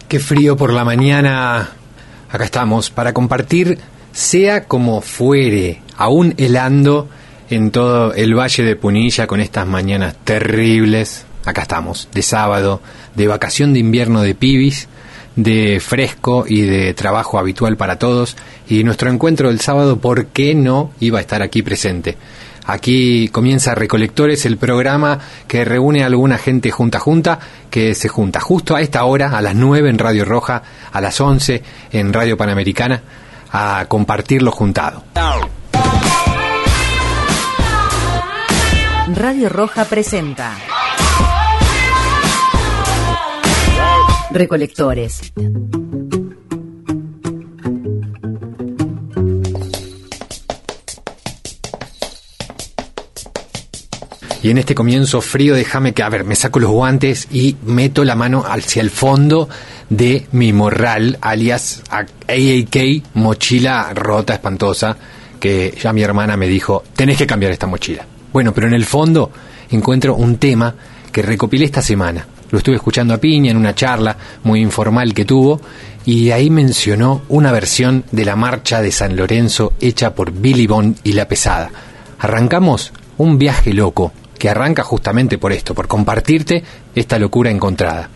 Qué frío por la mañana. Acá estamos para compartir, sea como fuere, aún helando en todo el Valle de Punilla con estas mañanas terribles. Acá estamos, de sábado, de vacación de invierno de pibis, de fresco y de trabajo habitual para todos. Y nuestro encuentro del sábado, ¿por qué no iba a estar aquí presente? Aquí comienza Recolectores, el programa que reúne a alguna gente junta, que se junta justo a esta hora, a las 9 en Radio Roja, a las 11 en Radio Panamericana, a compartir lo juntado. Radio Roja presenta Recolectores. Y en este comienzo frío, déjame que, me saco los guantes y meto la mano hacia el fondo de mi morral, alias AAK, mochila rota, espantosa, que ya mi hermana me dijo, tenés que cambiar esta mochila. Bueno, pero en el fondo encuentro un tema que recopilé esta semana. Lo estuve escuchando a Piña en una charla muy informal que tuvo, y ahí mencionó una versión de la marcha de San Lorenzo hecha por Billy Bond y La Pesada. Arrancamos un viaje loco, que arranca justamente por esto, por compartirte esta locura encontrada.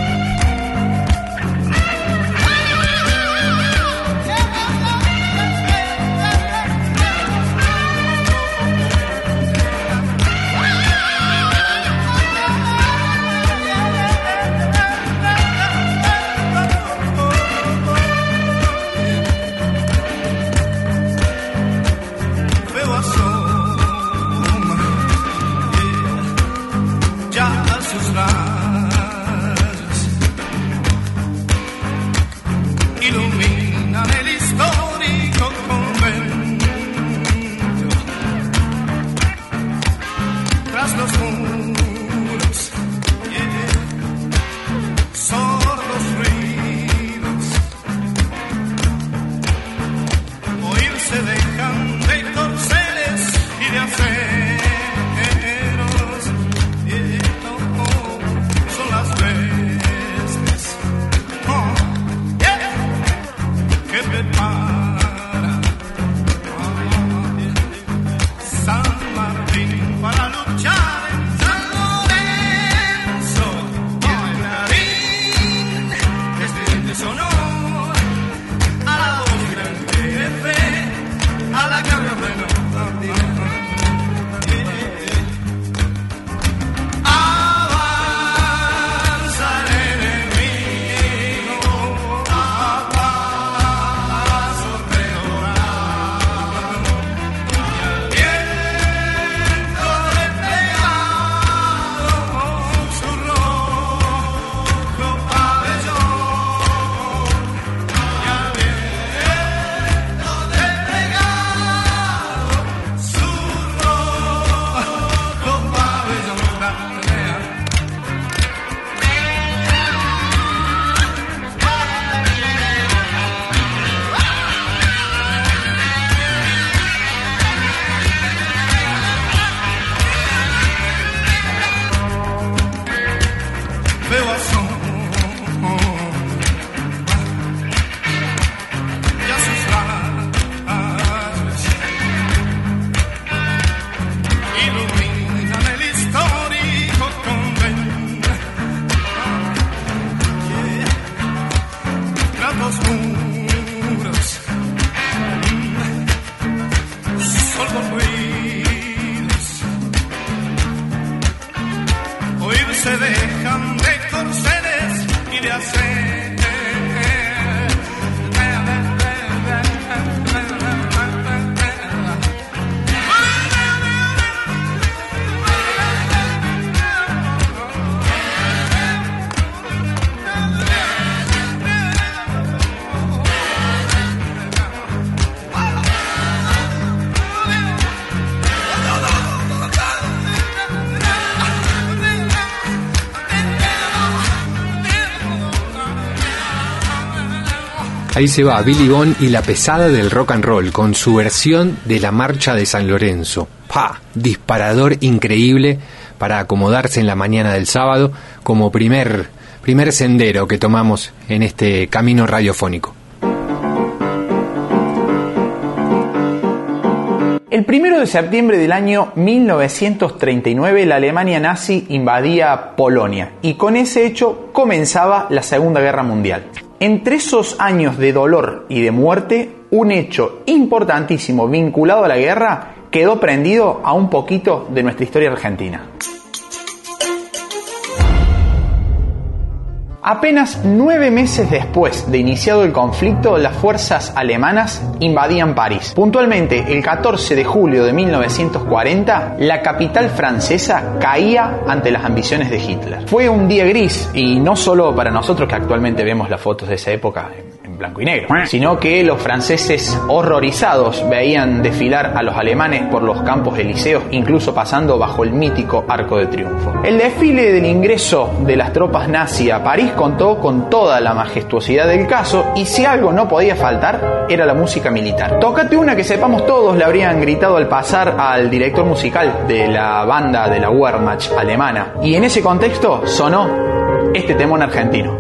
Ahí se va Billy Bond y La Pesada del rock and roll con su versión de la marcha de San Lorenzo. ¡Pah! Disparador increíble para acomodarse en la mañana del sábado como primer primer sendero que tomamos en este camino radiofónico. El 1 de septiembre del año 1939 la Alemania nazi invadía Polonia y con ese hecho comenzaba la Segunda Guerra Mundial. Entre esos años de dolor y de muerte, un hecho importantísimo vinculado a la guerra quedó prendido a un poquito de nuestra historia argentina. Apenas 9 meses después de iniciado el conflicto, las fuerzas alemanas invadían París. Puntualmente, el 14 de julio de 1940, la capital francesa caía ante las ambiciones de Hitler. Fue un día gris, y no solo para nosotros que actualmente vemos las fotos de esa época en blanco y negro, sino que los franceses horrorizados veían desfilar a los alemanes por los campos elíseos, incluso pasando bajo el mítico Arco de Triunfo. El desfile del ingreso de las tropas nazi a París contó con toda la majestuosidad del caso, y si algo no podía faltar era la música militar. Tócate una que sepamos todos, le habrían gritado al pasar al director musical de la banda de la Wehrmacht alemana, y en ese contexto sonó este temón argentino.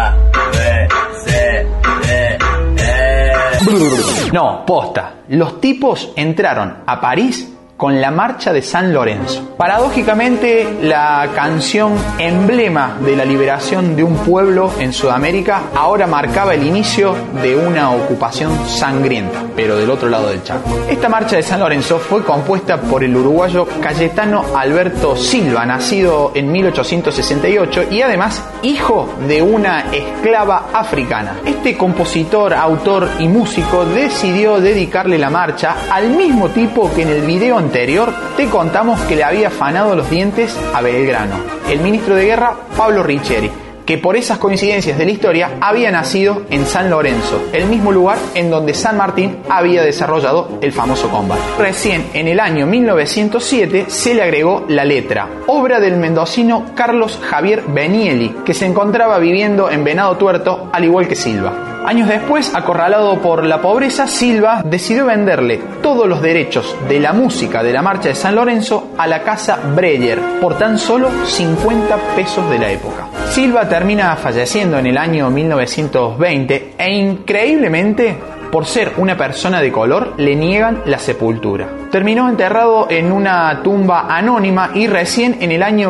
No, posta. Los tipos entraron a París con la marcha de San Lorenzo. Paradójicamente, la canción emblema de la liberación de un pueblo en Sudamérica ahora marcaba el inicio de una ocupación sangrienta, pero del otro lado del charco. Esta marcha de San Lorenzo fue compuesta por el uruguayo Cayetano Alberto Silva, nacido en 1868 y además hijo de una esclava africana. Este compositor, autor y músico decidió dedicarle la marcha al mismo tipo que en el video anterior te contamos que le había afanado los dientes a Belgrano, el ministro de guerra Pablo Riccieri, que por esas coincidencias de la historia había nacido en San Lorenzo, el mismo lugar en donde San Martín había desarrollado el famoso combate. Recién en el año 1907 se le agregó la letra, obra del mendocino Carlos Javier Benieli, que se encontraba viviendo en Venado Tuerto al igual que Silva. Años después, acorralado por la pobreza, Silva decidió venderle todos los derechos de la música de la marcha de San Lorenzo a la casa Breyer por tan solo 50 pesos de la época. Silva termina falleciendo en el año 1920 e increíblemente, por ser una persona de color, le niegan la sepultura. Terminó enterrado en una tumba anónima y recién en el año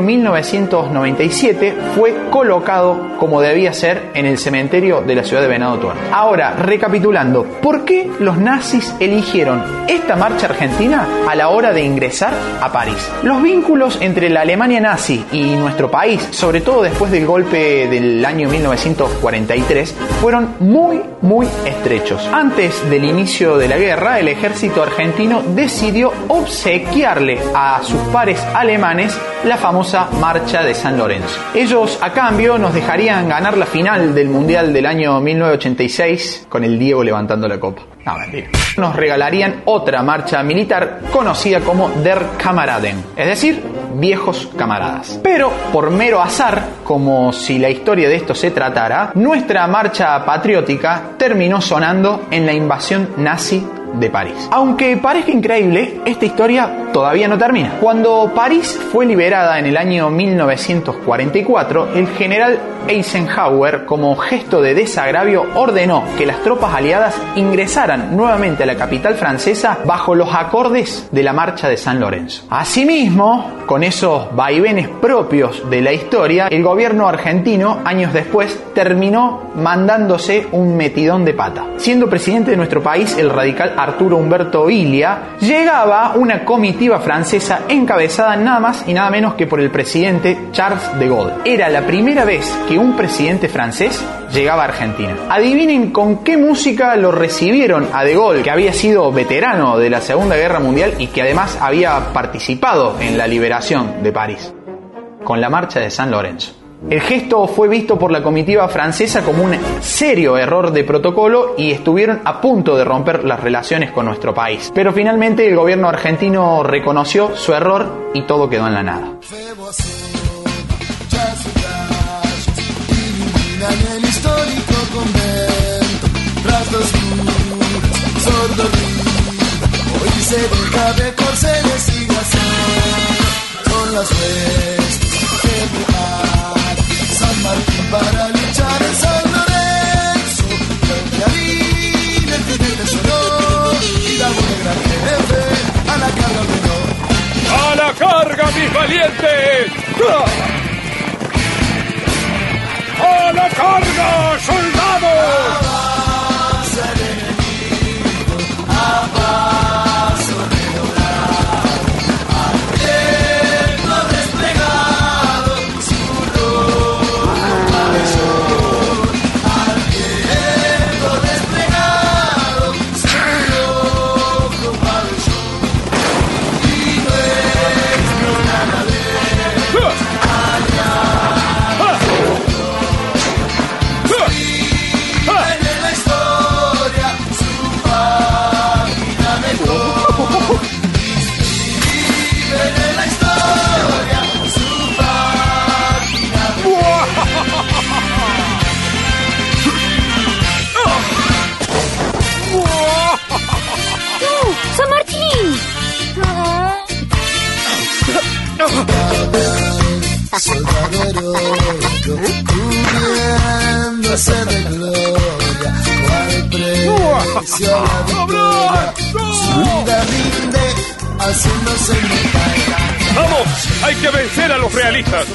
1997 fue colocado como debía ser en el cementerio de la ciudad de Venado Tuerto. Ahora, recapitulando, ¿por qué los nazis eligieron esta marcha argentina a la hora de ingresar a París? Los vínculos entre la Alemania nazi y nuestro país, sobre todo después del golpe del año 1943, fueron muy estrechos. Antes del inicio de la guerra, el ejército argentino decidió obsequiarle a sus pares alemanes la famosa marcha de San Lorenzo. Ellos a cambio nos dejarían ganar la final del Mundial del año 1986 con el Diego levantando la copa. No, mentira. Nos regalarían otra marcha militar conocida como Der Kameraden, es decir, viejos camaradas. Pero por mero azar, como si la historia de esto se tratara, nuestra marcha patriótica terminó sonando en la invasión nazi de París. Aunque parezca increíble, esta historia todavía no termina. Cuando París fue liberada en el año 1944, el general Eisenhower, como gesto de desagravio, ordenó que las tropas aliadas ingresaran nuevamente a la capital francesa bajo los acordes de la marcha de San Lorenzo. Asimismo, con esos vaivenes propios de la historia, el gobierno argentino, años después, terminó mandándose un metidón de pata. Siendo presidente de nuestro país el radical Arturo Umberto Illia, llegaba una comitiva francesa encabezada nada más y nada menos que por el presidente Charles de Gaulle. Era la primera vez que un presidente francés llegaba a Argentina. Adivinen con qué música lo recibieron a de Gaulle, que había sido veterano de la Segunda Guerra Mundial y que además había participado en la liberación de París. Con la marcha de San Lorenzo. El gesto fue visto por la comitiva francesa como un serio error de protocolo y estuvieron a punto de romper las relaciones con nuestro país. Pero finalmente el gobierno argentino reconoció su error y todo quedó en la nada. El histórico convento, tras los muros, sordo ruido, hoy se deja de corceles y gasón, son las huestes que prepara San Martín. Martín para luchar en San Lorenzo. El Clarín, el jinete sonó y la voz negra tiene fe, a la carga ordenó. ¡A la carga, mis valientes! ¡A la carga, soldados! Avanza el enemigo, a paso redoblar, al viento desplegado, su rojo pabellón, al viento desplegado, su rojo pabellón, y nuestro granadero allá. En la historia, su página mejor. Viven en la historia, su página ¡San Martín! Soldado heroico, cubriéndose de gloria, cual precio a la victoria, su vida rinde, haciéndose inmortal. ¡Vamos! ¡Hay que vencer a los realistas!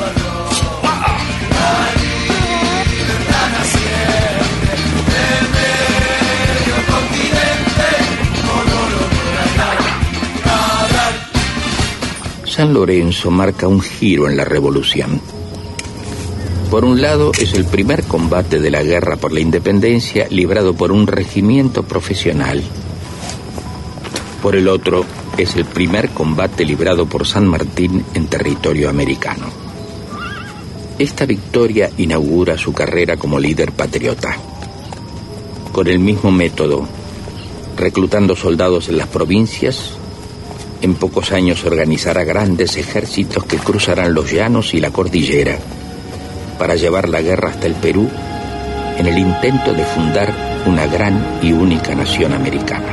San Lorenzo marca un giro en la revolución. Por un lado, es el primer combate de la guerra por la independencia librado por un regimiento profesional. Por el otro, es el primer combate librado por San Martín en territorio americano. Esta victoria inaugura su carrera como líder patriota. Con el mismo método, reclutando soldados en las provincias, en pocos años organizará grandes ejércitos que cruzarán los llanos y la cordillera para llevar la guerra hasta el Perú en el intento de fundar una gran y única nación americana.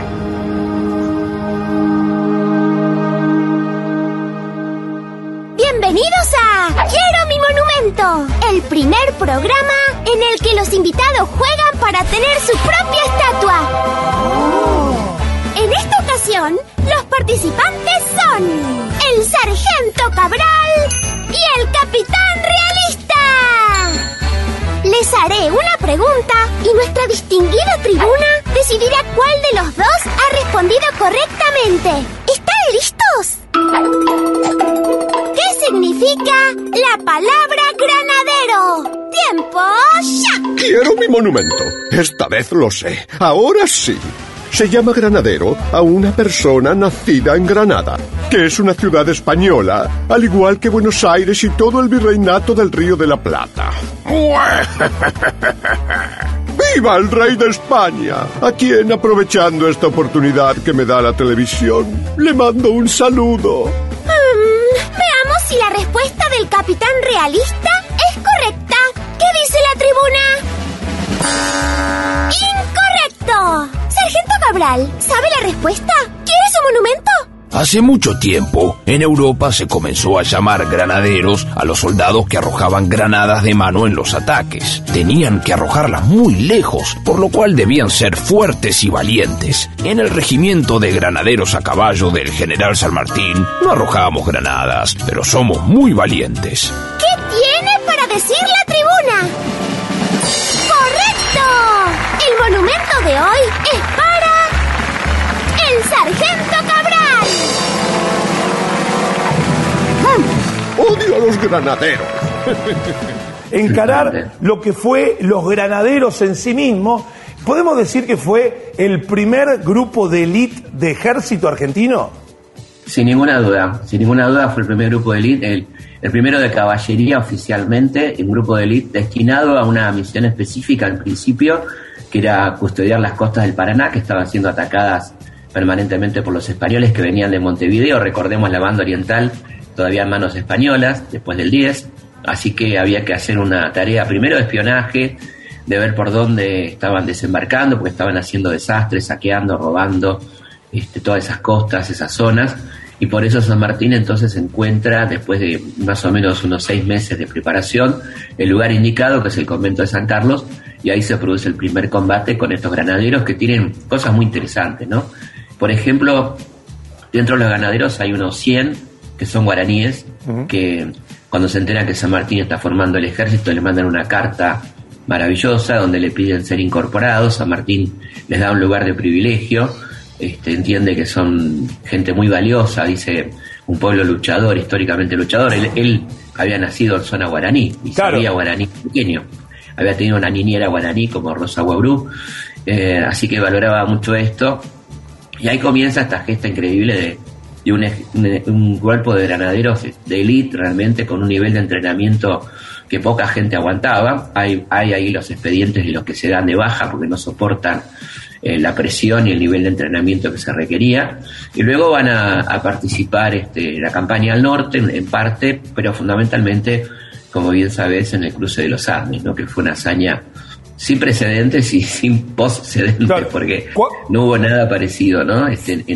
Bienvenidos a Quiero mi monumento, el primer programa en el que los invitados juegan para tener su propia estatua. En esta ocasión, los participantes son el Sargento Cabral y el Capitán Realista. Les haré una pregunta y nuestra distinguida tribuna decidirá cuál de los dos ha respondido correctamente. ¿Están listos? ¿Qué significa la palabra granadero? ¡Tiempo ya! Quiero mi monumento. Esta vez lo sé. Ahora sí. Se llama Granadero a una persona nacida en Granada, que es una ciudad española, al igual que Buenos Aires y todo el virreinato del Río de la Plata. ¡Viva el rey de España! A quien, aprovechando esta oportunidad que me da la televisión, le mando un saludo. Veamos si la respuesta del Capitán Realista es correcta. ¿Qué dice la tribuna? ¡Incorrecto! Sargento Cabral, ¿sabe la respuesta? ¿Quiere su monumento? Hace mucho tiempo, en Europa se comenzó a llamar granaderos a los soldados que arrojaban granadas de mano en los ataques. Tenían que arrojarlas muy lejos, por lo cual debían ser fuertes y valientes. En el regimiento de granaderos a caballo del general San Martín no arrojábamos granadas, pero somos muy valientes. ¿Qué tiene para decir la tribuna? ¡Correcto! El monumento de hoy es para el Sargento Cabral. ¡Odio a los granaderos! Encarar lo que fue los granaderos en sí mismos, ¿podemos decir que fue el primer grupo de élite de ejército argentino? Sin ninguna duda fue el primer grupo de élite, el primero de caballería oficialmente, un grupo de élite destinado a una misión específica al principio, que era custodiar las costas del Paraná, que estaban siendo atacadas permanentemente por los españoles que venían de Montevideo. Recordemos la banda oriental todavía en manos españolas después del 10, así que había que hacer una tarea primero de espionaje, de ver por dónde estaban desembarcando, porque estaban haciendo desastres, saqueando, robando todas esas costas, esas zonas, y por eso San Martín entonces se encuentra, después de más o menos unos 6 meses de preparación, el lugar indicado, que es el convento de San Carlos, y ahí se produce el primer combate con estos granaderos que tienen cosas muy interesantes, ¿no? Por ejemplo, dentro de los granaderos hay unos 100 que son guaraníes, que cuando se enteran que San Martín está formando el ejército le mandan una carta maravillosa donde le piden ser incorporados. San Martín les da un lugar de privilegio, entiende que son gente muy valiosa, dice un pueblo luchador, históricamente luchador. Él había nacido en zona guaraní y sabía guaraní pequeño, había tenido una niñera guaraní como Rosa Guabrú, así que valoraba mucho esto, y ahí comienza esta gesta increíble de un cuerpo de granaderos de élite, realmente con un nivel de entrenamiento que poca gente aguantaba. Hay ahí los expedientes de los que se dan de baja porque no soportan la presión y el nivel de entrenamiento que se requería, y luego van a participar la campaña al norte en parte, pero fundamentalmente, como bien sabes, en el cruce de los Andes, ¿no? Que fue una hazaña sin precedentes y sin postcedentes, claro, porque no hubo nada parecido, ¿no?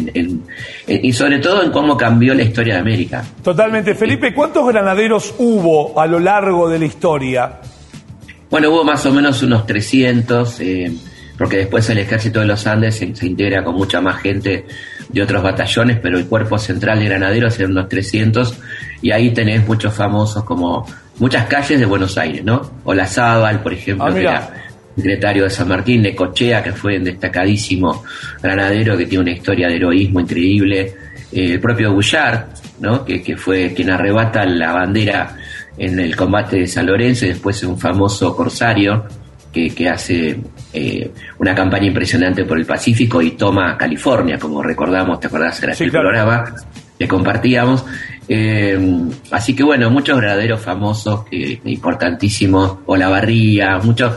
Y sobre todo en cómo cambió la historia de América. Totalmente. Felipe, ¿cuántos granaderos hubo a lo largo de la historia? Bueno, hubo más o menos unos 300, porque después el ejército de los Andes se integra con mucha más gente de otros batallones, pero el cuerpo central de granaderos eran unos 300, y ahí tenés muchos famosos, como muchas calles de Buenos Aires, ¿no? Olazábal, por ejemplo, que era secretario de San Martín, Necochea, que fue un destacadísimo granadero que tiene una historia de heroísmo increíble, el propio Bullard, ¿no? Que fue quien arrebata la bandera en el combate de San Lorenzo, y después es un famoso corsario que hace una campaña impresionante por el Pacífico y toma California, como recordamos, ¿te acordás? Era el programa que compartíamos. Así que bueno, muchos granaderos famosos, importantísimos, Olavarría, muchos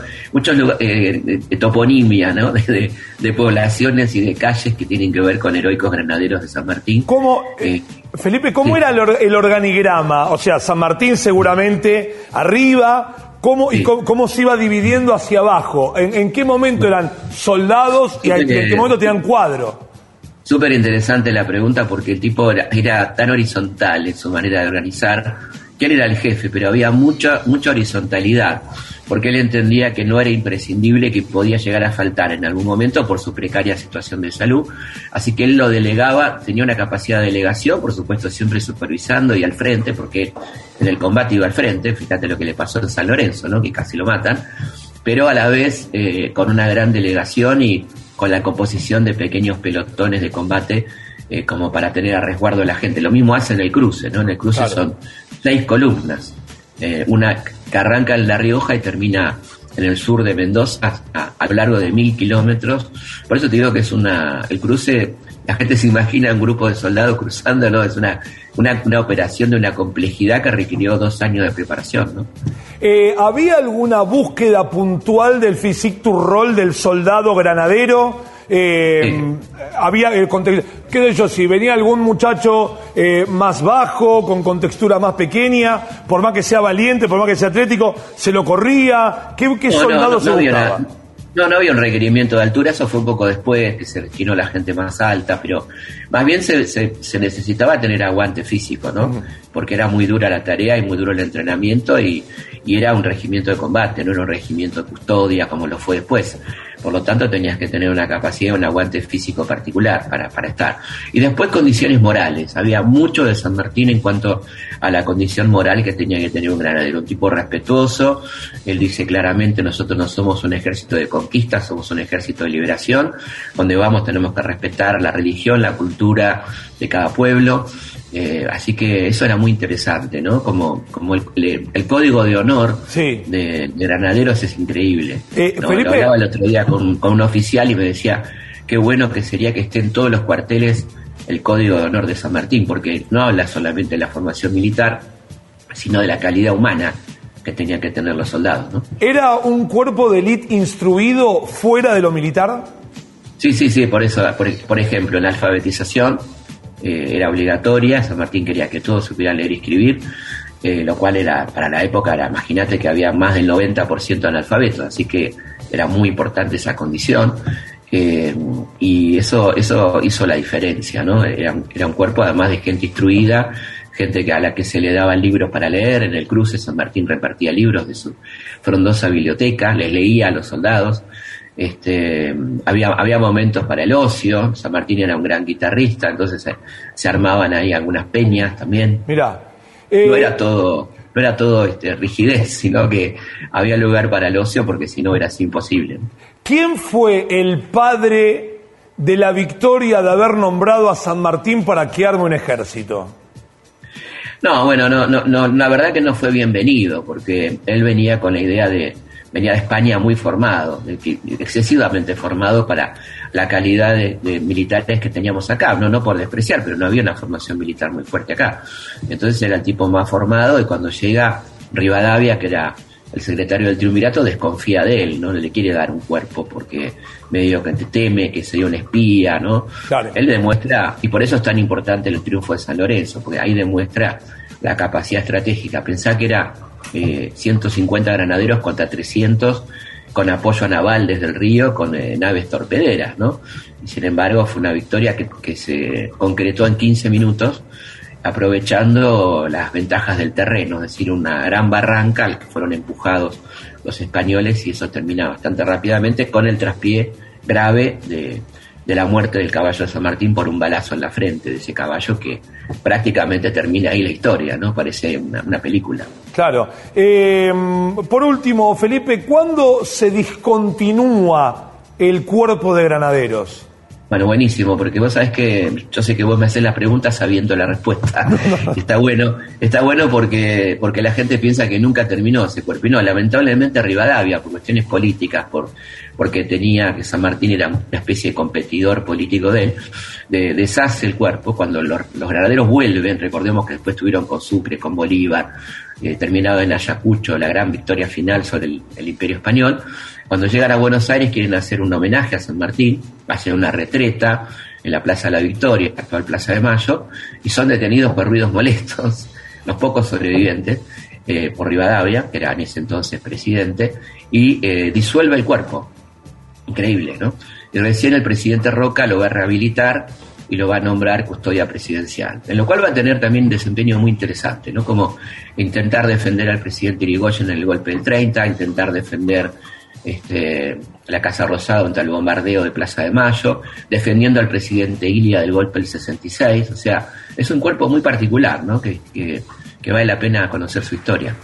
toponimia, ¿no? de poblaciones y de calles que tienen que ver con heroicos granaderos de San Martín. Felipe, ¿cómo era el organigrama? O sea, San Martín seguramente arriba. ¿Cómo se iba dividiendo hacia abajo? ¿En qué momento eran soldados y en qué momento tenían cuadro? Súper interesante la pregunta, porque el tipo era tan horizontal en su manera de organizar, que él era el jefe, pero había mucha horizontalidad, porque él entendía que no era imprescindible, que podía llegar a faltar en algún momento por su precaria situación de salud, así que él lo delegaba, tenía una capacidad de delegación, por supuesto siempre supervisando y al frente, porque en el combate iba al frente. Fíjate lo que le pasó en San Lorenzo, ¿no? Que casi lo matan, pero a la vez con una gran delegación y con la composición de pequeños pelotones de combate, como para tener a resguardo a la gente. Lo mismo hace en el cruce, ¿no? En el cruce son 6 columnas, una que arranca en La Rioja y termina en el sur de Mendoza a lo largo de 1000 kilómetros. Por eso te digo que es el cruce, la gente se imagina un grupo de soldados cruzando, ¿no? Es una operación de una complejidad que requirió 2 años de preparación, ¿no? ¿Había alguna búsqueda puntual del physique du rôle del soldado granadero? Había qué sé yo, si venía algún muchacho más bajo, con contextura más pequeña, por más que sea valiente, por más que sea atlético, se lo corría. ¿Qué soldado se buscaba? No había un requerimiento de altura, eso fue un poco después, que se destinó la gente más alta, pero más bien se necesitaba tener aguante físico, ¿no? Porque era muy dura la tarea y muy duro el entrenamiento, y era un regimiento de combate, no era un regimiento de custodia como lo fue después. Por lo tanto, tenías que tener una capacidad, un aguante físico particular para estar. Y después condiciones morales. Había mucho de San Martín en cuanto a la condición moral que tenía que tener un granadero. Un tipo respetuoso. Él dice claramente, nosotros no somos un ejército de conquista, somos un ejército de liberación. Donde vamos tenemos que respetar la religión, la cultura de cada pueblo. Así que eso era muy interesante, ¿no? Como el código de honor de granaderos es increíble, ¿no? Felipe, lo hablaba el otro día con un oficial y me decía qué bueno que sería que esté en todos los cuarteles el código de honor de San Martín, porque no habla solamente de la formación militar, sino de la calidad humana que tenían que tener los soldados, ¿no? ¿Era un cuerpo de élite instruido fuera de lo militar? Sí, por eso, por ejemplo, en la alfabetización era obligatoria. San Martín quería que todos supieran leer y escribir, lo cual era, para la época, imagínate que había más del 90% de analfabetos, así que era muy importante esa condición. y eso hizo la diferencia, ¿no? Era un cuerpo además de gente instruida, gente a la que se le daban libros para leer. En el cruce San Martín repartía libros de su frondosa biblioteca, les leía a los soldados. Había momentos para el ocio. San Martín era un gran guitarrista, entonces se armaban ahí algunas peñas también. Mirá, no era todo rigidez, sino que había lugar para el ocio, porque si no era así imposible. ¿Quién fue el padre de la victoria de haber nombrado a San Martín para que arme un ejército? No, bueno, no, la verdad que no fue bienvenido, porque él venía con la idea venía de España muy formado, excesivamente formado para la calidad de militares que teníamos acá, no por despreciar, pero no había una formación militar muy fuerte acá. Entonces era el tipo más formado, y cuando llega Rivadavia, que era el secretario del triunvirato, desconfía de él, no le quiere dar un cuerpo porque medio que teme que sería un espía, ¿no? Claro. Él demuestra, y por eso es tan importante el triunfo de San Lorenzo, porque ahí demuestra la capacidad estratégica. Pensá que era 150 granaderos contra 300 con apoyo naval desde el río, con naves torpederas, ¿no? Y sin embargo fue una victoria que se concretó en 15 minutos, aprovechando las ventajas del terreno, es decir, una gran barranca al que fueron empujados los españoles, y eso termina bastante rápidamente con el traspié grave de la muerte del caballo de San Martín por un balazo en la frente de ese caballo, que prácticamente termina ahí la historia, ¿no? Parece una película. Claro. Por último, Felipe, ¿cuándo se discontinúa el cuerpo de granaderos? Bueno, buenísimo, porque vos sabés que yo sé que vos me hacés las preguntas sabiendo la respuesta. Está bueno porque la gente piensa que nunca terminó ese cuerpo. Y no, lamentablemente Rivadavia, por cuestiones políticas, porque tenía que San Martín era una especie de competidor político de él, deshace el cuerpo. Cuando los granaderos vuelven, recordemos que después estuvieron con Sucre, con Bolívar, terminado en Ayacucho, la gran victoria final sobre el Imperio Español. Cuando llegan a Buenos Aires quieren hacer un homenaje a San Martín, hacen una retreta en la Plaza de la Victoria, actual Plaza de Mayo, y son detenidos por ruidos molestos, los pocos sobrevivientes, por Rivadavia, que era en ese entonces presidente, y disuelve el cuerpo. Increíble, ¿no? Y recién el presidente Roca lo va a rehabilitar y lo va a nombrar custodia presidencial, en lo cual va a tener también un desempeño muy interesante, ¿no? Como intentar defender al presidente Irigoyen en el golpe del 30, intentar defender la Casa Rosada contra el bombardeo de Plaza de Mayo, defendiendo al presidente Ilia del golpe del 66. O sea, es un cuerpo muy particular, ¿no? Que vale la pena conocer su historia.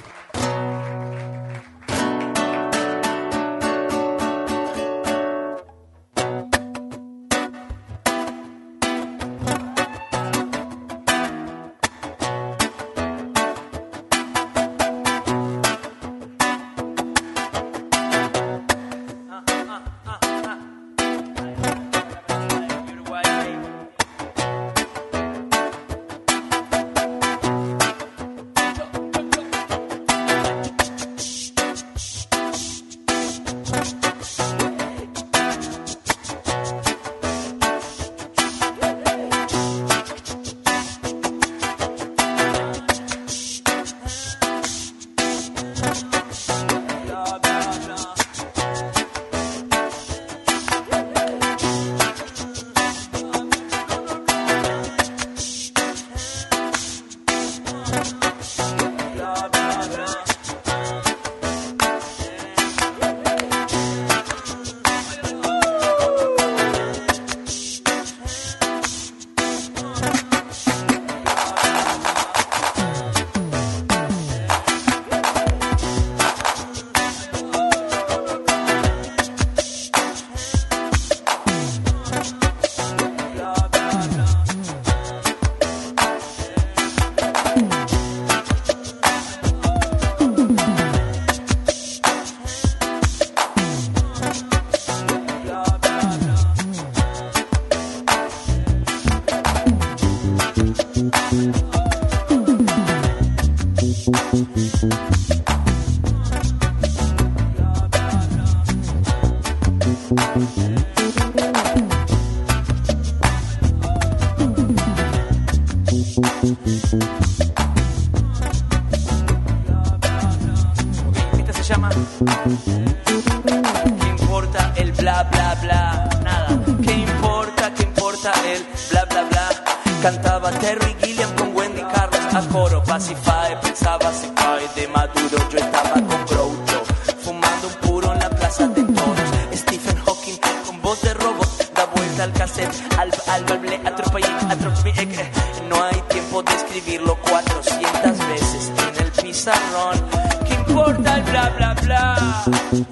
Esta se llama ¿Qué importa el bla bla bla. Nada, ¿qué importa el bla bla bla? Cantaba Terry Gilliam con Wendy Carlos a coro. Pacify, pensaba se cae de Maduro. Yo estaba con Groucho, fumando un puro en la plaza de toros. Stephen Hawking con voz de robot da vuelta al cassette, al atropellé. No hay tiempo de escribirlo 400 veces en el pizarrón. ¿Qué importa el bla bla bla?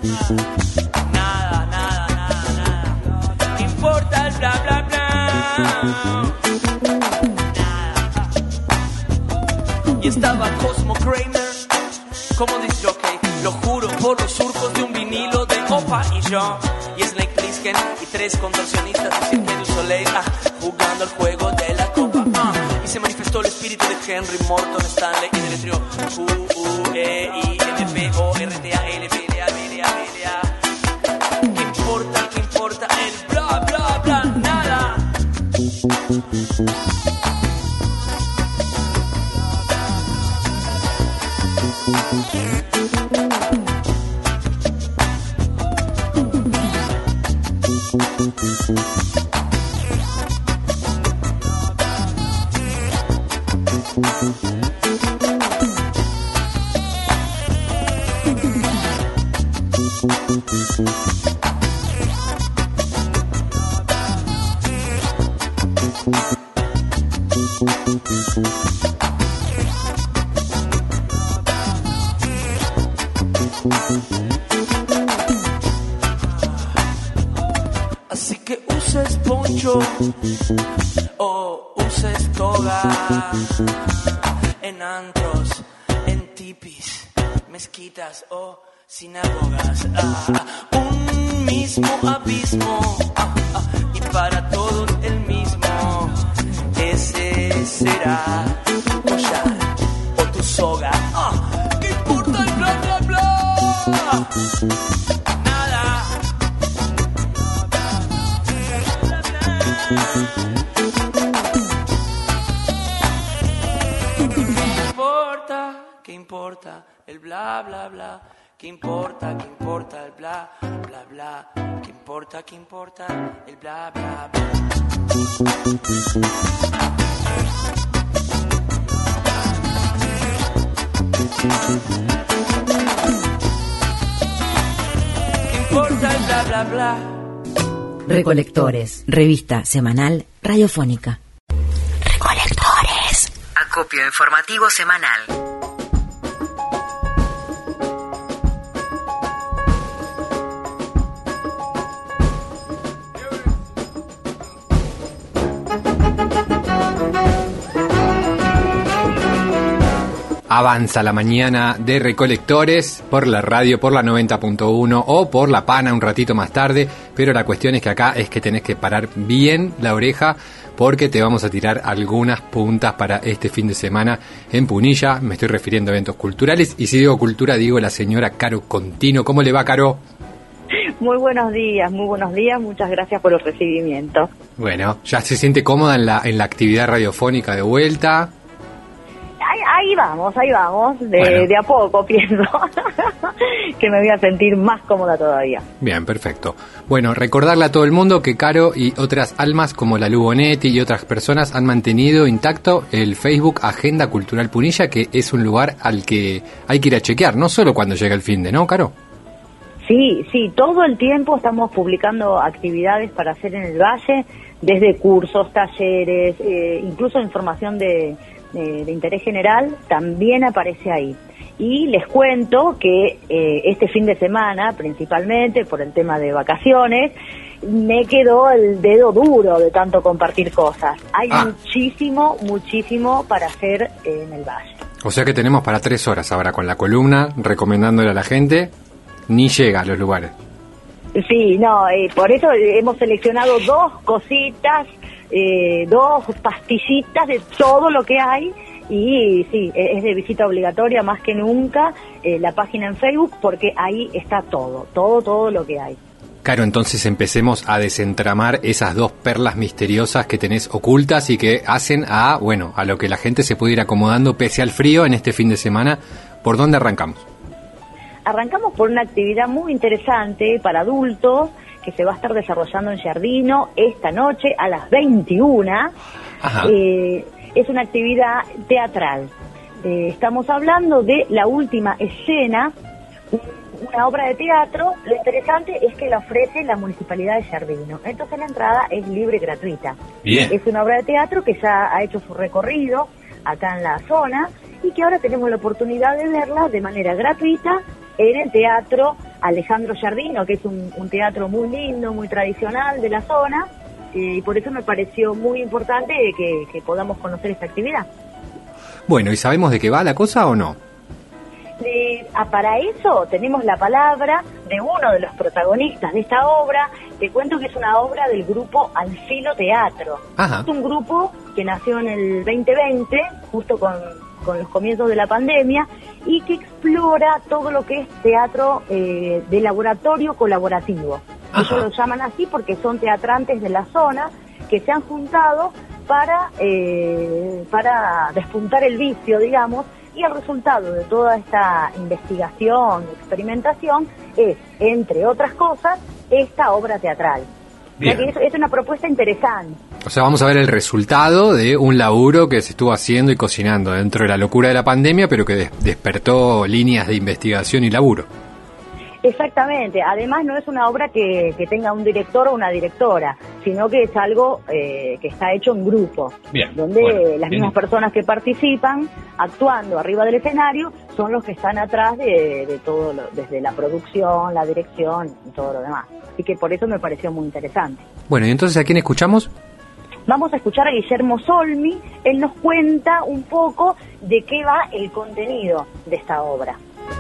Nada, nada, nada, nada. ¿Qué importa el bla bla bla? Y estaba Cosmo Kramer como disc jockey, lo juro por los surcos de un vinilo de Opa y yo. Y Snake Plissken y 3 contorsionistas de Cirque du Soleil jugando el juego de la copa. Y se manifestó el espíritu de Henry Morton Stanley y deletreó U-E-I-M-P-O-R-T-A-L-P-D-A-B-D-A-B-D-A. ¿Qué importa el bla bla bla? Nada. Así que uses poncho o uses toga en antros, en tipis, mezquitas o sinagogas. Un mismo abismo y para todos el mismo. Ese será tu collar o tu soga. ¿Qué importa el bla bla bla? Nada. ¿Qué importa el bla bla bla? ¿Qué importa el bla bla bla? ¿Qué importa el bla bla bla? ¿Qué importa el bla bla bla? Recolectores, revista semanal radiofónica. Recolectores. Acopio informativo semanal. Avanza la mañana de Recolectores por la radio, por la 90.1 o por la Pana un ratito más tarde, pero la cuestión es que acá es que tenés que parar bien la oreja porque te vamos a tirar algunas puntas para este fin de semana en Punilla. Me estoy refiriendo a eventos culturales y si digo cultura digo la señora Caro Contino. ¿Cómo le va, Caro? Muy buenos días, muchas gracias por el recibimiento. Bueno, ¿ya se siente cómoda en la actividad radiofónica de vuelta? Ahí vamos, de a poco pienso que me voy a sentir más cómoda todavía. Bien, perfecto. Bueno, recordarle a todo el mundo que Caro y otras almas como la Lu Bonetti y otras personas han mantenido intacto el Facebook Agenda Cultural Punilla, que es un lugar al que hay que ir a chequear, no solo cuando llega el finde, ¿no, Caro? Sí, todo el tiempo estamos publicando actividades para hacer en el Valle, desde cursos, talleres, incluso información de interés general también aparece ahí. Y les cuento que este fin de semana, principalmente por el tema de vacaciones, me quedó el dedo duro de tanto compartir cosas. Hay muchísimo para hacer en el Valle. O sea que tenemos para 3 horas ahora con la columna, recomendándole a la gente, ni llega a los lugares. Sí, por eso hemos seleccionado 2 cositas, 2 pastillitas de todo lo que hay. Y sí, es de visita obligatoria más que nunca la página en Facebook, porque ahí está todo lo que hay. Claro, entonces empecemos a desentramar esas 2 perlas misteriosas que tenés ocultas y que hacen a lo que la gente se puede ir acomodando pese al frío en este fin de semana. ¿Por dónde arrancamos? Arrancamos por una actividad muy interesante para adultos, que se va a estar desarrollando en Giardino esta noche a las 21. Es una actividad teatral. Estamos hablando de La Última Escena, una obra de teatro. Lo interesante es que la ofrece la Municipalidad de Giardino. Entonces la entrada es libre y gratuita. Bien. Es una obra de teatro que ya ha hecho su recorrido acá en la zona y que ahora tenemos la oportunidad de verla de manera gratuita en el Teatro Alejandro Giardino, que es un teatro muy lindo, muy tradicional de la zona, y por eso me pareció muy importante que podamos conocer esta actividad. Bueno, ¿y sabemos de qué va la cosa o no? Para eso tenemos la palabra de uno de los protagonistas de esta obra. Te cuento que es una obra del grupo Alfilo Teatro. Ajá. Es un grupo que nació en el 2020, justo con los comienzos de la pandemia, y que explora todo lo que es teatro de laboratorio colaborativo. Ellos lo llaman así porque son teatrantes de la zona que se han juntado para despuntar el vicio, digamos, y el resultado de toda esta investigación, experimentación, es, entre otras cosas, esta obra teatral. O sea que es una propuesta interesante. O sea, vamos a ver el resultado de un laburo que se estuvo haciendo y cocinando dentro de la locura de la pandemia, pero que despertó líneas de investigación y laburo. Exactamente. Además, no es una obra que tenga un director o una directora, sino que es algo que está hecho en grupo, donde las mismas personas que participan, actuando arriba del escenario, son los que están atrás de todo, desde la producción, la dirección y todo lo demás. Así que por eso me pareció muy interesante. Bueno, ¿y entonces a quién escuchamos? Vamos a escuchar a Guillermo Solmi. Él nos cuenta un poco de qué va el contenido de esta obra.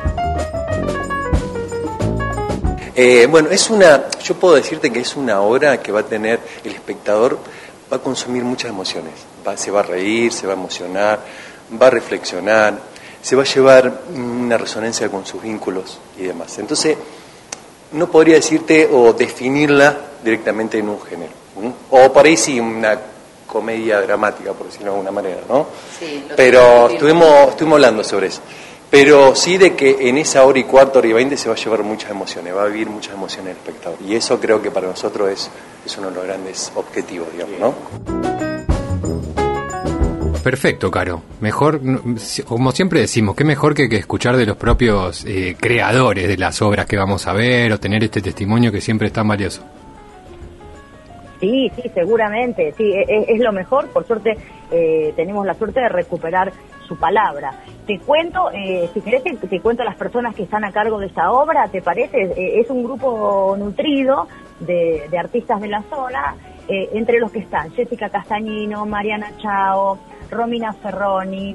Bueno, yo puedo decirte que es una obra que va a tener, el espectador va a consumir muchas emociones, se va a reír, se va a emocionar, va a reflexionar, se va a llevar una resonancia con sus vínculos y demás. Entonces, no podría decirte o definirla directamente en un género, o por ahí sí una comedia dramática, por decirlo de alguna manera, ¿no? Sí, pero estuvimos hablando sobre eso. Pero sí de que en esa hora y cuarto, hora y 20 se va a llevar muchas emociones, va a vivir muchas emociones el espectador. Y eso creo que para nosotros es uno de los grandes objetivos, digamos, ¿no? Perfecto, Caro. Mejor, como siempre decimos, qué mejor que escuchar de los propios creadores de las obras que vamos a ver o tener este testimonio que siempre es tan valioso. Sí, seguramente, sí, es lo mejor. Por suerte tenemos la suerte de recuperar su palabra. Te cuento, si querés, te cuento las personas que están a cargo de esta obra, ¿te parece? Es un grupo nutrido de artistas de la zona, entre los que están Jessica Castañino, Mariana Chao, Romina Perroni,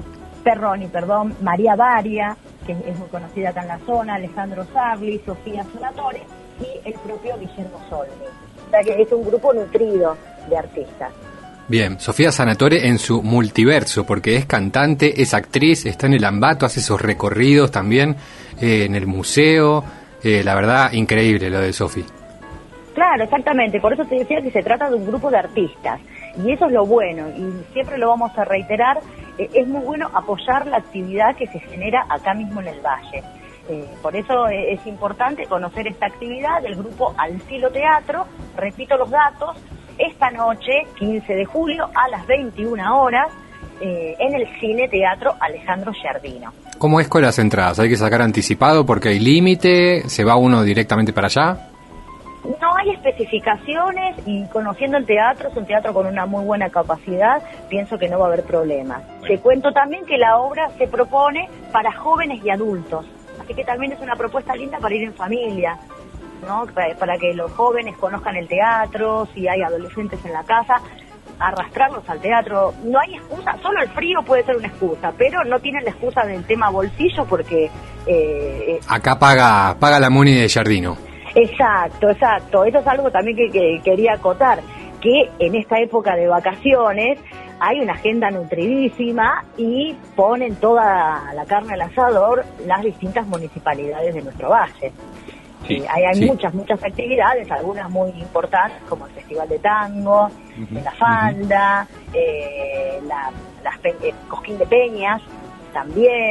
María Varia, que es muy conocida acá en la zona, Alejandro Sarli, Sofía Sanatore y el propio Guillermo Solmi. O sea que es un grupo nutrido de artistas. Bien, Sofía Sanatore en su multiverso, porque es cantante, es actriz, está en el Ambato, hace esos recorridos también en el museo. La verdad, increíble lo de Sofía. Claro, exactamente, por eso te decía que se trata de un grupo de artistas, y eso es lo bueno, y siempre lo vamos a reiterar, es muy bueno apoyar la actividad que se genera acá mismo en el Valle. Por eso es importante conocer esta actividad del grupo Alfilo Teatro. Repito los datos: esta noche, 15 de julio, a las 21 horas, en el Cine Teatro Alejandro Giardino. ¿Cómo es con las entradas? ¿Hay que sacar anticipado porque hay límite? ¿Se va uno directamente para allá? No hay especificaciones, y conociendo el teatro, es un teatro con una muy buena capacidad, pienso que no va a haber problemas. Te cuento también que la obra se propone para jóvenes y adultos, así que también es una propuesta linda para ir en familia, ¿no? Para que los jóvenes conozcan el teatro, si hay adolescentes en la casa, arrastrarlos al teatro. No hay excusa, solo el frío puede ser una excusa, pero no tienen la excusa del tema bolsillo porque... Acá paga la Muni de Giardino. Exacto. Eso es algo también que quería acotar, que en esta época de vacaciones hay una agenda nutridísima y ponen toda la carne al asador las distintas municipalidades de nuestro valle. Sí, hay muchas actividades, algunas muy importantes como el Festival de Tango, La Falda, Cosquín de Peñas también,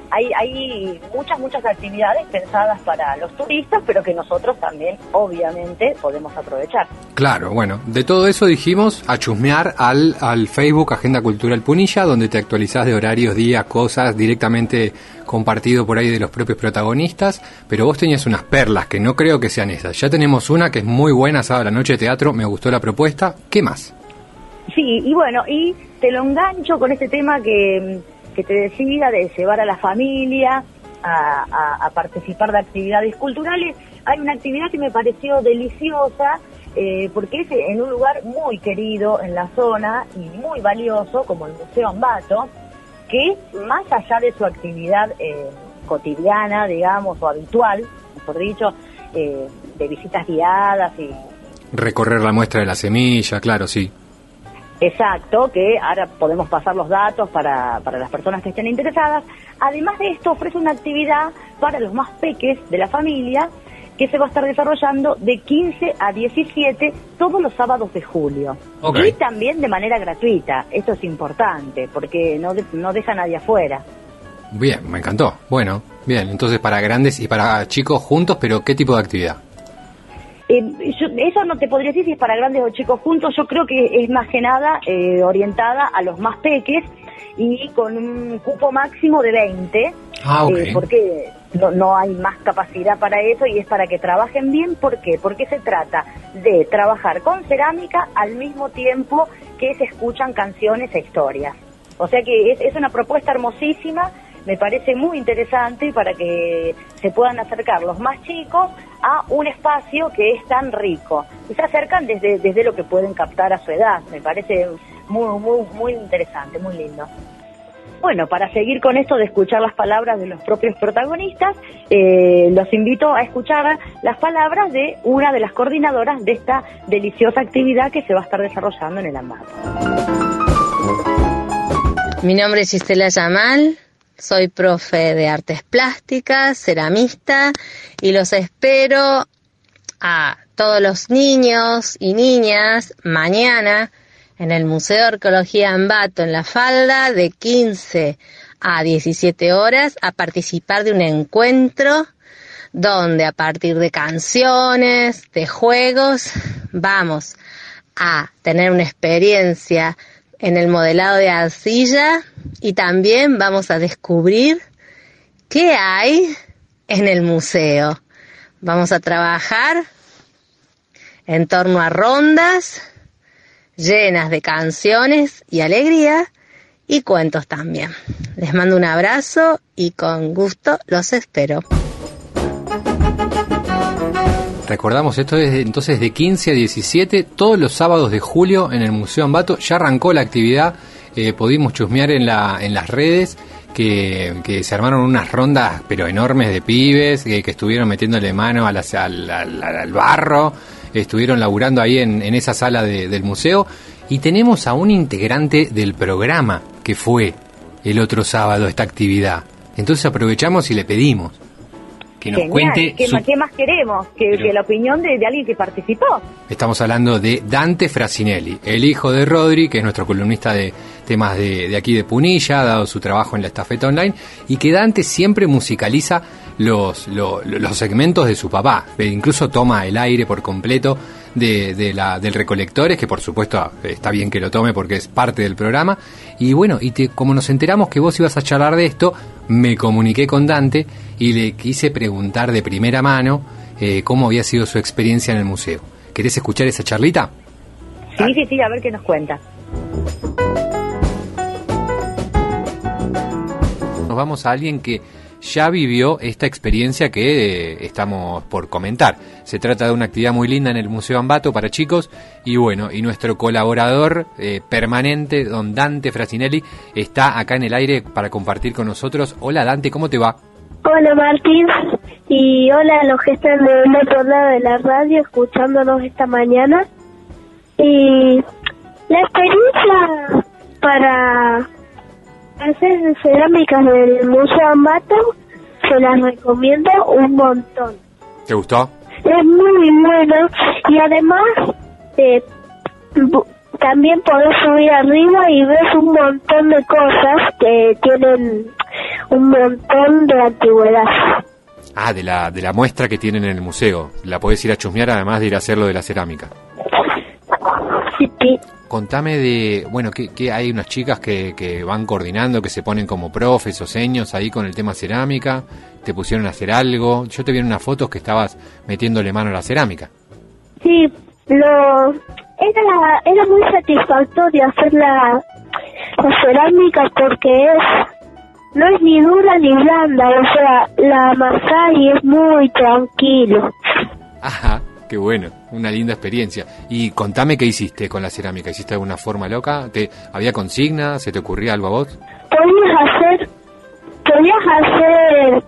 hay muchas actividades pensadas para los turistas, pero que nosotros también, obviamente, podemos aprovechar. Claro, bueno, de todo eso dijimos a chusmear al Facebook Agenda Cultural Punilla, donde te actualizás de horarios, días, cosas, directamente compartido por ahí de los propios protagonistas, pero vos tenías unas perlas que no creo que sean esas. Ya tenemos una que es muy buena, sábado a la noche de teatro, me gustó la propuesta. ¿Qué más? Sí, y bueno, y te lo engancho con este tema que te decía de llevar a la familia a participar de actividades culturales. Hay una actividad que me pareció deliciosa, porque es en un lugar muy querido en la zona y muy valioso, como el Museo Ambato, que más allá de su actividad cotidiana, digamos, o habitual, mejor dicho, de visitas guiadas y... Recorrer la muestra de la semilla, claro, sí. Exacto, que ahora podemos pasar los datos para las personas que estén interesadas. Además de esto, ofrece una actividad para los más peques de la familia que se va a estar desarrollando de 15 a 17 todos los sábados de julio. Okay. Y también de manera gratuita. Esto es importante porque no deja a nadie afuera. Bien, me encantó. Bueno, bien, entonces para grandes y para chicos juntos, pero ¿qué tipo de actividad? Eso no te podría decir si es para grandes o chicos juntos. Yo creo que es más que nada orientada a los más peques y con un cupo máximo de 20, okay. Porque no hay más capacidad para eso y es para que trabajen bien. ¿Por qué? Porque se trata de trabajar con cerámica al mismo tiempo que se escuchan canciones e historias. O sea que es una propuesta hermosísima. Me parece muy interesante para que se puedan acercar los más chicos a un espacio que es tan rico. Y se acercan desde lo que pueden captar a su edad. Me parece muy interesante, muy lindo. Bueno, para seguir con esto de escuchar las palabras de los propios protagonistas, los invito a escuchar las palabras de una de las coordinadoras de esta deliciosa actividad que se va a estar desarrollando en el Ambato. Mi nombre es Gisela Yamal. Soy profe de artes plásticas, ceramista, y los espero a todos los niños y niñas mañana en el Museo de Arqueología Ambato, en La Falda, de 15 a 17 horas, a participar de un encuentro donde a partir de canciones, de juegos, vamos a tener una experiencia en el modelado de arcilla y también vamos a descubrir qué hay en el museo. Vamos a trabajar en torno a rondas llenas de canciones y alegría y cuentos también. Les mando un abrazo y con gusto los espero. Recordamos, esto es entonces de 15 a 17, todos los sábados de julio en el Museo Ambato. Ya arrancó la actividad, pudimos chusmear en las redes que se armaron unas rondas pero enormes de pibes que estuvieron metiéndole mano al barro, estuvieron laburando ahí en esa sala del museo. Y tenemos a un integrante del programa que fue el otro sábado esta actividad. Entonces aprovechamos y le pedimos que nos cuente ¿Qué más queremos? Que la opinión de alguien que participó. Estamos hablando de Dante Frasinelli, el hijo de Rodri, que es nuestro columnista de temas de aquí de Punilla, dado su trabajo en la estafeta online, y que Dante siempre musicaliza los segmentos de su papá, incluso toma el aire por completo del Recolectores, que por supuesto está bien que lo tome porque es parte del programa. Y bueno, como nos enteramos que vos ibas a charlar de esto, me comuniqué con Dante y le quise preguntar de primera mano cómo había sido su experiencia en el museo. ¿Querés escuchar esa charlita? Sí, a ver qué nos cuenta. Nos vamos a alguien que ya vivió esta experiencia que estamos por comentar. Se trata de una actividad muy linda en el Museo Ambato para chicos y bueno, y nuestro colaborador permanente, don Dante Frasinelli, está acá en el aire para compartir con nosotros. Hola Dante, ¿cómo te va? Hola Martín, y hola a los que están del otro lado de la radio escuchándonos esta mañana. Y la experiencia para hacer cerámicas del Museo Ambato se las recomiendo un montón. ¿Te gustó? Es muy bueno y además también podés subir arriba y ves un montón de cosas que tienen un montón de antigüedad. Ah, de la muestra que tienen en el museo. La podés ir a chusmear además de ir a hacer lo de la cerámica. Sí. Contame de, bueno, que hay unas chicas que van coordinando, que se ponen como profes o seños ahí con el tema cerámica. Te pusieron a hacer algo. Yo te vi en unas fotos que estabas metiéndole mano a la cerámica. Sí, era muy satisfactorio hacer la cerámica porque no es ni dura ni blanda, o sea, la amasás y es muy tranquilo. Ajá, qué bueno, una linda experiencia. Y contame qué hiciste con la cerámica. ¿Hiciste alguna forma loca? ¿Había consigna? ¿Se te ocurría algo a vos? Podías hacer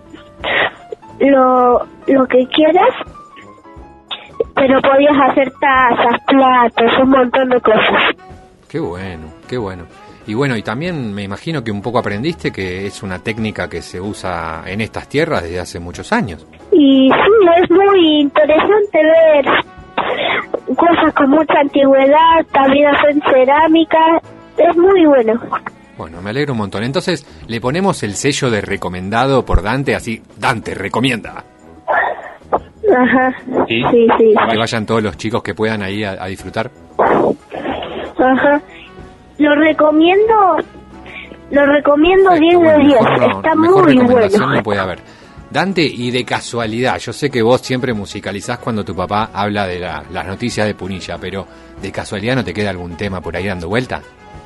lo que quieras, pero podías hacer tazas, platos, un montón de cosas. Qué bueno, qué bueno. Y bueno, y también me imagino que un poco aprendiste que es una técnica que se usa en estas tierras desde hace muchos años. Y sí, es muy interesante ver cosas con mucha antigüedad, también hacer cerámica, es muy bueno. Bueno, me alegro un montón. Entonces, le ponemos el sello de recomendado por Dante, así, Dante recomienda. Ajá, sí. Que vayan todos los chicos que puedan ahí a disfrutar. Ajá. Lo recomiendo 10 de 10. Está mejor muy recomendación bueno. no puede haber. Dante, y de casualidad, yo sé que vos siempre musicalizás cuando tu papá habla de las noticias de Punilla, pero ¿de casualidad no te queda algún tema por ahí dando vuelta?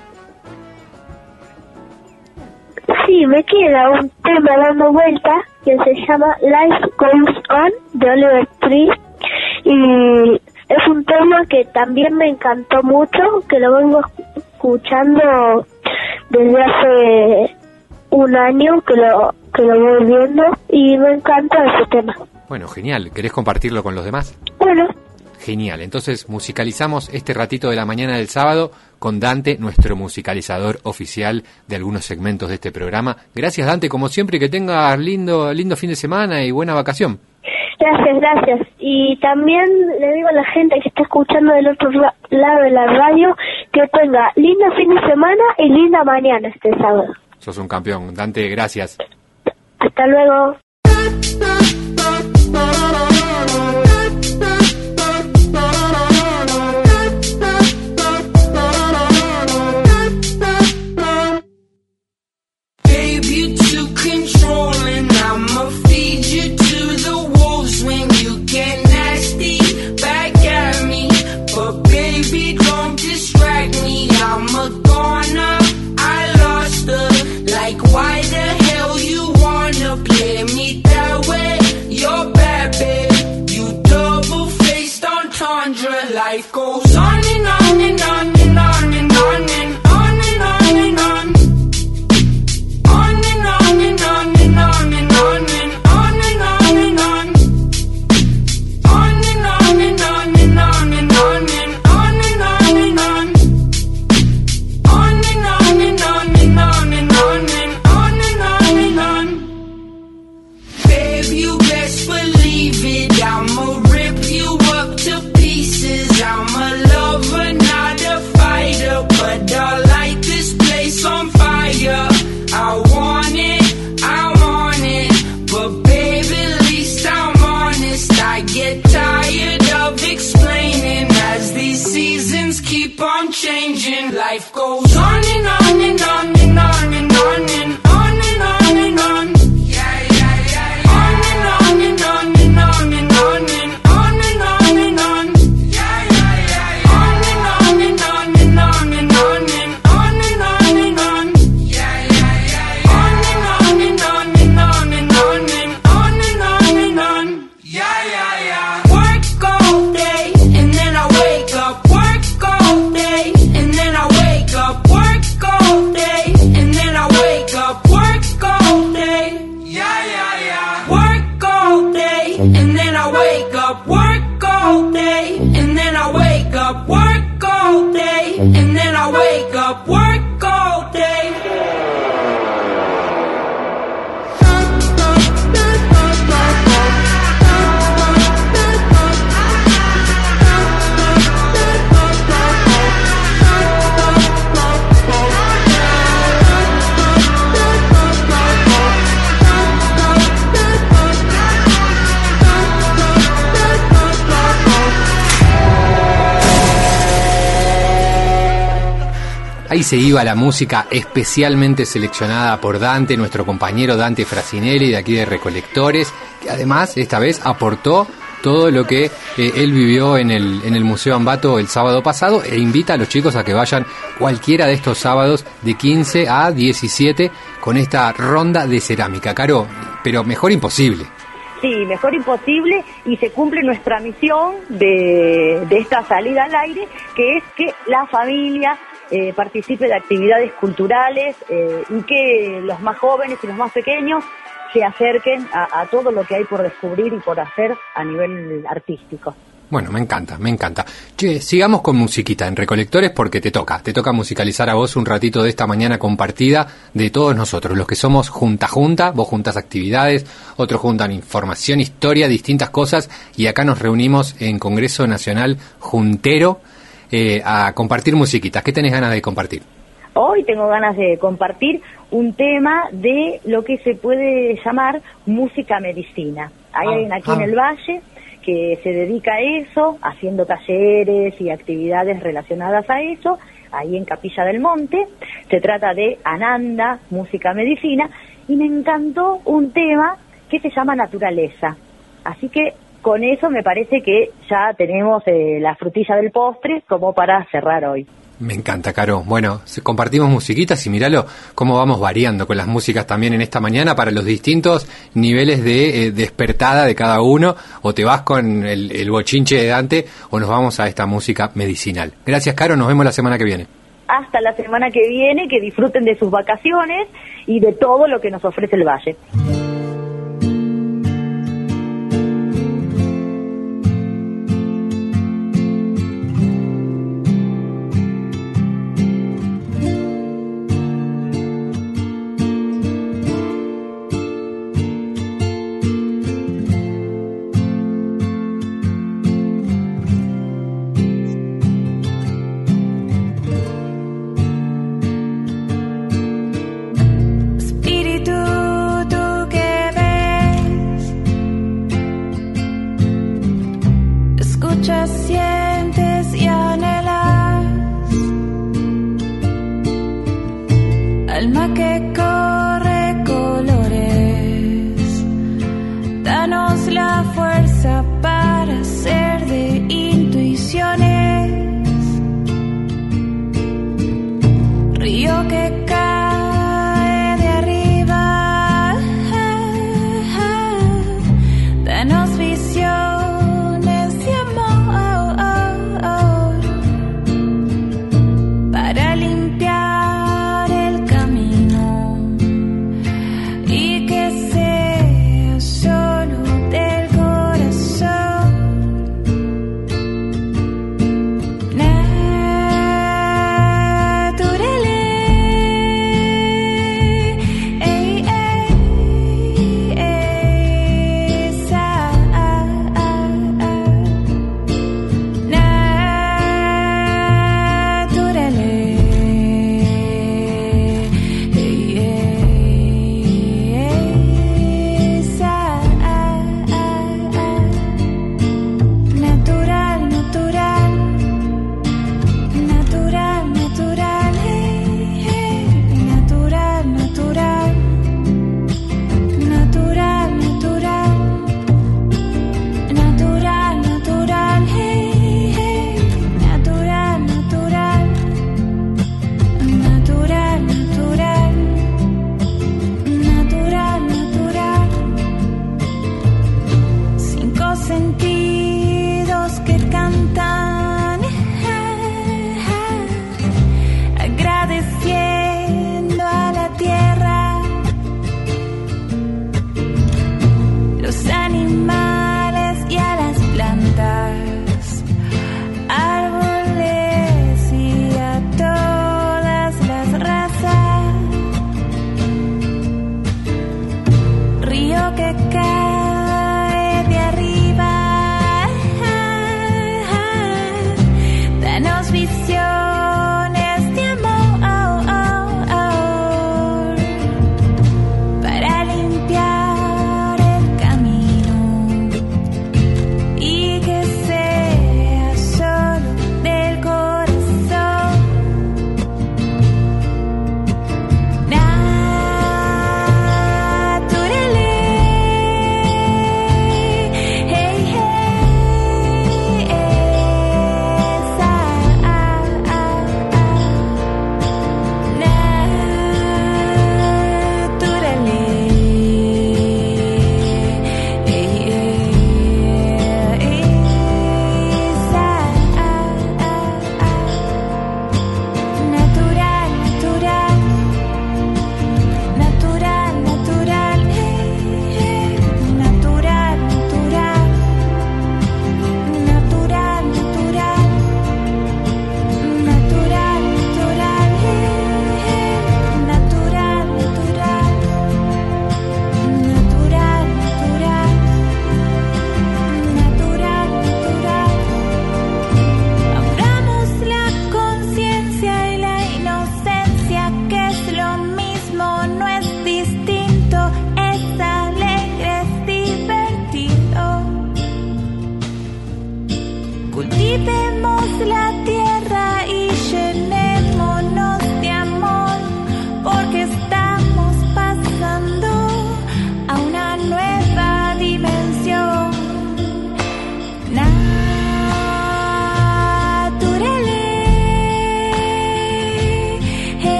Sí, me queda un tema dando vuelta que se llama Life Goes On de Oliver Tree y es un tema que también me encantó mucho, que lo vengo escuchando desde hace un año que lo voy viendo y me encanta ese tema. Bueno, genial. ¿Querés compartirlo con los demás? Bueno. Genial. Entonces musicalizamos este ratito de la mañana del sábado con Dante, nuestro musicalizador oficial de algunos segmentos de este programa. Gracias, Dante, como siempre, y que tengas lindo fin de semana y buena vacación. Gracias. Y también le digo a la gente que está escuchando del otro lado de la radio que tenga lindo fin de semana y linda mañana este sábado. Sos un campeón. Dante, gracias. Hasta luego. Baby, too controlling, I'ma feed you to the wolves when you get nasty back at me. But baby, don't distract me, I'm a goner, I lost her. Like why the hell you wanna play me that way? You're bad, babe, you double-faced entendre. Life goes on and on and on and on and on and on and on and on. I'ma rip you up to pieces, I'ma Ahí se iba la música especialmente seleccionada por Dante, nuestro compañero Dante Frasinelli de aquí de Recolectores, que además esta vez aportó todo lo que él vivió en el Museo Ambato el sábado pasado, e invita a los chicos a que vayan cualquiera de estos sábados de 15 a 17 con esta ronda de cerámica. Caro, pero mejor imposible. Sí, mejor imposible, y se cumple nuestra misión de esta salida al aire, que es que la familia participe de actividades culturales y que los más jóvenes y los más pequeños se acerquen a todo lo que hay por descubrir y por hacer a nivel artístico. Bueno, me encanta, me encanta. Che, sigamos con musiquita en Recolectores porque te toca musicalizar a vos un ratito de esta mañana compartida de todos nosotros, los que somos junta, vos juntas actividades, otros juntan información, historia, distintas cosas, y acá nos reunimos en Congreso Nacional Juntero a compartir musiquitas. ¿Qué tenés ganas de compartir? Hoy tengo ganas de compartir un tema de lo que se puede llamar música medicina. Hay alguien aquí en el Valle que se dedica a eso, haciendo talleres y actividades relacionadas a eso, ahí en Capilla del Monte. Se trata de Ananda, música medicina, y me encantó un tema que se llama Naturaleza. Así que con eso me parece que ya tenemos la frutilla del postre como para cerrar hoy. Me encanta, Caro. Bueno, compartimos musiquitas y míralo cómo vamos variando con las músicas también en esta mañana para los distintos niveles de despertada de cada uno. O te vas con el bochinche de Dante o nos vamos a esta música medicinal. Gracias, Caro. Nos vemos la semana que viene. Hasta la semana que viene, que disfruten de sus vacaciones y de todo lo que nos ofrece el Valle. Espíritu, tú que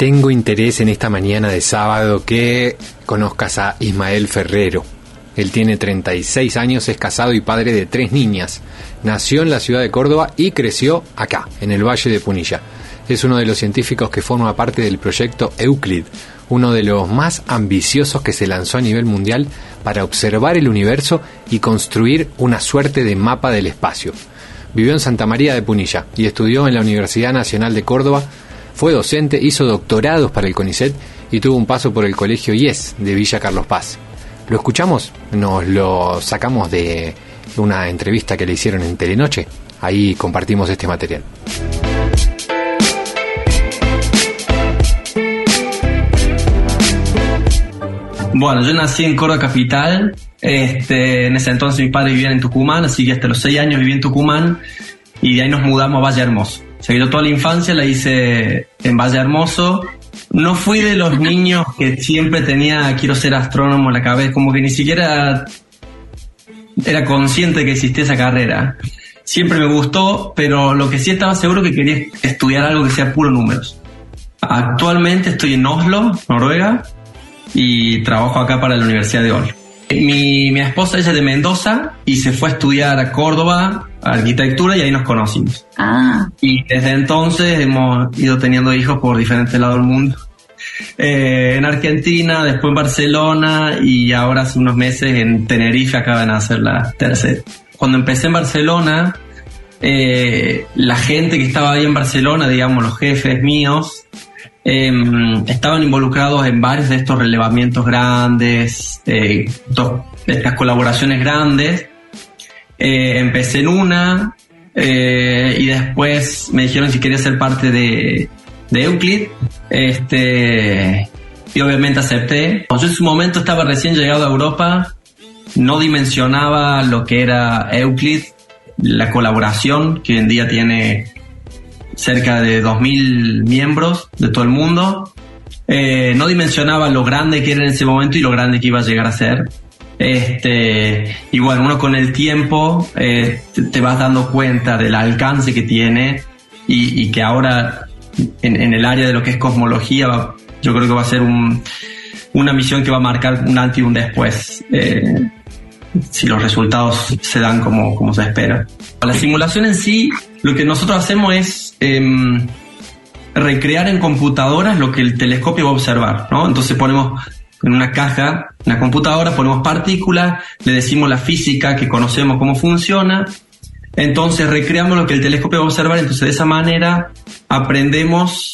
tengo interés en esta mañana de sábado que conozcas a Ismael Ferrero. Él tiene 36 años, es casado y padre de 3 niñas. Nació en la ciudad de Córdoba y creció acá, en el Valle de Punilla. Es uno de los científicos que forma parte del proyecto Euclid, uno de los más ambiciosos que se lanzó a nivel mundial para observar el universo y construir una suerte de mapa del espacio. Vivió en Santa María de Punilla y estudió en la Universidad Nacional de Córdoba. Fue docente, hizo doctorados para el CONICET y tuvo un paso por el Colegio IES de Villa Carlos Paz. ¿Lo escuchamos? Nos lo sacamos de una entrevista que le hicieron en Telenoche. Ahí compartimos este material. Bueno, yo nací en Córdoba capital. En ese entonces mis padres vivían en Tucumán, así que hasta los 6 años viví en Tucumán y de ahí nos mudamos a Valle Hermoso. O sea, yo toda la infancia la hice en Valle Hermoso. No fui de los niños que siempre tenía quiero ser astrónomo en la cabeza, como que ni siquiera era consciente de que existía esa carrera. Siempre me gustó, pero lo que sí estaba seguro que quería estudiar algo que sea puro números. Actualmente estoy en Oslo, Noruega, y trabajo acá para la Universidad de Oslo. Mi esposa, ella es de Mendoza y se fue a estudiar a Córdoba, arquitectura, y ahí nos conocimos. Y desde entonces hemos ido teniendo hijos por diferentes lados del mundo. En Argentina, después en Barcelona y ahora hace unos meses en Tenerife acaban de nacer la tercera. Cuando empecé en Barcelona, la gente que estaba ahí en Barcelona, digamos los jefes míos, estaban involucrados en varios de estos relevamientos grandes, estas colaboraciones grandes. Empecé en una y después me dijeron si quería ser parte de Euclid, y obviamente acepté. Yo en su momento estaba recién llegado a Europa, no dimensionaba lo que era Euclid, la colaboración que hoy en día tiene cerca de 2.000 miembros de todo el mundo. No dimensionaba lo grande que era en ese momento y lo grande que iba a llegar a ser. Y bueno, uno con el tiempo te vas dando cuenta del alcance que tiene y que ahora en el área de lo que es cosmología yo creo que va a ser una misión que va a marcar un antes y un después, si los resultados se dan como se espera. La simulación en sí, lo que nosotros hacemos es recrear en computadoras lo que el telescopio va a observar, ¿no? Entonces ponemos en una caja, una computadora, ponemos partículas, le decimos la física que conocemos cómo funciona, entonces recreamos lo que el telescopio va a observar, entonces de esa manera aprendemos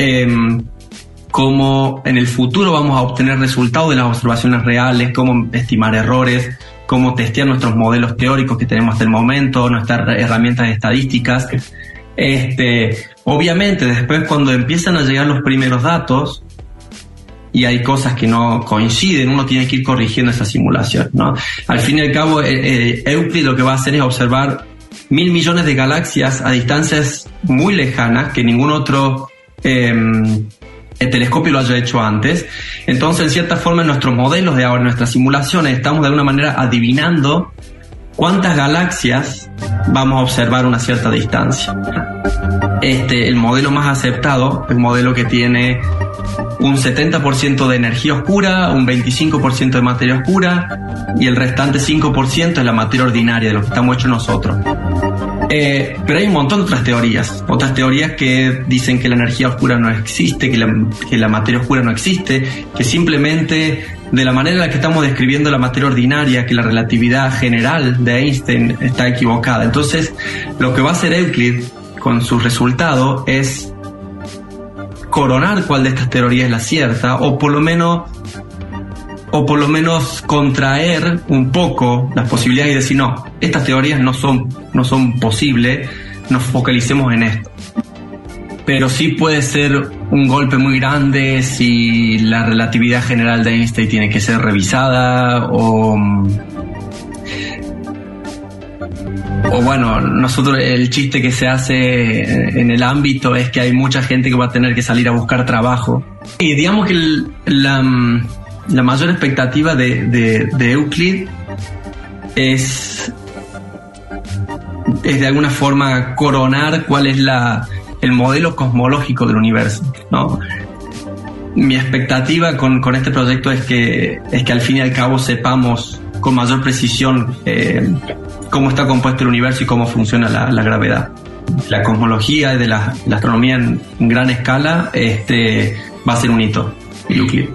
cómo en el futuro vamos a obtener resultados de las observaciones reales, cómo estimar errores, cómo testear nuestros modelos teóricos que tenemos hasta el momento, nuestras herramientas estadísticas. Obviamente después cuando empiezan a llegar los primeros datos y hay cosas que no coinciden, uno tiene que ir corrigiendo esa simulación, ¿no? Al fin y al cabo, Euclid lo que va a hacer es observar 1.000 millones de galaxias a distancias muy lejanas que ningún otro el telescopio lo haya hecho antes. Entonces, en cierta forma, en nuestros modelos de ahora, en nuestras simulaciones, estamos de alguna manera adivinando cuántas galaxias vamos a observar a una cierta distancia. El modelo más aceptado es un modelo que tiene un 70% de energía oscura, un 25% de materia oscura y el restante 5% es la materia ordinaria de lo que estamos hechos nosotros. Pero hay un montón de otras teorías que dicen que la energía oscura no existe, que la materia oscura no existe, que simplemente de la manera en la que estamos describiendo la materia ordinaria, que la relatividad general de Einstein está equivocada. Entonces, lo que va a hacer Euclid con sus resultados es coronar cuál de estas teorías es la cierta, o por lo menos contraer un poco las posibilidades y decir no, estas teorías no son posibles, nos focalicemos en esto. Pero sí puede ser un golpe muy grande si la relatividad general de Einstein tiene que ser revisada o bueno, nosotros el chiste que se hace en el ámbito es que hay mucha gente que va a tener que salir a buscar trabajo. Y digamos que la mayor expectativa de Euclid es de alguna forma coronar cuál es el modelo cosmológico del universo, ¿no? Mi expectativa con este proyecto es que al fin y al cabo sepamos con mayor precisión cómo está compuesto el universo y cómo funciona la gravedad. La cosmología de la astronomía en gran escala va a ser un hito en Euclid.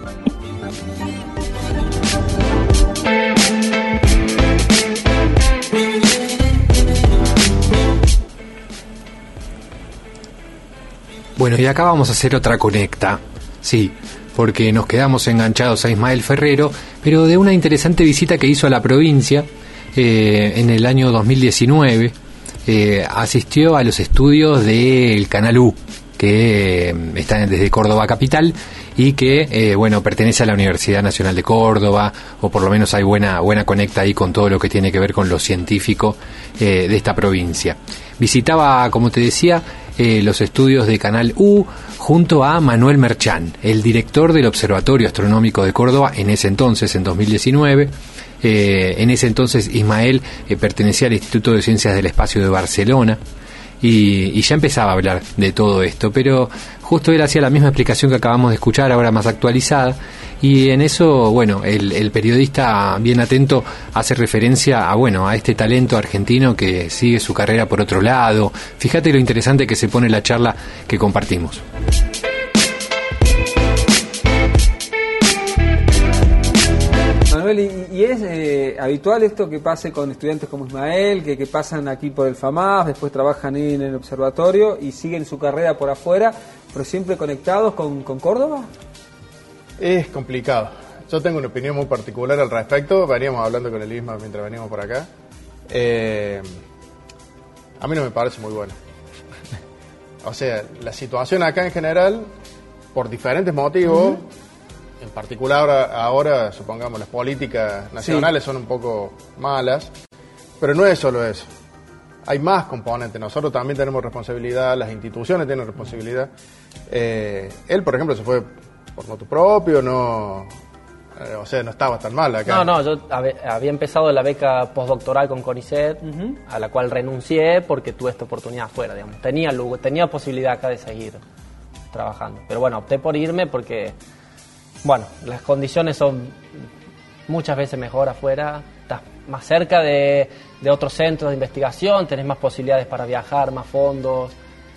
Bueno, y acá vamos a hacer otra conecta, sí, porque nos quedamos enganchados a Ismael Ferrero, pero de una interesante visita que hizo a la provincia en el año 2019, asistió a los estudios del Canal U, que está desde Córdoba capital y que pertenece a la Universidad Nacional de Córdoba, o por lo menos hay buena conecta ahí con todo lo que tiene que ver con lo científico de esta provincia. Visitaba, como te decía, los estudios de Canal U junto a Manuel Merchán, el director del Observatorio Astronómico de Córdoba en ese entonces, en 2019. En ese entonces Ismael pertenecía al Instituto de Ciencias del Espacio de Barcelona y ya empezaba a hablar de todo esto, pero justo él hacía la misma explicación que acabamos de escuchar, ahora más actualizada, y en eso, el periodista bien atento hace referencia a este talento argentino que sigue su carrera por otro lado. Fíjate lo interesante que se pone la charla que compartimos. Manuel, ¿y es habitual esto que pase con estudiantes como Ismael, que pasan aquí por el FAMAS, después trabajan ahí en el observatorio y siguen su carrera por afuera, pero siempre conectados con Córdoba? Es complicado. Yo tengo una opinión muy particular al respecto. Veníamos hablando con el Isma mientras veníamos por acá. A mí no me parece muy bueno. O sea, la situación acá en general, por diferentes motivos, en particular ahora, supongamos, las políticas nacionales son un poco malas, pero no es solo eso. Hay más componentes. Nosotros también tenemos responsabilidad, las instituciones tienen responsabilidad. Él, por ejemplo, se fue por motu propio, no estaba tan mal acá. No, yo había empezado la beca postdoctoral con CONICET, a la cual renuncié porque tuve esta oportunidad afuera, digamos. Tenía posibilidad acá de seguir trabajando, pero opté por irme porque, las condiciones son muchas veces mejor afuera, estás más cerca de otros centros de investigación, tenés más posibilidades para viajar, más fondos,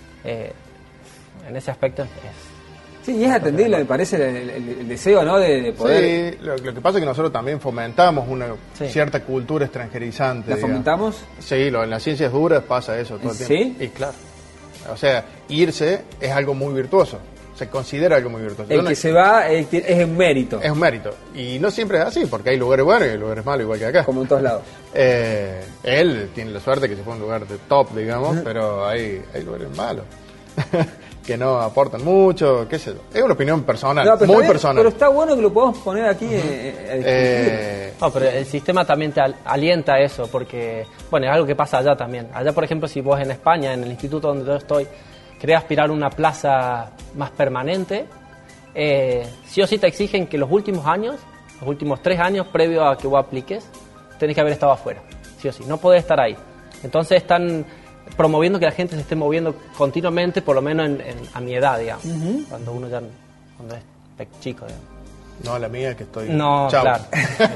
en ese aspecto Sí, y es atendible, me parece, el deseo, ¿no?, de poder... Sí, lo que pasa es que nosotros también fomentamos una cierta cultura extranjerizante. ¿La fomentamos? Sí, en las ciencias duras pasa eso todo el tiempo. ¿Sí? Y claro. O sea, irse es algo muy virtuoso. Se considera algo muy virtuoso. El que se va es un mérito. Es un mérito. Y no siempre es así, porque hay lugares buenos y hay lugares malos, igual que acá. Como en todos lados. Él tiene la suerte que se fue a un lugar de top, digamos, pero hay lugares malos. Que no aportan mucho, qué sé yo. Es una opinión personal, muy personal. Pero está bueno que lo podamos poner aquí a discutir. No, pero el sistema también te alienta a eso, porque, es algo que pasa allá también. Allá, por ejemplo, si vos en España, en el instituto donde yo estoy, querés aspirar a una plaza más permanente, sí o sí te exigen que los últimos 3 años previo a que vos apliques, tenés que haber estado afuera, sí o sí, no podés estar ahí. Entonces están promoviendo que la gente se esté moviendo continuamente, por lo menos a mi edad, digamos, cuando es chico, digamos. No, la mía que estoy... No, Chau. claro.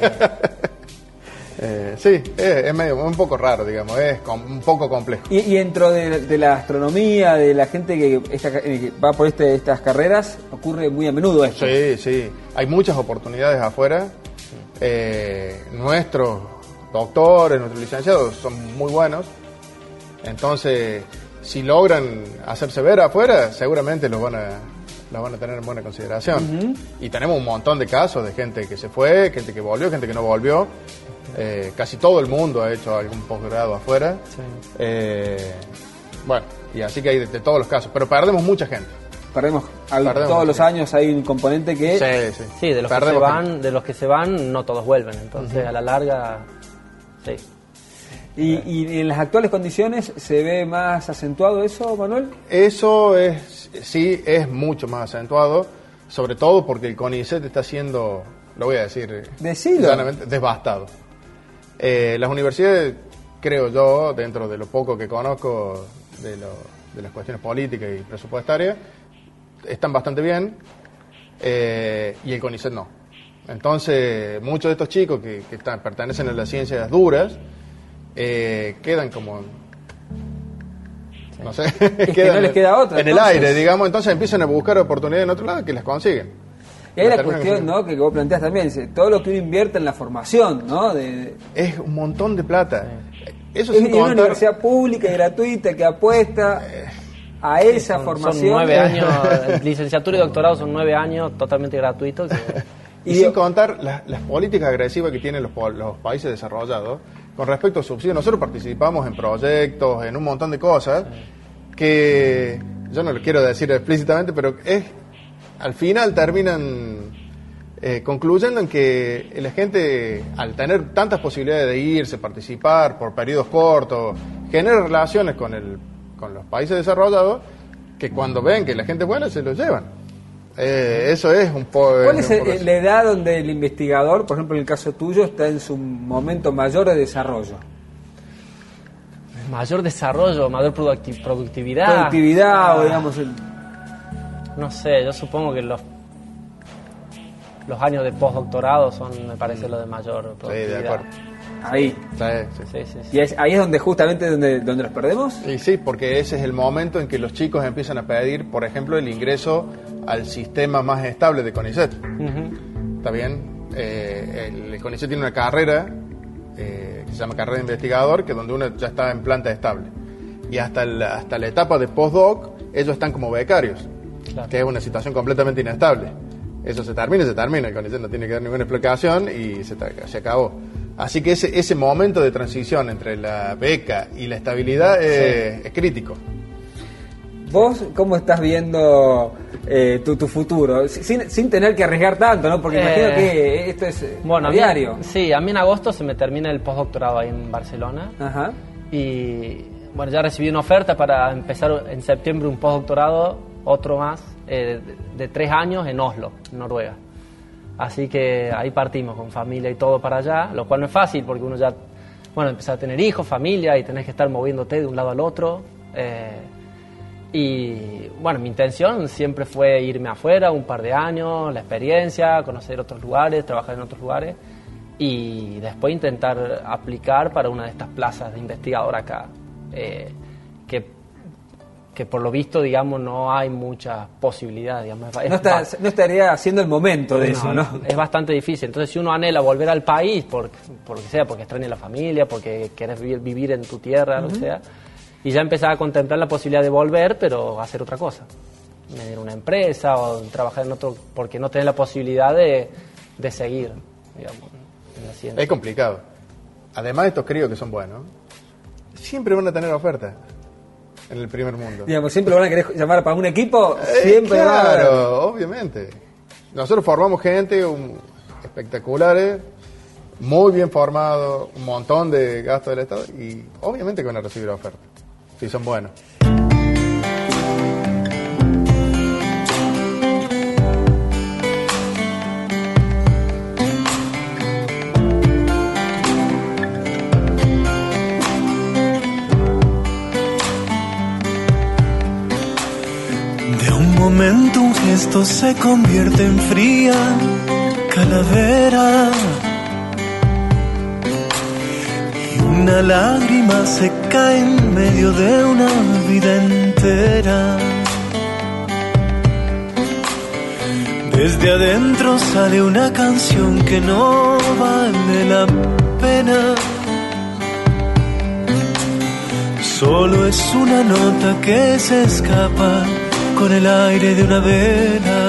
Sí, es medio, un poco raro, digamos, es un poco complejo. Y dentro de la astronomía, de la gente que va por estas carreras, ocurre muy a menudo esto. Sí, hay muchas oportunidades afuera. Nuestros doctores, nuestros licenciados son muy buenos. Entonces, si logran hacerse ver afuera, seguramente los van a tener en buena consideración. Y tenemos un montón de casos de gente que se fue, gente que volvió, gente que no volvió. Casi todo el mundo ha hecho algún posgrado afuera. Sí. Y así que hay de todos los casos. Pero perdemos mucha gente. Perdemos todos los años hay un componente que... Sí, de los que se van, no todos vuelven. Entonces, a la larga, sí. ¿Y en las actuales condiciones se ve más acentuado eso, Manuel? Eso es mucho más acentuado, sobre todo porque el CONICET está siendo, lo voy a decir, devastado. Las universidades, creo yo, dentro de lo poco que conozco de las cuestiones políticas y presupuestarias, están bastante bien, y el CONICET no. Entonces, muchos de estos chicos que pertenecen a las ciencias duras quedan como, no sé, que no les queda otra. En el aire, digamos, entonces empiezan a buscar oportunidades en otro lado que las consiguen. Y ahí la cuestión, ¿no?, que vos planteás también, todo lo que uno invierte en la formación, ¿no? Es un montón de plata. Eso es sin una universidad pública y gratuita que apuesta a esa formación. Son 9 años, licenciatura y doctorado son 9 años totalmente gratuitos. Y sin contar las políticas agresivas que tienen los países desarrollados con respecto a subsidios. Nosotros participamos en proyectos, en un montón de cosas que yo no lo quiero decir explícitamente, pero al final terminan concluyendo en que la gente, al tener tantas posibilidades de irse, participar por periodos cortos, genera relaciones con los países desarrollados, que cuando ven que la gente es buena se los llevan. Eso es un poco... ¿Cuál es la edad donde el investigador, por ejemplo en el caso tuyo, está en su momento mayor de desarrollo? Mayor desarrollo, mayor productividad. Productividad, o digamos... No sé, yo supongo que los años de postdoctorado son, me parece, lo de mayor productividad. Sí, de acuerdo. Ahí. Sí. ¿Y ahí es donde justamente donde los perdemos? Sí, porque ese es el momento en que los chicos empiezan a pedir, por ejemplo, el ingreso al sistema más estable de CONICET. ¿Está bien? El CONICET tiene una carrera que se llama carrera de investigador, que donde uno ya está en planta estable. Y hasta la etapa de postdoc, ellos están como becarios, claro, que es una situación completamente inestable. Eso se termina, el CONICET no tiene que dar ninguna explicación y se acabó. Así que ese momento de transición entre la beca y la estabilidad es crítico. ¿Vos cómo estás viendo tu futuro? Sin tener que arriesgar tanto, ¿no? Porque imagino que esto es diario. Sí, a mí en agosto se me termina el postdoctorado ahí en Barcelona. Ajá. Y bueno, ya recibí una oferta para empezar en septiembre un postdoctorado, otro más, de 3 años en Oslo, Noruega. Así que ahí partimos con familia y todo para allá, lo cual no es fácil porque uno ya, empieza a tener hijos, familia y tenés que estar moviéndote de un lado al otro. Y bueno, mi intención siempre fue irme afuera un par de años, la experiencia, conocer otros lugares, trabajar en otros lugares y después intentar aplicar para una de estas plazas de investigador acá, que por lo visto, digamos, no hay mucha posibilidad, digamos. No estaría haciendo el momento de eso, ¿no? Es bastante difícil. Entonces, si uno anhela volver al país, porque sea, porque extraña la familia, porque querés vivir en tu tierra, lo que sea, y ya empezar a contemplar la posibilidad de volver, pero hacer otra cosa. Medir una empresa o trabajar en otro, porque no tenés la posibilidad de seguir, digamos, en la ciencia. Es complicado. Además, estos críos que son buenos, siempre van a tener ofertas. En el primer mundo. Digamos, siempre van a querer llamar para un equipo, siempre claro, obviamente. Nosotros formamos gente espectaculares, muy bien formados, un montón de gastos del Estado y obviamente que van a recibir ofertas, si son buenos. Momento un gesto se convierte en fría calavera y una lágrima se cae en medio de una vida entera. Desde adentro sale una canción que no vale la pena. Solo es una nota que se escapa con el aire de una vela.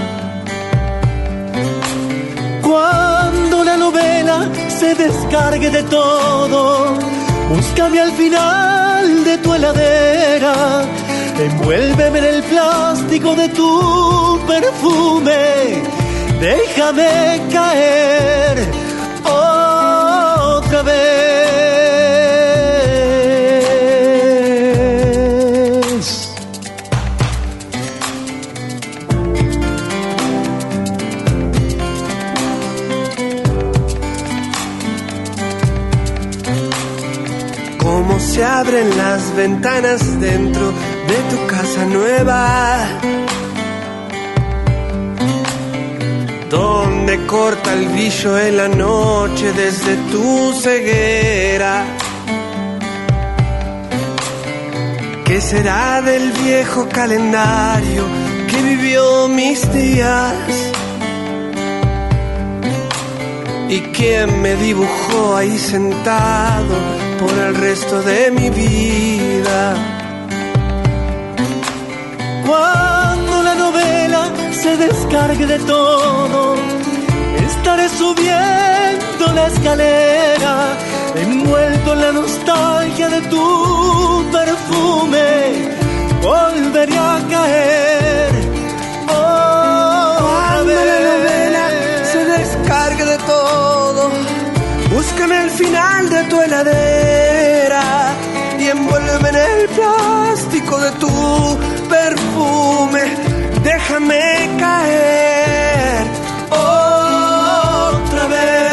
Cuando la novela se descargue de todo, búscame al final de tu heladera, envuélveme en el plástico de tu perfume, déjame caer otra vez. Se abren las ventanas dentro de tu casa nueva donde corta el brillo en la noche desde tu ceguera. ¿Qué será del viejo calendario que vivió mis días? ¿Y quién me dibujó ahí sentado por el resto de mi vida? Cuando la novela se descargue de todo, estaré subiendo la escalera, envuelto en la nostalgia de tu perfume, volveré a caer. Cuando la novela se descargue de todo, búscame el final de tu heladera y envuélveme en el plástico de tu perfume. Déjame caer otra vez.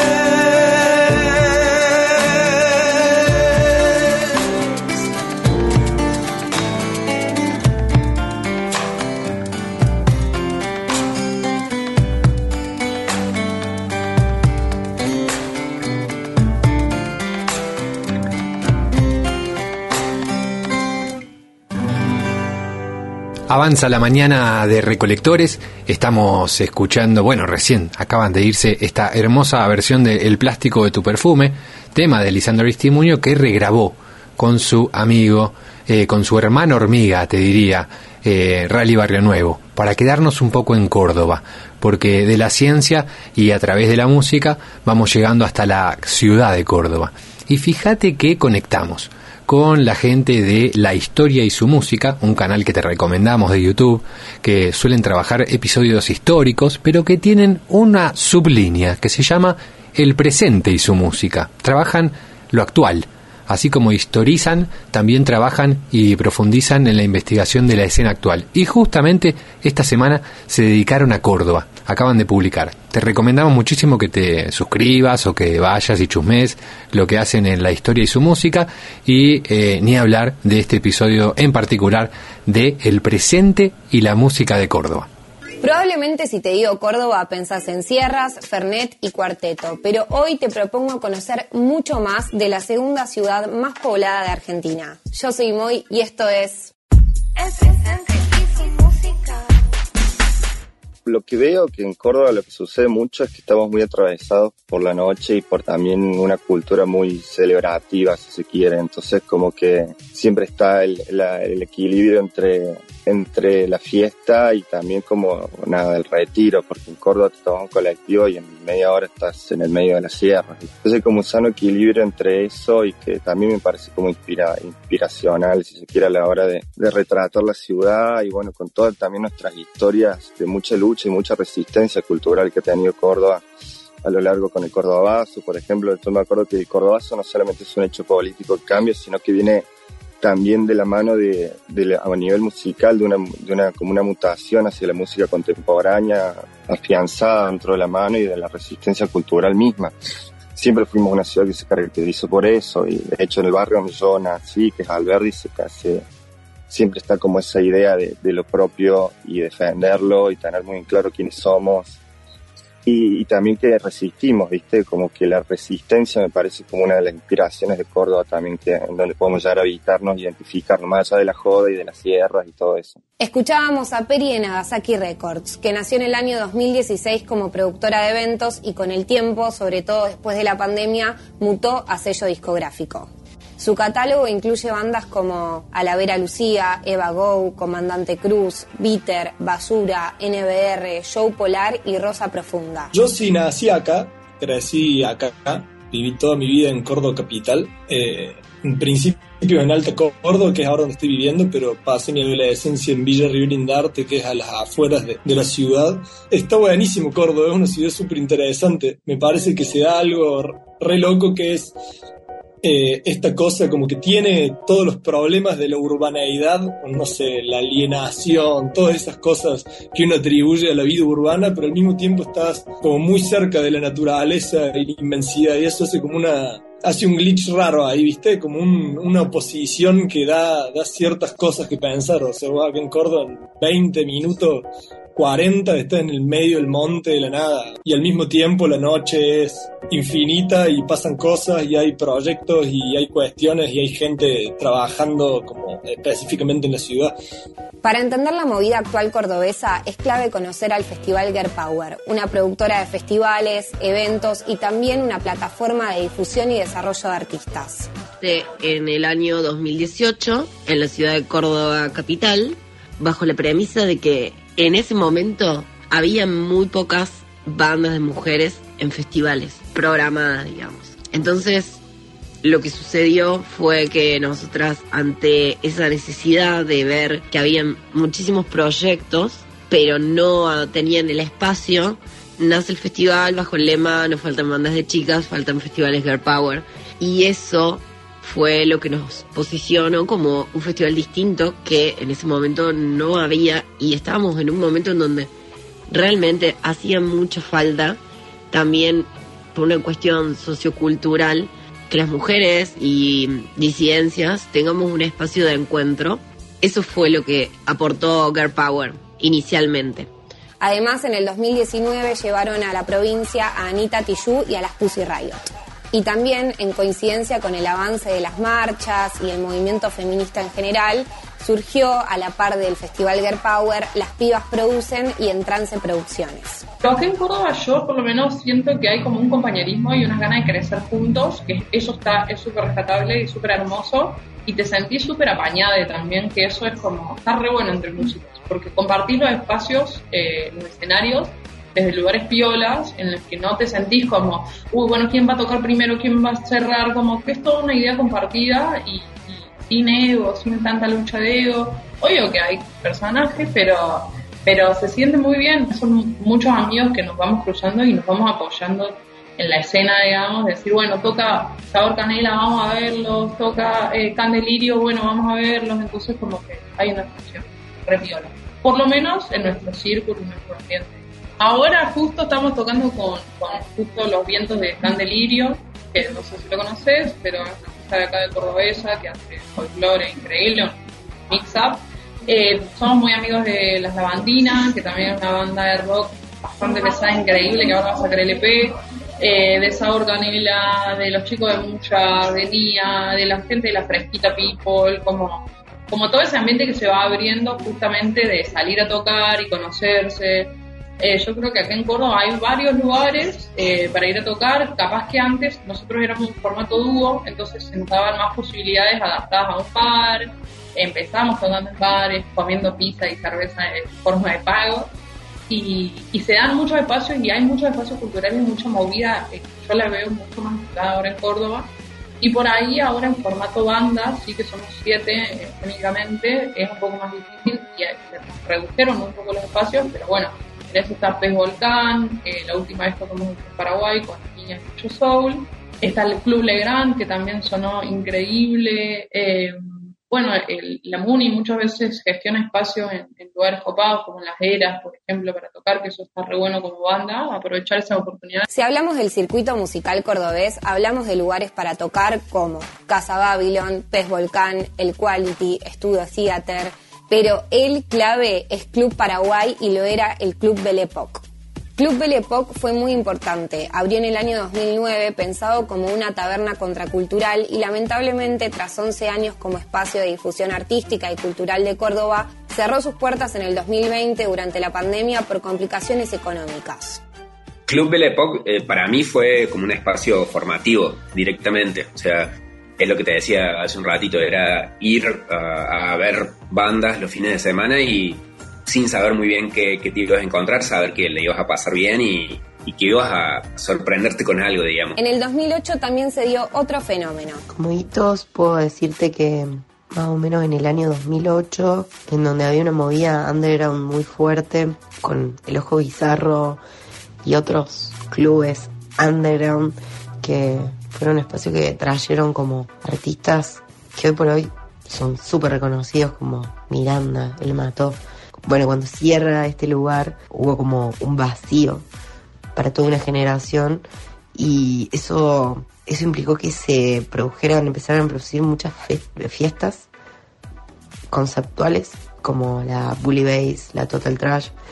Avanza la mañana de Recolectores, estamos escuchando, bueno, recién acaban de irse esta hermosa versión de El plástico de tu perfume, tema de Lisandro Aristimuño, que regrabó con su amigo, con su hermano hormiga, te diría, Rally Barrio Nuevo, para quedarnos un poco en Córdoba, porque de la ciencia y a través de la música vamos llegando hasta la ciudad de Córdoba. Y fíjate que conectamos con la gente de La Historia y su Música, un canal que te recomendamos de YouTube, que suelen trabajar episodios históricos, pero que tienen una sublínea que se llama El Presente y su Música. Trabajan lo actual, así como historizan, también trabajan y profundizan en la investigación de la escena actual. Y justamente esta semana se dedicaron a Córdoba, acaban de publicar. Te recomendamos muchísimo que te suscribas o que vayas y chusmes lo que hacen en La Historia y su Música, y ni hablar de este episodio en particular de El Presente y la Música de Córdoba. Probablemente si te digo Córdoba pensás en sierras, fernet y cuarteto, pero hoy te propongo conocer mucho más de la segunda ciudad más poblada de Argentina. Yo soy Moy y esto es... El Presente y su Música. Lo que veo que en Córdoba lo que sucede mucho es que estamos muy atravesados por la noche y por también una cultura muy celebrativa, si se quiere. Entonces como que siempre está el equilibrio entre la fiesta y también como nada el retiro, porque en Córdoba te tomas un colectivo y en media hora estás en el medio de la sierra. Entonces como un sano equilibrio entre eso y que también me parece como inspiracional, si se quiere, a la hora de retratar la ciudad y bueno, con todas también nuestras historias de mucha lucha y mucha resistencia cultural que ha tenido Córdoba a lo largo con el Cordobazo, por ejemplo. Yo me acuerdo que el Cordobazo no solamente es un hecho político de cambio, sino que viene también de la mano a nivel musical de una mutación hacia la música contemporánea afianzada dentro de la mano y de la resistencia cultural misma. Siempre fuimos una ciudad que se caracterizó por eso, y de hecho en el barrio donde yo nací, que es Alberdi, siempre está como esa idea de lo propio y defenderlo y tener muy claro quiénes somos y también que resistimos, ¿viste? Como que la resistencia me parece como una de las inspiraciones de Córdoba también, en donde podemos llegar a habitarnos, identificarnos más allá de la joda y de las sierras y todo eso. Escuchábamos a Peri de Nagasaki Records, que nació en el año 2016 como productora de eventos y con el tiempo, sobre todo después de la pandemia, mutó a sello discográfico. Su catálogo incluye bandas como Alavera Lucía, Eva Go, Comandante Cruz, Bitter, Basura, NBR, Show Polar y Rosa Profunda. Yo sí nací acá, crecí acá, viví toda mi vida en Córdoba capital, en principio en Alta Córdoba, que es ahora donde estoy viviendo, pero pasé mi adolescencia en Villa Rivera-Indarte, que es a las afueras de la ciudad. Está buenísimo Córdoba, es una ciudad súper interesante. Me parece que se da algo re loco, que es esta cosa como que tiene todos los problemas de la urbaneidad, no sé, la alienación, todas esas cosas que uno atribuye a la vida urbana, pero al mismo tiempo estás como muy cerca de la naturaleza y la inmensidad, y eso hace un glitch raro ahí, ¿viste? Como una oposición que da ciertas cosas que pensar. O sea, vos acá en Córdoba en 20 minutos 40 estás en el medio del monte de la nada y al mismo tiempo la noche es infinita y pasan cosas y hay proyectos y hay cuestiones y hay gente trabajando como específicamente en la ciudad. Para entender la movida actual cordobesa es clave conocer al Festival Girl Power, una productora de festivales, eventos y también una plataforma de difusión y desarrollo de artistas. En el año 2018, en la ciudad de Córdoba capital, bajo la premisa de que en ese momento había muy pocas bandas de mujeres en festivales, programadas, digamos. Entonces, lo que sucedió fue que nosotras, ante esa necesidad de ver que había muchísimos proyectos, pero no tenían el espacio, nace el festival bajo el lema "No faltan bandas de chicas, faltan festivales Girl Power". Y eso fue lo que nos posicionó como un festival distinto que en ese momento no había, y estábamos en un momento en donde realmente hacía mucha falta, también por una cuestión sociocultural, que las mujeres y disidencias tengamos un espacio de encuentro. Eso fue lo que aportó Girl Power inicialmente. Además, en el 2019 llevaron a la provincia a Anita Tijoux y a las Pussy Riot. Y también, en coincidencia con el avance de las marchas y el movimiento feminista en general, surgió a la par del Festival Girl Power Las Pibas Producen y En Trance Producciones. Pero aquí en Córdoba yo por lo menos siento que hay como un compañerismo y unas ganas de crecer juntos, que eso es súper rescatable y súper hermoso, y te sentís súper apañada también, que eso es como, está re bueno entre músicos, porque compartís los espacios, los escenarios, desde lugares piolas, en los que no te sentís como, bueno, ¿quién va a tocar primero? ¿Quién va a cerrar? Como que es toda una idea compartida y sin ego, sin tanta lucha de ego. Obvio que hay personajes, pero se siente muy bien. Son muchos amigos que nos vamos cruzando y nos vamos apoyando en la escena, digamos, de decir, bueno, toca Sabor Canela, vamos a verlos, toca Candelirio, bueno, vamos a verlos. Entonces como que hay una función re piola. Por lo menos en nuestro círculo, en nuestro ambiente. Ahora justo estamos tocando con justo Los Vientos de Candelirio, que no sé si lo conoces, pero es una artista de acá de Cordobesa que hace folclore increíble, un mix-up. Somos muy amigos de Las Lavandinas, que también es una banda de rock bastante pesada, increíble, que ahora va a sacar LP. De Sabor Canela, de los chicos de Mucha, de Nia, de la gente de la Fresquita People, como todo ese ambiente que se va abriendo justamente de salir a tocar y conocerse. Yo creo que acá en Córdoba hay varios lugares para ir a tocar. Capaz que antes nosotros éramos un formato dúo, entonces se nos daban más posibilidades adaptadas a un bar. Empezamos tocando en bares, comiendo pizza y cerveza en forma de pago. Y se dan muchos espacios y hay muchos espacios culturales, mucha movida. Yo la veo mucho más ahora en Córdoba. Y por ahí ahora en formato banda, sí que somos 7 técnicamente, es un poco más difícil y se redujeron un poco los espacios, pero bueno. Está Pez Volcán, la última vez tocamos en Paraguay con Niñas Mucho Soul. Está el Club Legrand, que también sonó increíble. La MUNI muchas veces gestiona espacios en lugares copados, como en Las Heras, por ejemplo, para tocar, que eso está re bueno como banda, aprovechar esa oportunidad. Si hablamos del circuito musical cordobés, hablamos de lugares para tocar como Casa Babylon, Pez Volcán, El Quality, Estudio Theater. Pero el clave es Club Paraguay y lo era el Club Belle Époque. Club Belle Époque fue muy importante. Abrió en el año 2009 pensado como una taberna contracultural y lamentablemente tras 11 años como espacio de difusión artística y cultural de Córdoba, cerró sus puertas en el 2020 durante la pandemia por complicaciones económicas. Club Belle Époque para mí fue como un espacio formativo directamente, o sea, es lo que te decía hace un ratito, era ir a ver bandas los fines de semana y sin saber muy bien qué te ibas a encontrar, saber que le ibas a pasar bien y que ibas a sorprenderte con algo, digamos. En el 2008 también se dio otro fenómeno. Como hitos puedo decirte que más o menos en el año 2008, en donde había una movida underground muy fuerte con El Ojo Bizarro y otros clubes underground que fueron espacios que trajeron como artistas que hoy por hoy son súper reconocidos, como Miranda, El Mató. Bueno, cuando cierra este lugar hubo como un vacío para toda una generación y eso implicó que empezaron a producir muchas fiestas conceptuales como la Bully Bass, la Total Trash,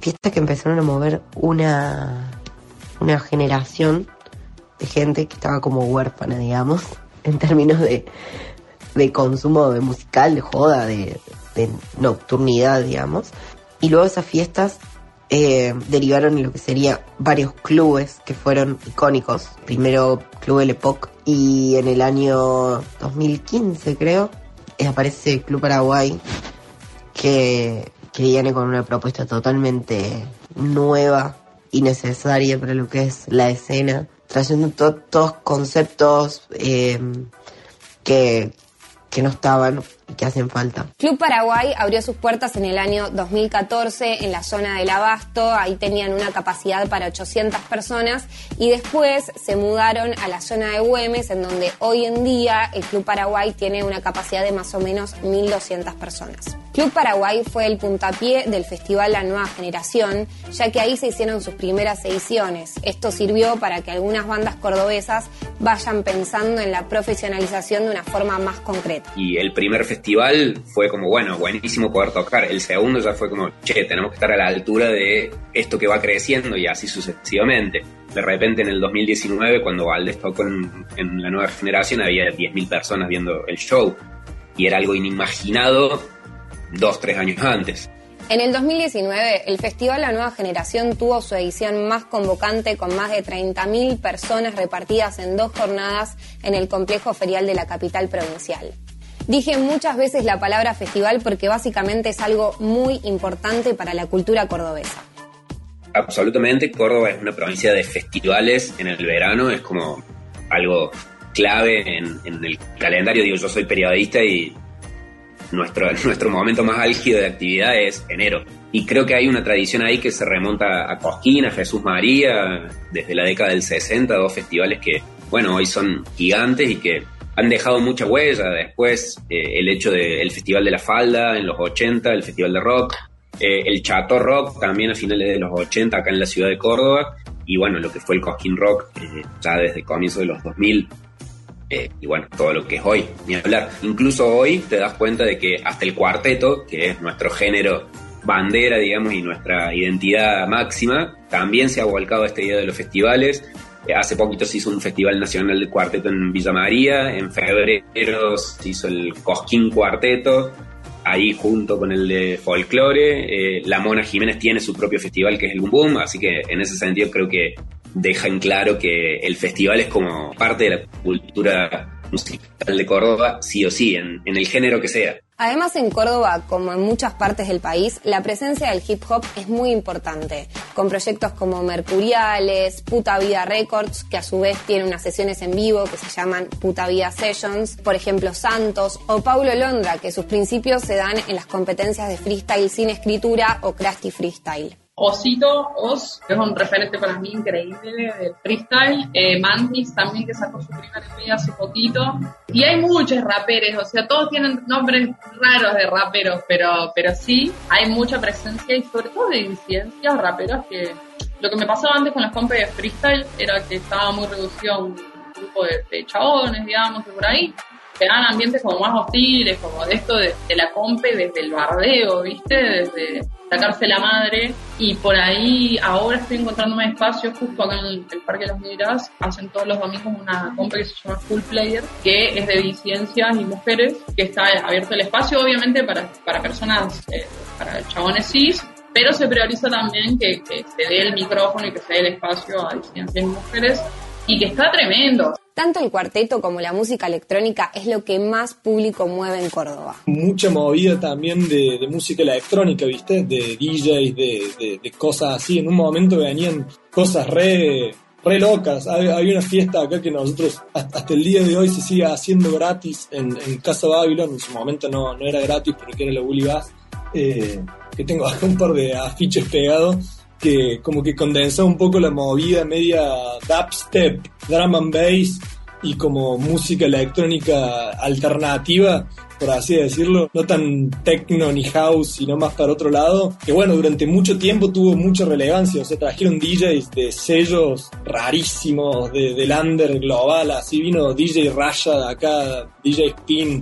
fiestas que empezaron a mover una generación de gente que estaba como huérfana, digamos, en términos de consumo de musical, de joda, de nocturnidad, digamos. Y luego esas fiestas derivaron en lo que sería varios clubes que fueron icónicos. Primero Club El Epoch, y en el año 2015, creo, aparece Club Paraguay, que viene con una propuesta totalmente nueva y necesaria para lo que es la escena, trayendo todos conceptos que no estaban y que hacen falta. Club Paraguay abrió sus puertas en el año 2014 en la zona del Abasto. Ahí tenían una capacidad para 800 personas y después se mudaron a la zona de Güemes, en donde hoy en día el Club Paraguay tiene una capacidad de más o menos 1.200 personas. Club Paraguay fue el puntapié del festival La Nueva Generación, ya que ahí se hicieron sus primeras ediciones. Esto sirvió para que algunas bandas cordobesas vayan pensando en la profesionalización de una forma más concreta. Y el primer festival fue como, bueno, buenísimo poder tocar. El segundo ya fue como, che, tenemos que estar a la altura de esto que va creciendo, y así sucesivamente. De repente en el 2019, cuando Valdés tocó en La Nueva Generación, había 10.000 personas viendo el show, y era algo inimaginado 2-3 años antes. En el 2019, el Festival La Nueva Generación tuvo su edición más convocante, con más de 30.000 personas repartidas en 2 jornadas en el complejo ferial de la capital provincial. Dije muchas veces la palabra festival porque básicamente es algo muy importante para la cultura cordobesa. Absolutamente, Córdoba es una provincia de festivales en el verano, es como algo clave en el calendario. Digo, yo soy periodista y nuestro momento más álgido de actividad es enero. Y creo que hay una tradición ahí que se remonta a Cosquín, a Jesús María, desde la década del 60, 2 festivales que, bueno, hoy son gigantes y que han dejado mucha huella. Después, el hecho del Festival de la Falda en los 80, el Festival de Rock, el Chato Rock también a finales de los 80 acá en la ciudad de Córdoba, y bueno, lo que fue el Cosquín Rock ya desde el comienzo de los 2000. Y bueno, todo lo que es hoy, ni hablar. Incluso hoy te das cuenta de que hasta el cuarteto, que es nuestro género bandera, digamos, y nuestra identidad máxima, también se ha volcado a esta idea de los festivales. Hace poquito se hizo un Festival Nacional de Cuarteto en Villa María, en febrero se hizo el Cosquín Cuarteto, ahí junto con el de Folklore. La Mona Jiménez tiene su propio festival, que es el Boom Boom, así que en ese sentido creo que dejan claro que el festival es como parte de la cultura musical de Córdoba, sí o sí, en el género que sea. Además, en Córdoba, como en muchas partes del país, la presencia del hip hop es muy importante, con proyectos como Mercuriales, Puta Vida Records, que a su vez tiene unas sesiones en vivo que se llaman Puta Vida Sessions, por ejemplo Santos, o Paulo Londra, que sus principios se dan en las competencias de freestyle sin escritura o Krusty Freestyle. Osito, que es un referente para mí increíble del freestyle. Mantis también, que sacó su primer EP hace poquito. Y hay muchos raperos, o sea, todos tienen nombres raros de raperos, pero sí, hay mucha presencia y sobre todo de disidencias raperos. Que lo que me pasaba antes con las compas de freestyle era que estaba muy reducido a un grupo de chabones, digamos, de por ahí. Que eran ambientes como más hostiles, como de esto de la compe desde el bardeo, ¿viste? Desde sacarse la madre. Y por ahí ahora estoy encontrando más espacios justo acá en el Parque de las Miras. Hacen todos los domingos una compe que se llama Full Player, que es de disidencias y mujeres, que está abierto el espacio obviamente para personas, para chabones cis, pero se prioriza también que se dé el micrófono y que se dé el espacio a disidencias y mujeres, y que está tremendo. Tanto el cuarteto como la música electrónica es lo que más público mueve en Córdoba. Mucha movida también de música electrónica, ¿viste? De DJs, de cosas así. En un momento venían cosas re locas. Hay una fiesta acá que nosotros hasta el día de hoy se sigue haciendo gratis en Casa Babylon. En su momento no era gratis, pero que era la Bully Bass. Que tengo acá un par de afiches pegados, que como que condensa un poco la movida media dubstep, drum and bass y como música electrónica alternativa, por así decirlo, no tan techno ni house, sino más para otro lado, que bueno, durante mucho tiempo tuvo mucha relevancia. O sea, trajeron DJs de sellos rarísimos del under global, así vino DJ Raya de acá, DJ Spin,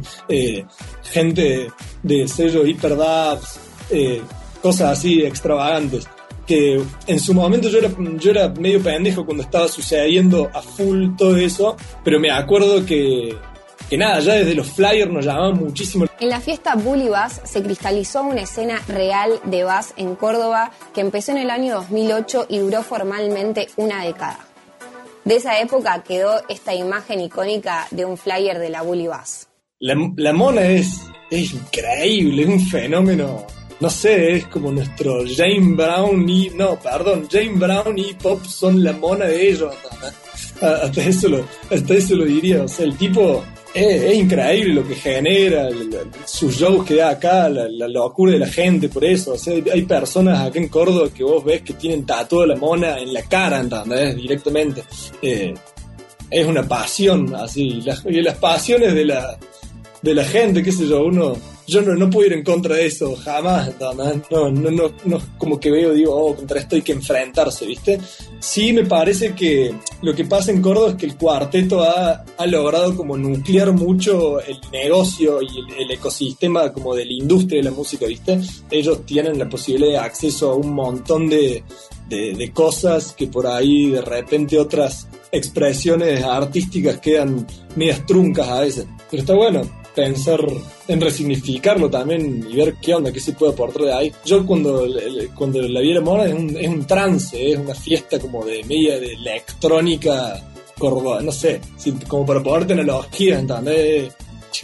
gente de sello Hyperdubs, cosas así extravagantes. que en su momento yo era medio pendejo cuando estaba sucediendo a full todo eso, pero me acuerdo que nada, ya desde los flyers nos llamaban muchísimo. En la fiesta Bully Bass se cristalizó una escena real de bass en Córdoba que empezó en el año 2008 y duró formalmente una década. De esa época quedó esta imagen icónica de un flyer de la Bully Bass. La Mona es increíble, es un fenómeno. No sé, es como nuestro James Brown y Pop son la Mona de ellos. Hasta eso lo diría. O sea, el tipo es increíble lo que genera, sus shows que da acá, la locura de la gente por eso. O sea, hay personas acá en Córdoba que vos ves que tienen tatuada la Mona en la cara, ¿entendés? Directamente. Es una pasión, así. Y las pasiones de la gente, qué sé yo, yo no puedo ir en contra de eso, jamás, no, como que digo, contra esto hay que enfrentarse, ¿viste? Sí me parece que lo que pasa en Córdoba es que el cuarteto ha logrado como nuclear mucho el negocio y el ecosistema como de la industria de la música, ¿viste? Ellos tienen la posibilidad de acceso a un montón de cosas que por ahí de repente otras expresiones artísticas quedan medias truncas a veces, pero está bueno pensar en resignificarlo también y ver qué onda, qué se puede aportar de ahí. Yo cuando la vi a la Mona es un trance, es una fiesta como de media de electrónica córdoba, no sé, como para ponerte analogía, ¿entendés?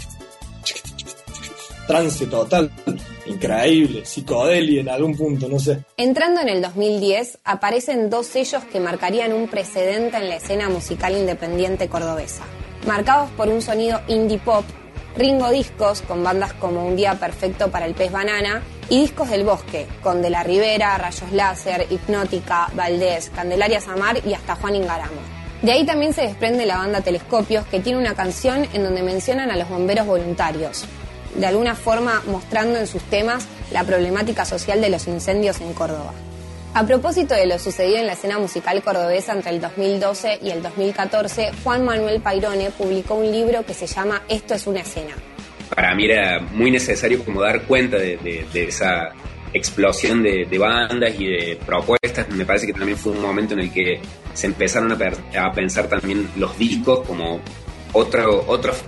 Trance total, increíble, psicodelia en algún punto, no sé. Entrando en el 2010, aparecen dos sellos que marcarían un precedente en la escena musical independiente cordobesa. Marcados por un sonido indie pop, Ringo Discos, con bandas como Un Día Perfecto para el Pez Banana, y Discos del Bosque, con De la Rivera, Rayos Láser, Hipnótica, Valdés, Candelaria Samar y hasta Juan Ingaramo. De ahí también se desprende la banda Telescopios, que tiene una canción en donde mencionan a los bomberos voluntarios, de alguna forma mostrando en sus temas la problemática social de los incendios en Córdoba. A propósito de lo sucedido en la escena musical cordobesa entre el 2012 y el 2014, Juan Manuel Pairone publicó un libro que se llama Esto es una escena. Para mí era muy necesario como dar cuenta de esa explosión de bandas y de propuestas. Me parece que también fue un momento en el que se empezaron a pensar también los discos como otro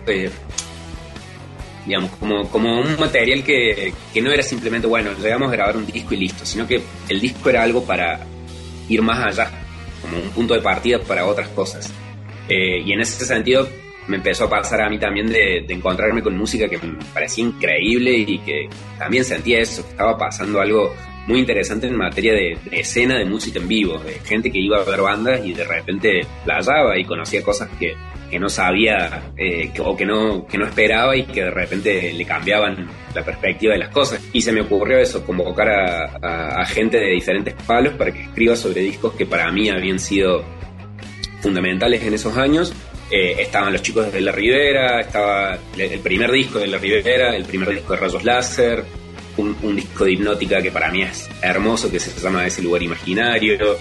digamos, como un material que no era simplemente, bueno, llegamos a grabar un disco y listo, sino que el disco era algo para ir más allá, como un punto de partida para otras cosas. Y en ese sentido me empezó a pasar a mí también de encontrarme con música que me parecía increíble y que también sentía eso, que estaba pasando algo muy interesante en materia de escena de música en vivo, de gente que iba a ver bandas y de repente playaba y conocía cosas que no sabía o que no esperaba y que de repente le cambiaban la perspectiva de las cosas. Y se me ocurrió eso, convocar a gente de diferentes palos para que escriba sobre discos que para mí habían sido fundamentales en esos años. Estaban los chicos de La Rivera, estaba el primer disco de La Rivera, el primer disco de Rayos Láser, un disco de Hipnótica que para mí es hermoso, que se llama Ese Lugar Imaginario.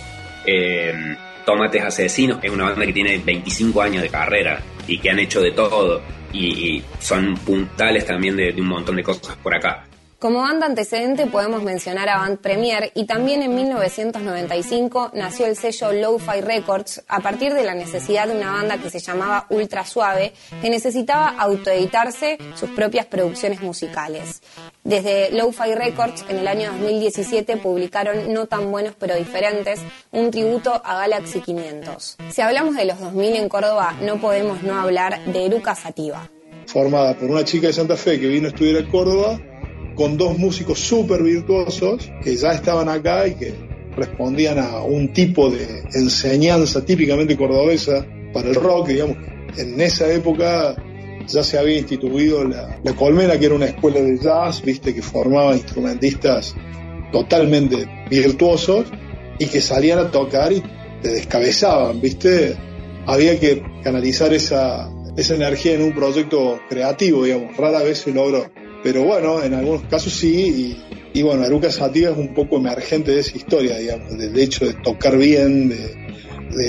Tomates Asesinos es una banda que tiene 25 años de carrera y que han hecho de todo y son puntales también de un montón de cosas por acá. Como banda antecedente podemos mencionar a Band Premier y también en 1995 nació el sello Lo-Fi Records a partir de la necesidad de una banda que se llamaba Ultra Suave que necesitaba autoeditarse sus propias producciones musicales. Desde Lo-Fi Records en el año 2017 publicaron No Tan Buenos Pero Diferentes, un tributo a Galaxy 500. Si hablamos de los 2000 en Córdoba no podemos no hablar de Eruca Sativa. Formada por una chica de Santa Fe que vino a estudiar a Córdoba, con dos músicos súper virtuosos que ya estaban acá y que respondían a un tipo de enseñanza típicamente cordobesa para el rock. Digamos, en esa época ya se había instituido la Colmena, que era una escuela de jazz, viste, que formaba instrumentistas totalmente virtuosos y que salían a tocar y te descabezaban, viste. Había que canalizar esa energía en un proyecto creativo, digamos, rara vez se logró. Pero bueno, en algunos casos sí, y bueno, Eruca Sativa es un poco emergente de esa historia, digamos, del hecho de tocar bien, de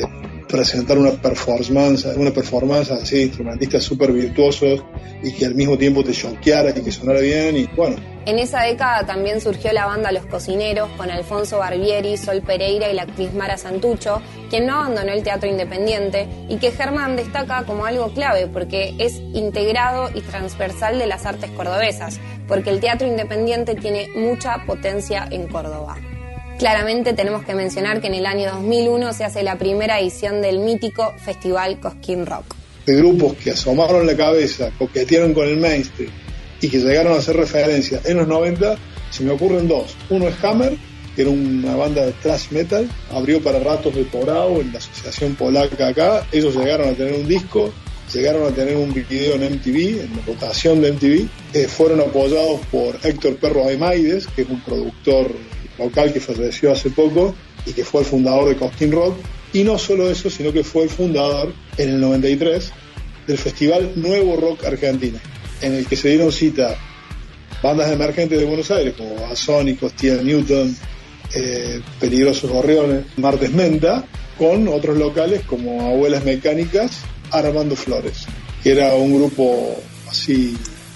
presentar una performance así de instrumentistas súper virtuosos y que al mismo tiempo te choqueara y que sonara bien, y bueno. En esa década también surgió la banda Los Cocineros con Alfonso Barbieri, Sol Pereira y la actriz Mara Santucho, quien no abandonó el teatro independiente y que Germán destaca como algo clave porque es integrado y transversal de las artes cordobesas, porque el teatro independiente tiene mucha potencia en Córdoba. Claramente tenemos que mencionar que en el año 2001 se hace la primera edición del mítico Festival Cosquín Rock. De grupos que asomaron la cabeza, coquetearon con el mainstream y que llegaron a hacer referencia en los 90, se me ocurren dos. Uno es Hammer, que era una banda de thrash metal, abrió para Ratos de Porao en la asociación polaca acá. Ellos llegaron a tener un disco, llegaron a tener un video en MTV, en la rotación de MTV. Fueron apoyados por Héctor Perro Aimaides, que es un productor local que falleció hace poco y que fue el fundador de Cosquín Rock. Y no solo eso, sino que fue el fundador en el 93 del Festival Nuevo Rock Argentina, en el que se dieron cita bandas emergentes de Buenos Aires como Basónicos, Tía Newton, Peligrosos Gorriones, Martes Menta, con otros locales como Abuelas Mecánicas, Armando Flores, que era un grupo así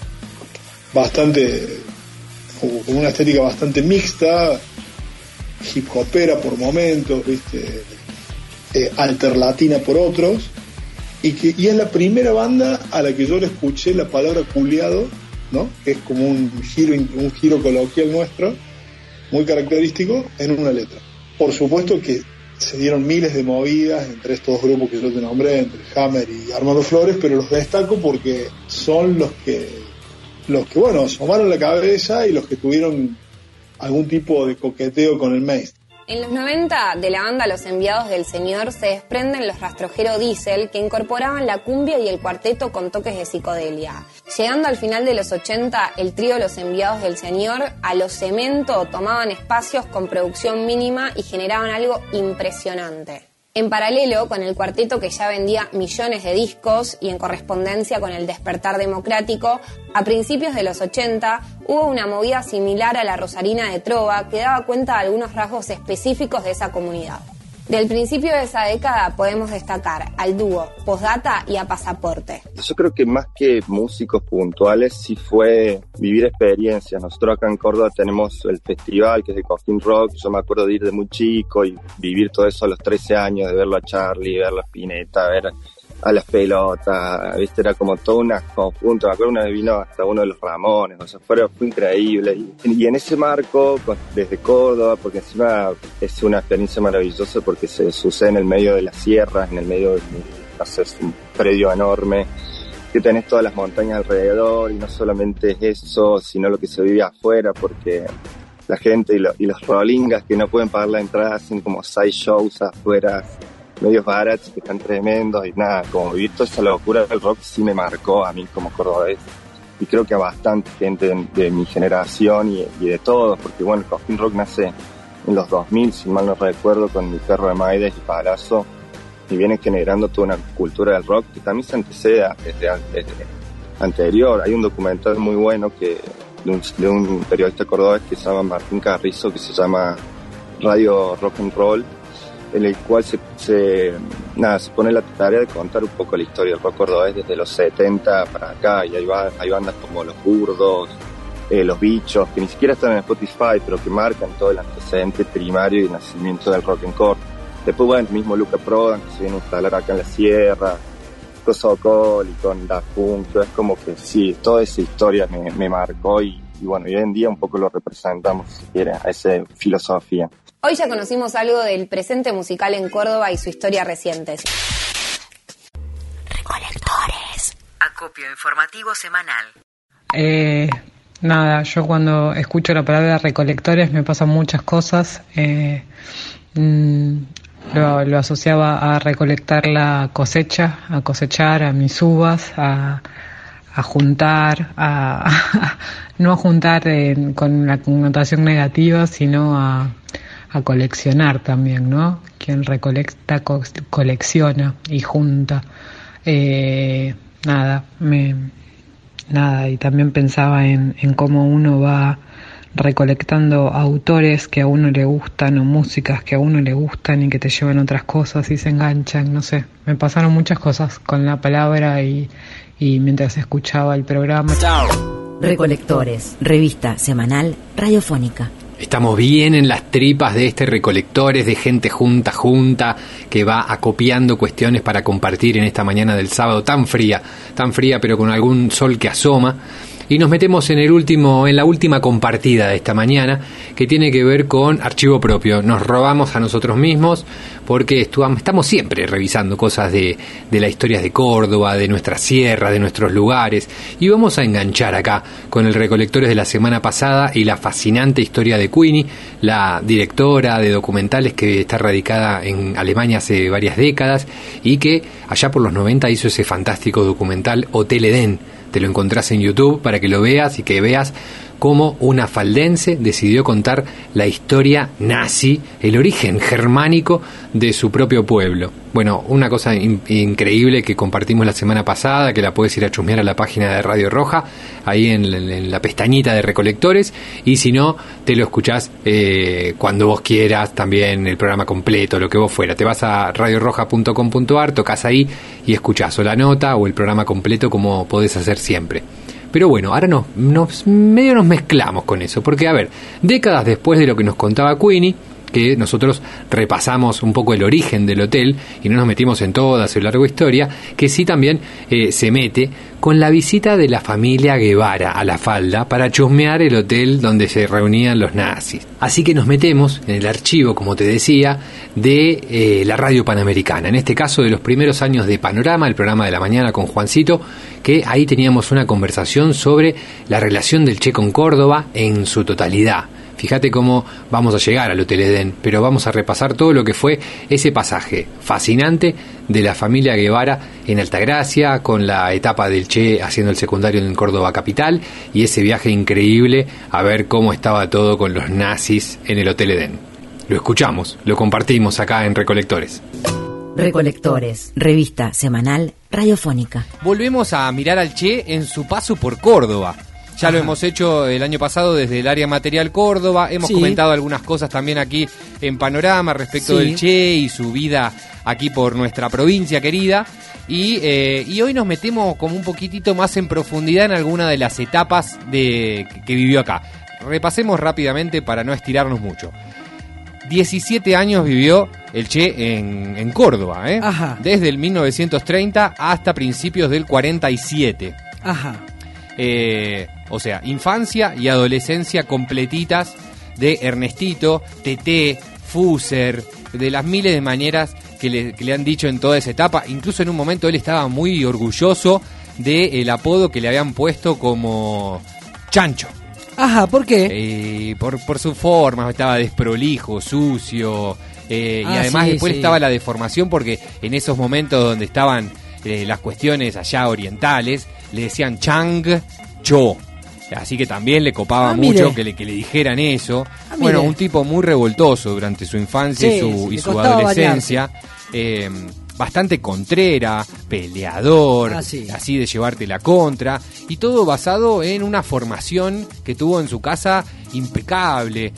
bastante, con una estética bastante mixta, hip hopera por momentos, ¿viste? Alterlatina por otros, y es la primera banda a la que yo le escuché la palabra culiado, ¿no? Que es como un giro coloquial nuestro, muy característico, en una letra. Por supuesto que se dieron miles de movidas entre estos grupos que yo te nombré, entre Hammer y Armando Flores, pero los destaco porque son los que bueno, asomaron la cabeza y los que tuvieron algún tipo de coqueteo con el mainstream. En los 90, de la banda Los Enviados del Señor se desprenden los Rastrojero Diesel, que incorporaban la cumbia y el cuarteto con toques de psicodelia. Llegando al final de los 80, el trío Los Enviados del Señor a lo cemento tomaban espacios con producción mínima y generaban algo impresionante. En paralelo, con el cuarteto que ya vendía millones de discos y en correspondencia con el despertar democrático, a principios de los 80 hubo una movida similar a la Rosarina de Trova que daba cuenta de algunos rasgos específicos de esa comunidad. Del principio de esa década podemos destacar al dúo Postdata y a Pasaporte. Yo creo que más que músicos puntuales sí fue vivir experiencias. Nosotros acá en Córdoba tenemos el festival que es de Cosquín Rock. Yo me acuerdo de ir de muy chico y vivir todo eso a los 13 años, de verlo a Charlie, ver la Spinetta, ver a las pelotas, ¿viste? Era como todo un conjunto. Me acuerdo una vez vino hasta uno de los Ramones, o sea, fue increíble. Y en ese marco, desde Córdoba, porque encima es una experiencia maravillosa porque se sucede en el medio de las sierras, en el medio de, no sé, es un predio enorme, que tenés todas las montañas alrededor, y no solamente es eso, sino lo que se vive afuera, porque la gente y los rolingas que no pueden pagar la entrada hacen como 6 shows afuera, medios baratos que están tremendos, y nada, como vivir toda esa locura del rock sí me marcó a mí como cordobés, y creo que a bastante gente de mi generación y de todos, porque bueno, el Cosquín Rock nace en los 2000, si mal no recuerdo, con Mi Perro Aimaides y Palazzo, y viene generando toda una cultura del rock que también se antecede desde anterior. Hay un documental muy bueno de un periodista cordobés que se llama Martín Carrizo, que se llama Radio Rock and Roll, en el cual se pone la tarea de contar un poco la historia del rock cordobés desde los 70 para acá, y hay bandas como Los Burdos, Los Bichos, que ni siquiera están en Spotify, pero que marcan todo el antecedente primario y el nacimiento del rock en Córdoba. Después, bueno, el mismo Luca Prodan, que se viene a instalar acá en la sierra, con Sokol y con Daft Punk. Es como que sí, toda esa historia me marcó, y bueno, y hoy en día un poco lo representamos, si quieren, a esa filosofía. Hoy ya conocimos algo del presente musical en Córdoba y su historia reciente. Recolectores. Acopio informativo semanal. Nada, yo cuando escucho la palabra recolectores me pasan muchas cosas. Lo asociaba a recolectar la cosecha, a cosechar, a mis uvas, a juntar, no a juntar con la connotación negativa, sino a coleccionar también, ¿no? Quien recolecta, colecciona y junta. Nada, y también pensaba en cómo uno va recolectando autores que a uno le gustan o músicas que a uno le gustan y que te llevan a otras cosas y se enganchan, no sé. Me pasaron muchas cosas con la palabra y mientras escuchaba el programa. Recolectores, revista semanal radiofónica. Estamos bien en las tripas de este Recolectores, de gente junta, que va acopiando cuestiones para compartir en esta mañana del sábado tan fría, pero con algún sol que asoma. Y nos metemos en la última compartida de esta mañana, que tiene que ver con archivo propio. Nos robamos a nosotros mismos porque estamos siempre revisando cosas de la historia de Córdoba, de nuestra sierra, de nuestros lugares, y vamos a enganchar acá con el Recolectores de la semana pasada y la fascinante historia de Queenie, la directora de documentales que está radicada en Alemania hace varias décadas y que allá por los 90 hizo ese fantástico documental Hotel Edén. Te lo encontrás en YouTube para que lo veas y que veas cómo una faldense decidió contar la historia nazi, el origen germánico de su propio pueblo. Bueno, una cosa increíble que compartimos la semana pasada, que la puedes ir a chusmear a la página de Radio Roja, ahí en la pestañita de Recolectores, y si no, te lo escuchás cuando vos quieras, también el programa completo, lo que vos fuera. Te vas a radioroja.com.ar, tocas ahí y escuchás o la nota o el programa completo como podés hacer siempre. Pero bueno, ahora medio nos mezclamos con eso, porque a ver, décadas después de lo que nos contaba Queenie, que nosotros repasamos un poco el origen del hotel y no nos metimos en toda su larga historia, que sí también se mete con la visita de la familia Guevara a La Falda para chusmear el hotel donde se reunían los nazis. Así que nos metemos en el archivo, como te decía, de la radio Panamericana, en este caso de los primeros años de Panorama, el programa de la mañana con Juancito, que ahí teníamos una conversación sobre la relación del Che con Córdoba en su totalidad. Fíjate cómo vamos a llegar al Hotel Edén, pero vamos a repasar todo lo que fue ese pasaje fascinante de la familia Guevara en Altagracia, con la etapa del Che haciendo el secundario en Córdoba capital, y ese viaje increíble a ver cómo estaba todo con los nazis en el Hotel Edén. Lo escuchamos, lo compartimos acá en Recolectores. Recolectores, revista semanal radiofónica. Volvemos a mirar al Che en su paso por Córdoba. Ya lo hemos hecho el año pasado desde el área material Córdoba. Hemos comentado algunas cosas también aquí en Panorama respecto del Che y su vida aquí por nuestra provincia querida. Y hoy nos metemos como un poquitito más en profundidad en alguna de las etapas que vivió acá. Repasemos rápidamente para no estirarnos mucho. 17 años vivió el Che en Córdoba, desde el 1930 hasta principios del 47. Ajá. O sea, infancia y adolescencia completitas de Ernestito, Teté, Fuser, de las miles de maneras que le han dicho en toda esa etapa. Incluso en un momento él estaba muy orgulloso del apodo que le habían puesto como Chancho. Ajá, ¿por qué? Por su forma, estaba desprolijo, sucio, y además después estaba la deformación porque en esos momentos donde estaban las cuestiones allá orientales, le decían Chang Cho. Así que también le copaba mucho que le dijeran eso. Bueno, un tipo muy revoltoso durante su infancia y su adolescencia. Bastante contrera, peleador, así de llevarte la contra. Y todo basado en una formación que tuvo en su casa impecable.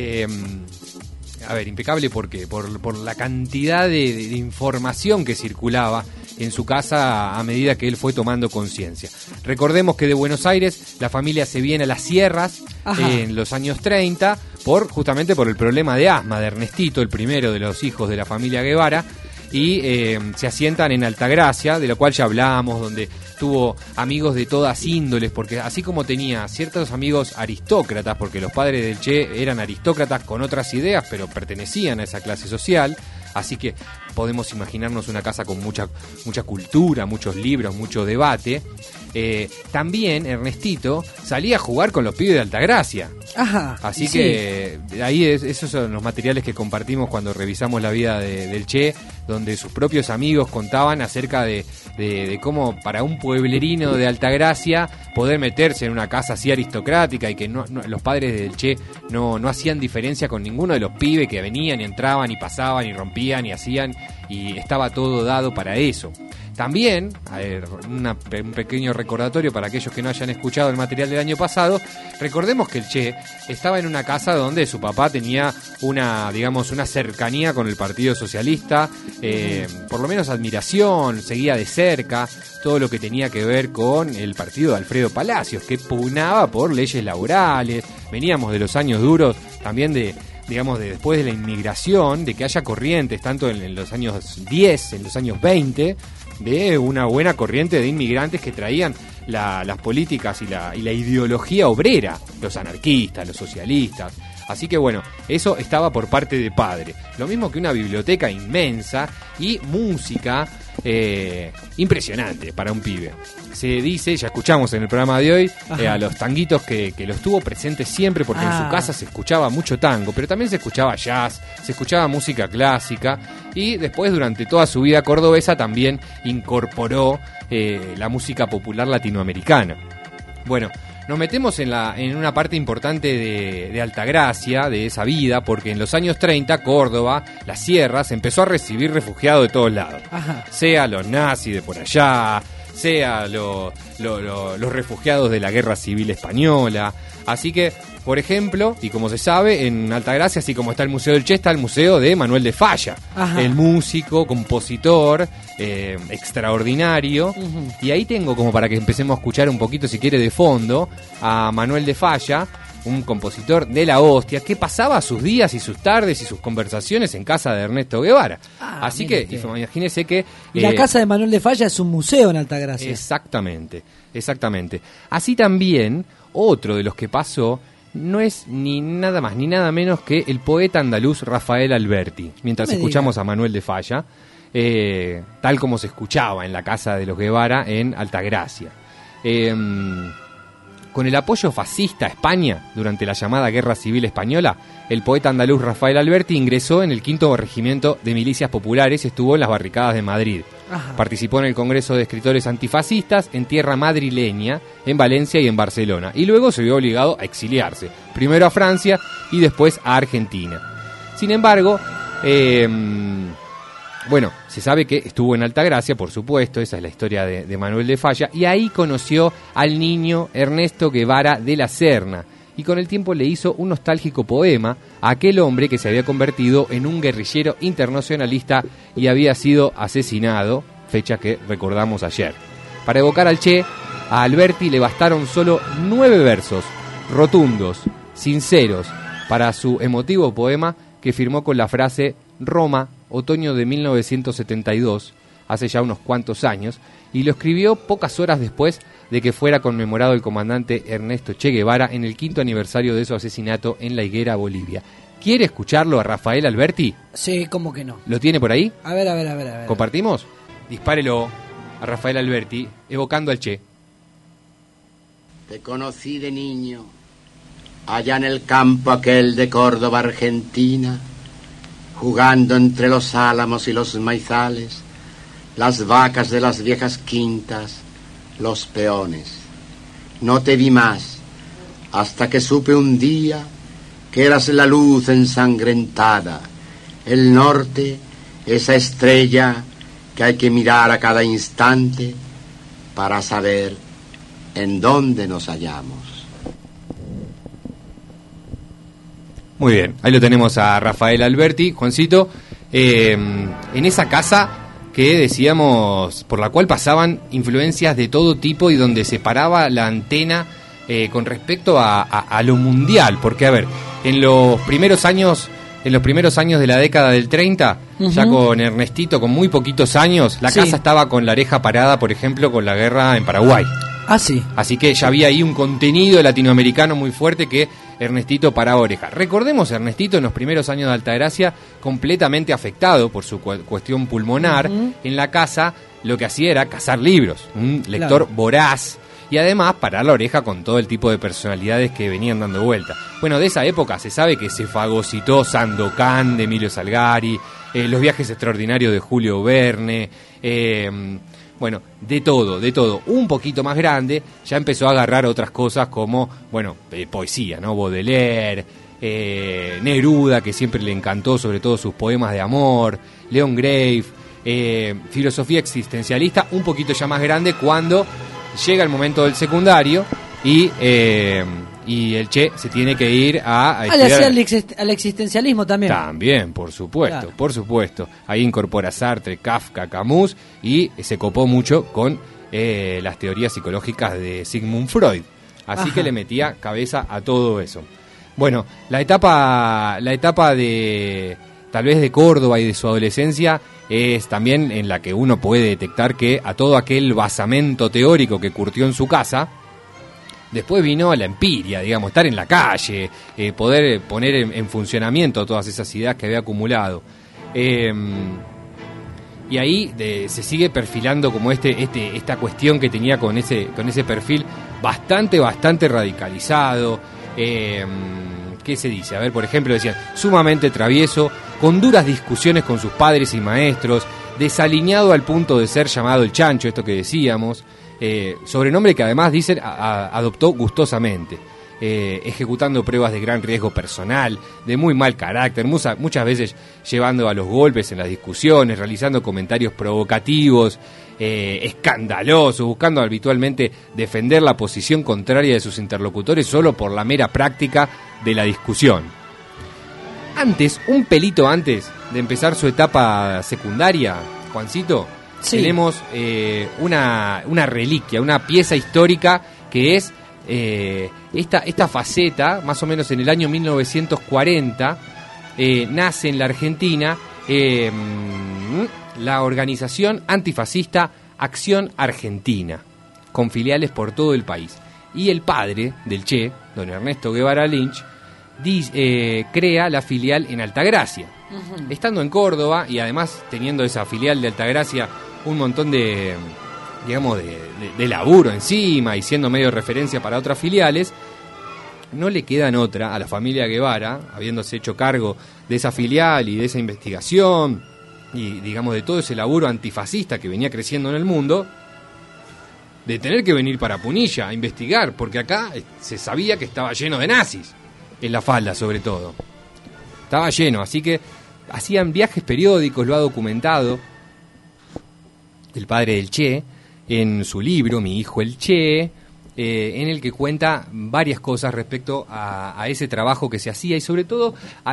Impecable ¿por qué? Por la cantidad de información que circulaba en su casa a medida que él fue tomando conciencia. Recordemos que de Buenos Aires la familia se viene a las sierras en los años 30 justamente por el problema de asma de Ernestito, el primero de los hijos de la familia Guevara, y se asientan en Altagracia, de lo cual ya hablamos, donde tuvo amigos de todas índoles, porque así como tenía ciertos amigos aristócratas, porque los padres del Che eran aristócratas con otras ideas, pero pertenecían a esa clase social, así que podemos imaginarnos una casa con mucha cultura, muchos libros, mucho debate. También Ernestito salía a jugar con los pibes de Altagracia. Así que ahí esos son los materiales que compartimos cuando revisamos la vida del Che, donde sus propios amigos contaban acerca de cómo para un pueblerino de Altagracia poder meterse en una casa así aristocrática y que los padres del Che no hacían diferencia con ninguno de los pibes que venían y entraban y pasaban y rompían y hacían, y estaba todo dado para eso. También, un pequeño recordatorio para aquellos que no hayan escuchado el material del año pasado, recordemos que el Che estaba en una casa donde su papá tenía una cercanía con el Partido Socialista, por lo menos admiración, seguía de cerca todo lo que tenía que ver con el partido de Alfredo Palacios, que pugnaba por leyes laborales. Veníamos de los años duros también de después de la inmigración, de que haya corrientes, tanto en los años 10, en los años 20, de una buena corriente de inmigrantes que traían las políticas y la ideología obrera, los anarquistas, los socialistas. Así que bueno, eso estaba por parte de padre. Lo mismo que una biblioteca inmensa y música impresionante para un pibe. Se dice, ya escuchamos en el programa de hoy, a los tanguitos que los tuvo presentes siempre, porque en su casa se escuchaba mucho tango, pero también se escuchaba jazz, se escuchaba música clásica, y después durante toda su vida cordobesa también incorporó la música popular latinoamericana. Bueno, nos metemos en una parte importante de Altagracia, de esa vida, porque en los años 30 Córdoba, las sierras, empezó a recibir refugiados de todos lados. Sea los nazis de por allá, sea los refugiados de la Guerra Civil Española. Así que, por ejemplo, y como se sabe, en Altagracia, así como está el Museo del Che, está el Museo de Manuel de Falla, el músico, compositor, extraordinario. Y ahí tengo, como para que empecemos a escuchar un poquito, si quiere, de fondo, a Manuel de Falla, un compositor de la hostia, que pasaba sus días y sus tardes y sus conversaciones en casa de Ernesto Guevara. Así que, imagínese que... la casa de Manuel de Falla es un museo en Altagracia. Exactamente. Así también, otro de los que pasó no es ni nada más ni nada menos que el poeta andaluz Rafael Alberti. Mientras escuchamos a Manuel de Falla, tal como se escuchaba en la casa de los Guevara en Altagracia. Con el apoyo fascista a España durante la llamada Guerra Civil Española, el poeta andaluz Rafael Alberti ingresó en el 5º Regimiento de Milicias Populares y estuvo en las barricadas de Madrid. Participó en el Congreso de Escritores Antifascistas en tierra madrileña, en Valencia y en Barcelona, y luego se vio obligado a exiliarse, primero a Francia y después a Argentina. Sin embargo, se sabe que estuvo en Altagracia, por supuesto, esa es la historia de Manuel de Falla, y ahí conoció al niño Ernesto Guevara de la Serna, y con el tiempo le hizo un nostálgico poema a aquel hombre que se había convertido en un guerrillero internacionalista y había sido asesinado, fecha que recordamos ayer. Para evocar al Che, a Alberti le bastaron solo 9 versos, rotundos, sinceros, para su emotivo poema que firmó con la frase Roma, otoño de 1972, hace ya unos cuantos años, y lo escribió pocas horas después de que fuera conmemorado el comandante Ernesto Che Guevara en el 5º aniversario de su asesinato en La Higuera, Bolivia. ¿Quiere escucharlo a Rafael Alberti? Sí, ¿cómo que no? ¿Lo tiene por ahí? A ver. ¿Compartimos? Dispárelo a Rafael Alberti, evocando al Che. Te conocí de niño, allá en el campo aquel de Córdoba, Argentina, jugando entre los álamos y los maizales, las vacas de las viejas quintas, los peones. No te vi más, hasta que supe un día que eras la luz ensangrentada, el norte, esa estrella que hay que mirar a cada instante para saber en dónde nos hallamos. Muy bien, ahí lo tenemos a Rafael Alberti, Juancito, en esa casa que decíamos, por la cual pasaban influencias de todo tipo y donde se paraba la antena con respecto a lo mundial, porque a ver, en los primeros años de la década del 30, ya con Ernestito, con muy poquitos años, la casa estaba con la oreja parada, por ejemplo, con la guerra en Paraguay. Sí. Así que ya había ahí un contenido latinoamericano muy fuerte que Ernestito paraba oreja. Recordemos, Ernestito en los primeros años de Altagracia, completamente afectado por su cuestión pulmonar, en la casa lo que hacía era cazar libros, un lector voraz, y además parar la oreja con todo el tipo de personalidades que venían dando vuelta. Bueno, de esa época se sabe que se fagocitó Sandokan de Emilio Salgari, los viajes extraordinarios de Julio Verne, bueno, de todo. Un poquito más grande ya empezó a agarrar otras cosas como, poesía, ¿no? Baudelaire, Neruda, que siempre le encantó, sobre todo sus poemas de amor, Leon Grave, filosofía existencialista un poquito ya más grande cuando llega el momento del secundario y el Che se tiene que ir a le hacía al existencialismo también. También, por supuesto, Claro. por supuesto. Ahí incorpora Sartre, Kafka, Camus y se copó mucho con las teorías psicológicas de Sigmund Freud. Así Ajá. que le metía cabeza a todo eso. Bueno, la etapa de tal vez de Córdoba y de su adolescencia es también en la que uno puede detectar que a todo aquel basamento teórico que curtió en su casa, después vino la empiria, digamos, estar en la calle, poder poner en funcionamiento todas esas ideas que había acumulado. Y ahí se sigue perfilando como esta cuestión que tenía con ese perfil bastante radicalizado. ¿Qué se dice? A ver, por ejemplo, decían, sumamente travieso, con duras discusiones con sus padres y maestros, desalineado al punto de ser llamado el chancho, esto que decíamos, sobrenombre que además dicen adoptó gustosamente, ejecutando pruebas de gran riesgo personal, de muy mal carácter, muchas veces llevando a los golpes en las discusiones, realizando comentarios provocativos, escandalosos, buscando habitualmente defender la posición contraria de sus interlocutores solo por la mera práctica de la discusión. Un pelito antes de empezar su etapa secundaria, Juancito, Sí. tenemos una reliquia, una pieza histórica que es esta faceta, más o menos en el año 1940, nace en la Argentina la organización antifascista Acción Argentina, con filiales por todo el país. Y el padre del Che, don Ernesto Guevara Lynch, crea la filial en Altagracia. Estando en Córdoba y además teniendo esa filial de Altagracia un montón de laburo encima y siendo medio de referencia para otras filiales, no le quedan otra a la familia Guevara, habiéndose hecho cargo de esa filial y de esa investigación y digamos de todo ese laburo antifascista que venía creciendo en el mundo, de tener que venir para Punilla a investigar, porque acá se sabía que estaba lleno de nazis, en la falda sobre todo. Estaba lleno, así que hacían viajes periódicos, lo ha documentado el padre del Che en su libro Mi hijo el Che, en el que cuenta varias cosas respecto a ese trabajo que se hacía y sobre todo a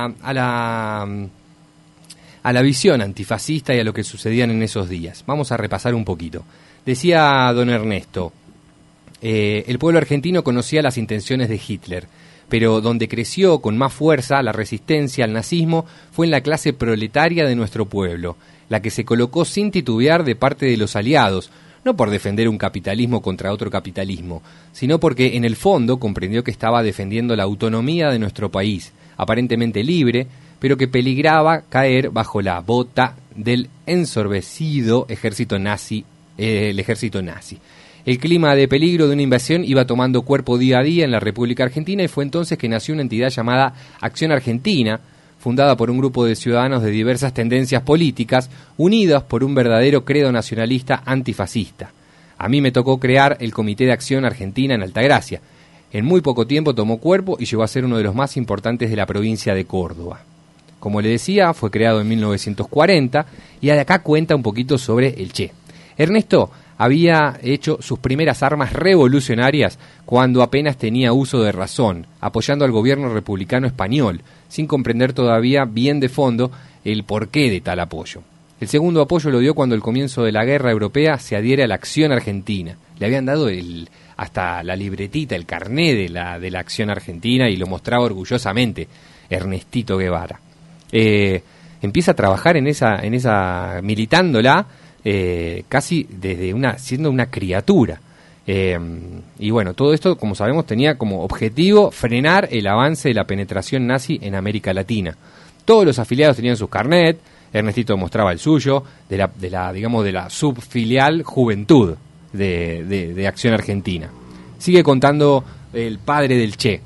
la visión antifascista y a lo que sucedían en esos días. Vamos a repasar un poquito. Decía don Ernesto, el pueblo argentino conocía las intenciones de Hitler, pero donde creció con más fuerza la resistencia al nazismo fue en la clase proletaria de nuestro pueblo, la que se colocó sin titubear de parte de los aliados, no por defender un capitalismo contra otro capitalismo, sino porque en el fondo comprendió que estaba defendiendo la autonomía de nuestro país, aparentemente libre, pero que peligraba caer bajo la bota del ensorbecido ejército nazi, el ejército nazi. El clima de peligro de una invasión iba tomando cuerpo día a día en la República Argentina y fue entonces que nació una entidad llamada Acción Argentina, fundada por un grupo de ciudadanos de diversas tendencias políticas, unidos por un verdadero credo nacionalista antifascista. A mí me tocó crear el Comité de Acción Argentina en Altagracia. En muy poco tiempo tomó cuerpo y llegó a ser uno de los más importantes de la provincia de Córdoba. Como le decía, fue creado en 1940 y de acá cuenta un poquito sobre el Che. Ernesto había hecho sus primeras armas revolucionarias cuando apenas tenía uso de razón, apoyando al gobierno republicano español, sin comprender todavía bien de fondo el porqué de tal apoyo. El segundo apoyo lo dio cuando al comienzo de la guerra europea se adhiere a la Acción Argentina. Le habían dado hasta la libretita, el carné de la Acción Argentina y lo mostraba orgullosamente Ernestito Guevara. Empieza a trabajar en esa militándola, casi siendo una criatura. Y bueno, todo esto, como sabemos, tenía como objetivo frenar el avance de la penetración nazi en América Latina. Todos los afiliados tenían sus carnet, Ernestito mostraba el suyo, de la subfilial Juventud de Acción Argentina. Sigue contando el padre del Che.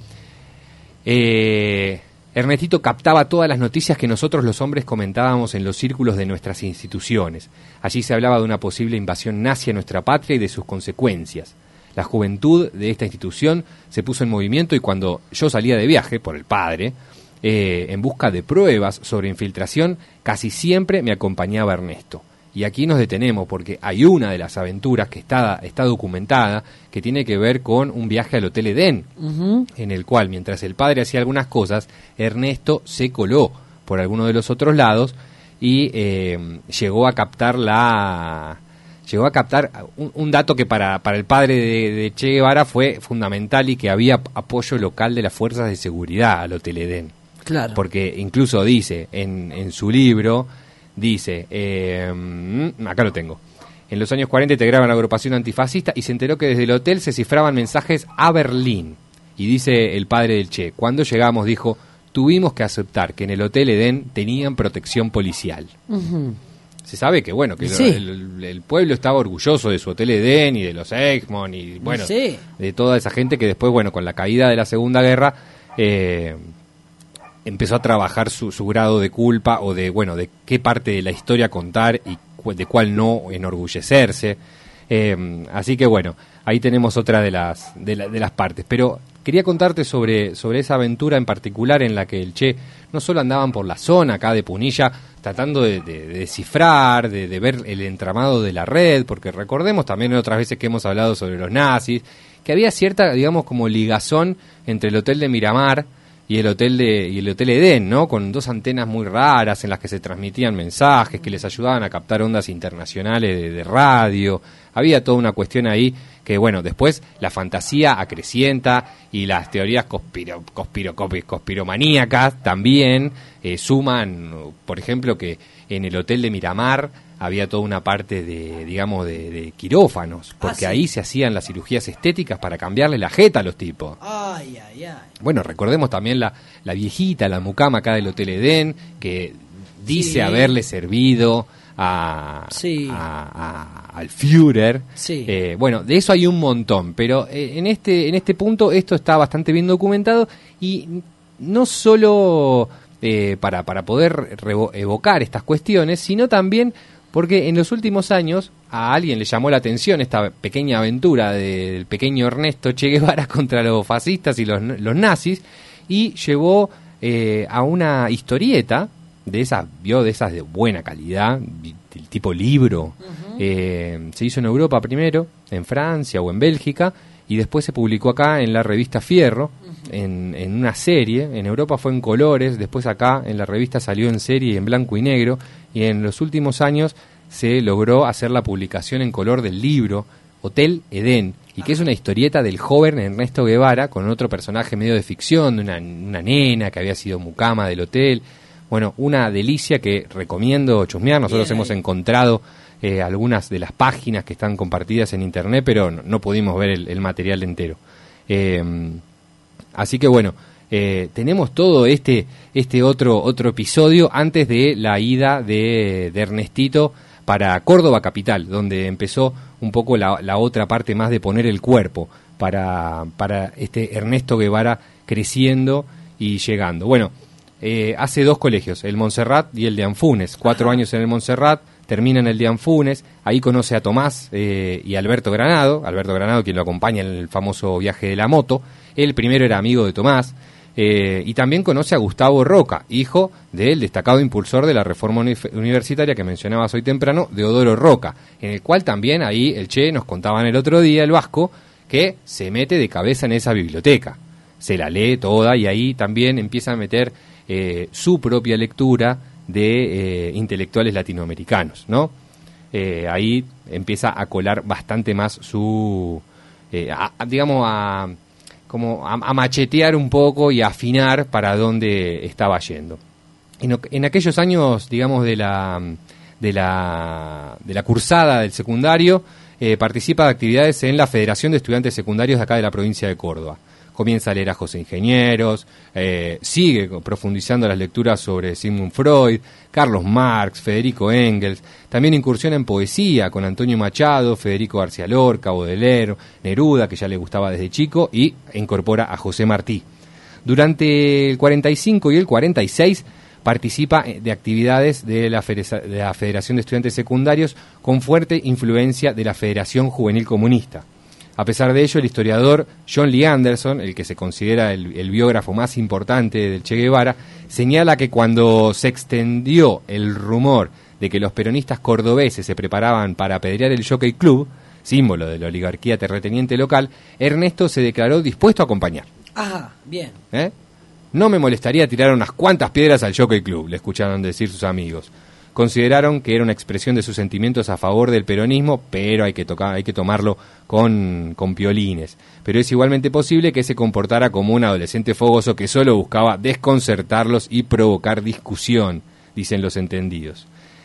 Ernestito captaba todas las noticias que nosotros los hombres comentábamos en los círculos de nuestras instituciones. Allí se hablaba de una posible invasión nazi a nuestra patria y de sus consecuencias. La juventud de esta institución se puso en movimiento y cuando yo salía de viaje, por el padre, en busca de pruebas sobre infiltración, casi siempre me acompañaba Ernesto. Y aquí nos detenemos porque hay una de las aventuras que está documentada que tiene que ver con un viaje al Hotel Edén, en el cual, mientras el padre hacía algunas cosas, Ernesto se coló por alguno de los otros lados y llegó a captar un dato que para el padre de Che Guevara fue fundamental, y que había apoyo local de las fuerzas de seguridad al Hotel Edén. Claro. Porque incluso dice en su libro, dice, acá lo tengo, en los años 40 integraba una agrupación antifascista y se enteró que desde el hotel se cifraban mensajes a Berlín. Y dice el padre del Che, cuando llegamos, dijo, tuvimos que aceptar que en el Hotel Edén tenían protección policial. Se sabe que, bueno, que sí, el pueblo estaba orgulloso de su Hotel Edén y de los Egmont y, bueno, sí, de toda esa gente que después, bueno, con la caída de la Segunda Guerra, empezó a trabajar su grado de culpa, o de, bueno, de qué parte de la historia contar y de cuál no enorgullecerse. Así que, bueno, ahí tenemos otra de las partes. Pero quería contarte sobre esa aventura en particular en la que el Che no solo andaban por la zona acá de Punilla tratando de descifrar, de ver el entramado de la red, porque recordemos también en otras veces que hemos hablado sobre los nazis, que había cierta, digamos, como ligazón entre el Hotel de Miramar y el Hotel Edén, ¿no? Con dos antenas muy raras en las que se transmitían mensajes que les ayudaban a captar ondas internacionales de radio. Había toda una cuestión ahí que, bueno, después la fantasía acrecienta y las teorías conspiromaníacas también suman, por ejemplo, que en el Hotel de Miramar había toda una parte de quirófanos, porque ahí se hacían las cirugías estéticas para cambiarle la jeta a los tipos. Ay, ay, ay. Bueno, recordemos también la viejita, la mucama acá del Hotel Edén, que dice haberle servido al Führer. Sí. Bueno, de eso hay un montón, pero en este punto esto está bastante bien documentado, y no solo para poder evocar estas cuestiones, sino también porque en los últimos años a alguien le llamó la atención esta pequeña aventura del pequeño Ernesto Che Guevara contra los fascistas y los nazis, y llevó a una historieta de esas de buena calidad, del tipo libro. Se hizo en Europa primero, en Francia o en Bélgica, y después se publicó acá en la revista Fierro, en una serie. En Europa fue en colores, después acá en la revista salió en serie en blanco y negro, y en los últimos años se logró hacer la publicación en color del libro Hotel Edén, y que es una historieta del joven Ernesto Guevara con otro personaje medio de ficción, de una nena que había sido mucama del hotel. Bueno, una delicia que recomiendo chusmear. Nosotros hemos encontrado algunas de las páginas que están compartidas en internet, pero no pudimos ver el material entero. Así que bueno, tenemos todo este otro episodio antes de la ida de Ernestito para Córdoba capital, donde empezó un poco la otra parte más de poner el cuerpo para este Ernesto Guevara creciendo y llegando. Bueno, hace dos colegios, el Montserrat y el de Anfunes, 4 años en el Montserrat, termina en el de Anfunes, ahí conoce a Tomás y Alberto Granado, quien lo acompaña en el famoso viaje de la moto. Él primero era amigo de Tomás, y también conoce a Gustavo Roca, hijo del destacado impulsor de la reforma universitaria que mencionabas hoy temprano, Deodoro Roca, en el cual también ahí el Che nos contaban el otro día, el vasco, que se mete de cabeza en esa biblioteca, se la lee toda, y ahí también empieza a meter su propia lectura de intelectuales latinoamericanos, ¿no? Ahí empieza a colar bastante más su, a machetear un poco y a afinar para dónde estaba yendo. En aquellos años, digamos, de la cursada del secundario, participa de actividades en la Federación de Estudiantes Secundarios de acá de la provincia de Córdoba. Comienza a leer a José Ingenieros, sigue profundizando las lecturas sobre Sigmund Freud, Carlos Marx, Federico Engels, también incursiona en poesía con Antonio Machado, Federico García Lorca, Baudelaire, Neruda, que ya le gustaba desde chico, y incorpora a José Martí. Durante el 45 y el 46 participa de actividades de la Federación de Estudiantes Secundarios con fuerte influencia de la Federación Juvenil Comunista. A pesar de ello, el historiador John Lee Anderson, el que se considera el biógrafo más importante del Che Guevara, señala que cuando se extendió el rumor de que los peronistas cordobeses se preparaban para apedrear el Jockey Club, símbolo de la oligarquía terrateniente local, Ernesto se declaró dispuesto a acompañar. Ajá, bien. No me molestaría tirar unas cuantas piedras al Jockey Club, le escucharon decir sus amigos. Consideraron que era una expresión de sus sentimientos a favor del peronismo, pero hay que tomarlo con piolines. Pero es igualmente posible que se comportara como un adolescente fogoso que solo buscaba desconcertarlos y provocar discusión, dicen los entendidos.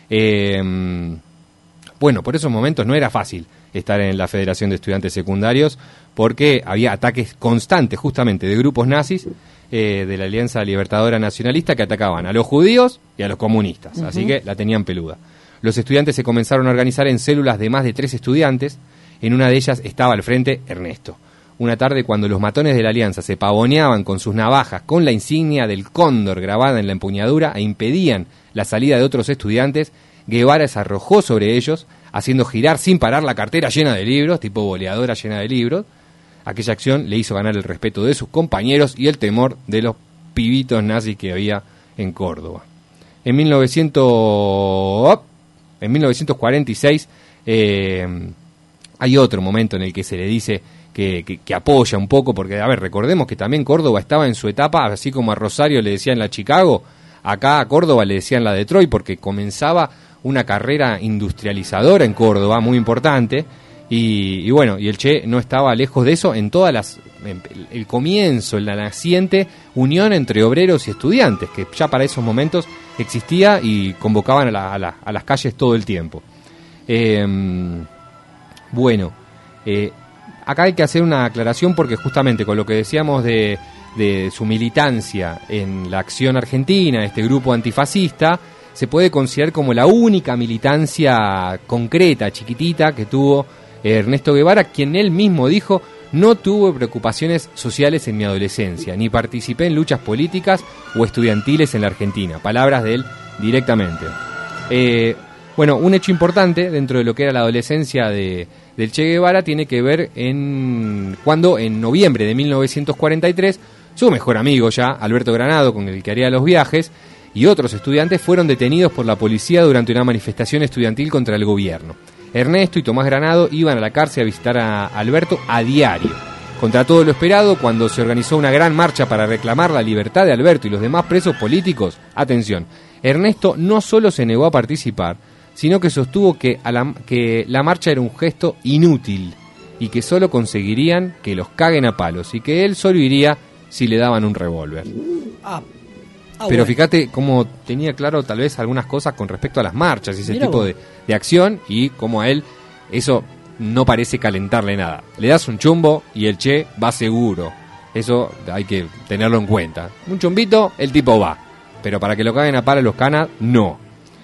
Bueno, por esos momentos no era fácil estar en la Federación de Estudiantes Secundarios porque había ataques constantes justamente de grupos nazis de la Alianza Libertadora Nacionalista que atacaban a los judíos y a los comunistas, así que la tenían peluda. Los estudiantes se comenzaron a organizar en células de más de 3 estudiantes, en una de ellas estaba al frente Ernesto. Una tarde, cuando los matones de la Alianza se pavoneaban con sus navajas con la insignia del cóndor grabada en la empuñadura e impedían la salida de otros estudiantes, Guevara se arrojó sobre ellos, haciendo girar sin parar la cartera llena de libros, tipo boleadora llena de libros. Aquella acción le hizo ganar el respeto de sus compañeros y el temor de los pibitos nazis que había en Córdoba. En 1946 hay otro momento en el que se le dice que apoya un poco, porque, a ver, recordemos que también Córdoba estaba en su etapa, así como a Rosario le decían la Chicago, acá a Córdoba le decían la Detroit, porque comenzaba una carrera industrializadora en Córdoba muy importante. Y bueno, y el Che no estaba lejos de eso en el comienzo, en la naciente unión entre obreros y estudiantes, que ya para esos momentos existía y convocaban a las calles todo el tiempo. Acá hay que hacer una aclaración porque justamente con lo que decíamos de su militancia en la Acción Argentina, este grupo antifascista, se puede considerar como la única militancia concreta, chiquitita, que tuvo Ernesto Guevara, quien él mismo dijo: no tuve preocupaciones sociales en mi adolescencia, ni participé en luchas políticas o estudiantiles en la Argentina. Palabras de él directamente. Un hecho importante dentro de lo que era la adolescencia del Che Guevara tiene que ver cuando en noviembre de 1943 su mejor amigo ya, Alberto Granado, con el que haría los viajes, y otros estudiantes fueron detenidos por la policía durante una manifestación estudiantil contra el gobierno. Ernesto y Tomás Granado iban a la cárcel a visitar a Alberto a diario. Contra todo lo esperado, cuando se organizó una gran marcha para reclamar la libertad de Alberto y los demás presos políticos, atención, Ernesto no solo se negó a participar, sino que sostuvo que la marcha era un gesto inútil y que solo conseguirían que los caguen a palos y que él solo iría si le daban un revólver. Pero fíjate cómo tenía claro tal vez algunas cosas con respecto a las marchas y ese tipo de acción, y cómo a él eso no parece calentarle nada. Le das un chumbo y el Che va seguro. Eso hay que tenerlo en cuenta. Un chumbito, el tipo va. Pero para que lo caguen a palo los canas, no.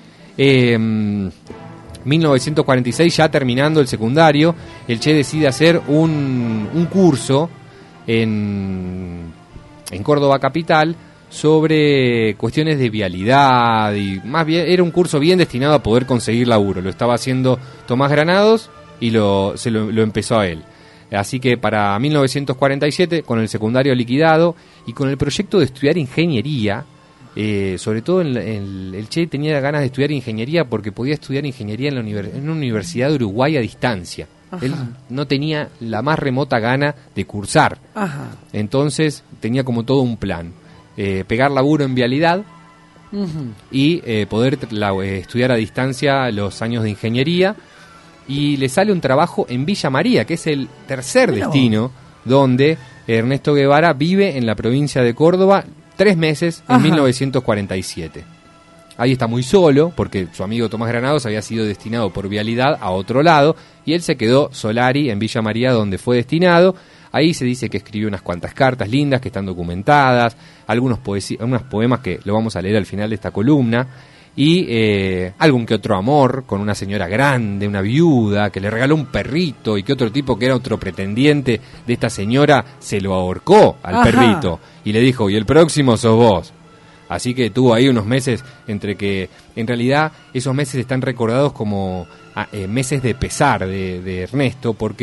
1946, ya terminando el secundario, el Che decide hacer un curso en Córdoba capital sobre cuestiones de vialidad, y más bien era un curso bien destinado a poder conseguir laburo. Lo estaba haciendo Tomás Granados y lo empezó a él. Así que para 1947, con el secundario liquidado y con el proyecto de estudiar ingeniería, sobre todo el Che tenía ganas de estudiar ingeniería porque podía estudiar ingeniería en una universidad de Uruguay a distancia. Ajá. Él no tenía la más remota gana de cursar. Ajá. Entonces tenía como todo un plan. Pegar laburo en vialidad y poder estudiar a distancia los años de ingeniería, y le sale un trabajo en Villa María, que es el tercer destino donde Ernesto Guevara vive en la provincia de Córdoba 3 meses en 1947. Ahí está muy solo porque su amigo Tomás Granados había sido destinado por vialidad a otro lado y él se quedó solari en Villa María, donde fue destinado. Ahí se dice que escribió unas cuantas cartas lindas que están documentadas, unos poemas que lo vamos a leer al final de esta columna, y algún que otro amor con una señora grande, una viuda, que le regaló un perrito, y que otro tipo que era otro pretendiente de esta señora se lo ahorcó al perrito y le dijo: y el próximo sos vos. Así que tuvo ahí unos meses entre que, en realidad, esos meses están recordados como meses de pesar de Ernesto, porque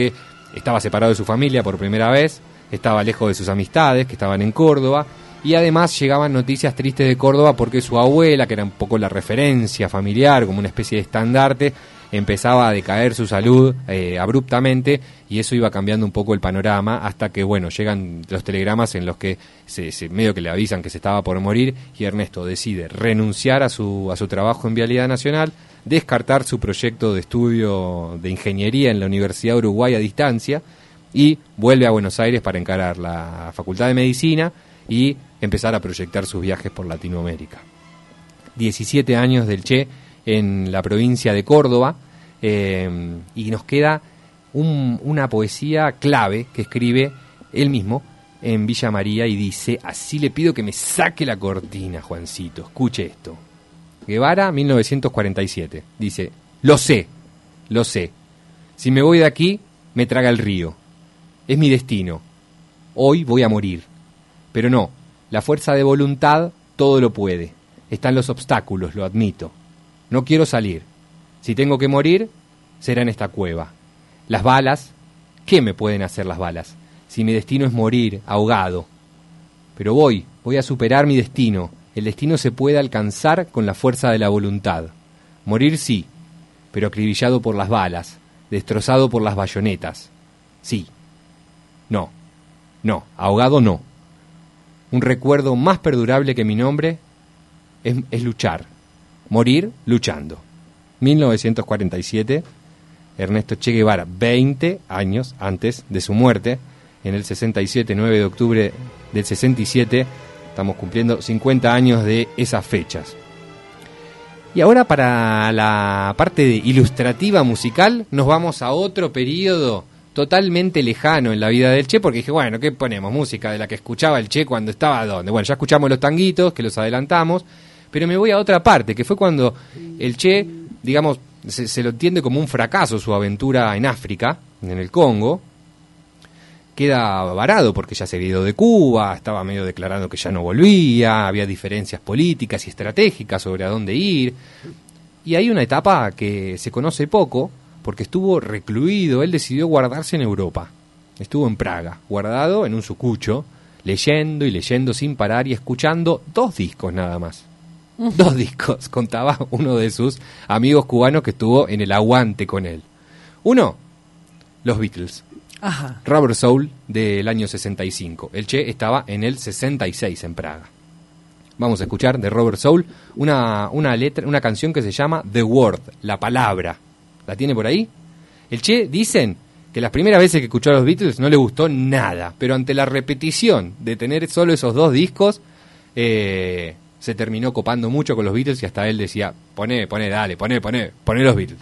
estaba separado de su familia por primera vez, estaba lejos de sus amistades que estaban en Córdoba, y además llegaban noticias tristes de Córdoba porque su abuela, que era un poco la referencia familiar, como una especie de estandarte, empezaba a decaer su salud abruptamente, y eso iba cambiando un poco el panorama hasta que, bueno, llegan los telegramas en los que se medio que le avisan que se estaba por morir, y Ernesto decide renunciar a su trabajo en Vialidad Nacional, descartar su proyecto de estudio de ingeniería en la Universidad de Uruguay a distancia, y vuelve a Buenos Aires para encarar la Facultad de Medicina y empezar a proyectar sus viajes por Latinoamérica. 17 años del Che en la provincia de Córdoba, y nos queda una poesía clave que escribe él mismo en Villa María, y dice: así le pido que me saque la cortina, Juancito. Escuche esto. Guevara, 1947. Dice: lo sé. Si me voy de aquí, me traga el río. Es mi destino. Hoy voy a morir. Pero no, la fuerza de voluntad todo lo puede. Están los obstáculos, lo admito. No quiero salir. Si tengo que morir, será en esta cueva. Las balas, ¿qué me pueden hacer las balas? Si mi destino es morir, ahogado. Pero voy a superar mi destino. El destino se puede alcanzar con la fuerza de la voluntad. Morir sí, pero acribillado por las balas, destrozado por las bayonetas. Sí. No, ahogado no. Un recuerdo más perdurable que mi nombre es luchar. Morir luchando. 1947, Ernesto Che Guevara, 20 años antes de su muerte, en el 67, 9 de octubre del 67, estamos cumpliendo 50 años de esas fechas. Y ahora, para la parte ilustrativa musical, nos vamos a otro periodo totalmente lejano en la vida del Che, porque dije, bueno, ¿qué ponemos? Música de la que escuchaba el Che cuando estaba ¿dónde? Bueno, ya escuchamos los tanguitos, que los adelantamos, pero me voy a otra parte, que fue cuando el Che, digamos, se lo entiende como un fracaso su aventura en África, en el Congo. Queda varado porque ya se había ido de Cuba, estaba medio declarando que ya no volvía, había diferencias políticas y estratégicas sobre a dónde ir. Y hay una etapa que se conoce poco, porque estuvo recluido. Él decidió guardarse en Europa. Estuvo en Praga, guardado en un sucucho, leyendo y leyendo sin parar y escuchando 2 discos nada más. 2 discos, contaba uno de sus amigos cubanos que estuvo en el aguante con él. Uno, los Beatles. Ajá. Rubber Soul del año 65. El Che estaba en el 66 en Praga. Vamos a escuchar de Rubber Soul una canción que se llama The Word, la palabra. ¿La tiene por ahí? El Che, dicen que las primeras veces que escuchó a los Beatles no le gustó nada, pero ante la repetición de tener solo esos 2 discos, se terminó copando mucho con los Beatles, y hasta él decía: poné los Beatles.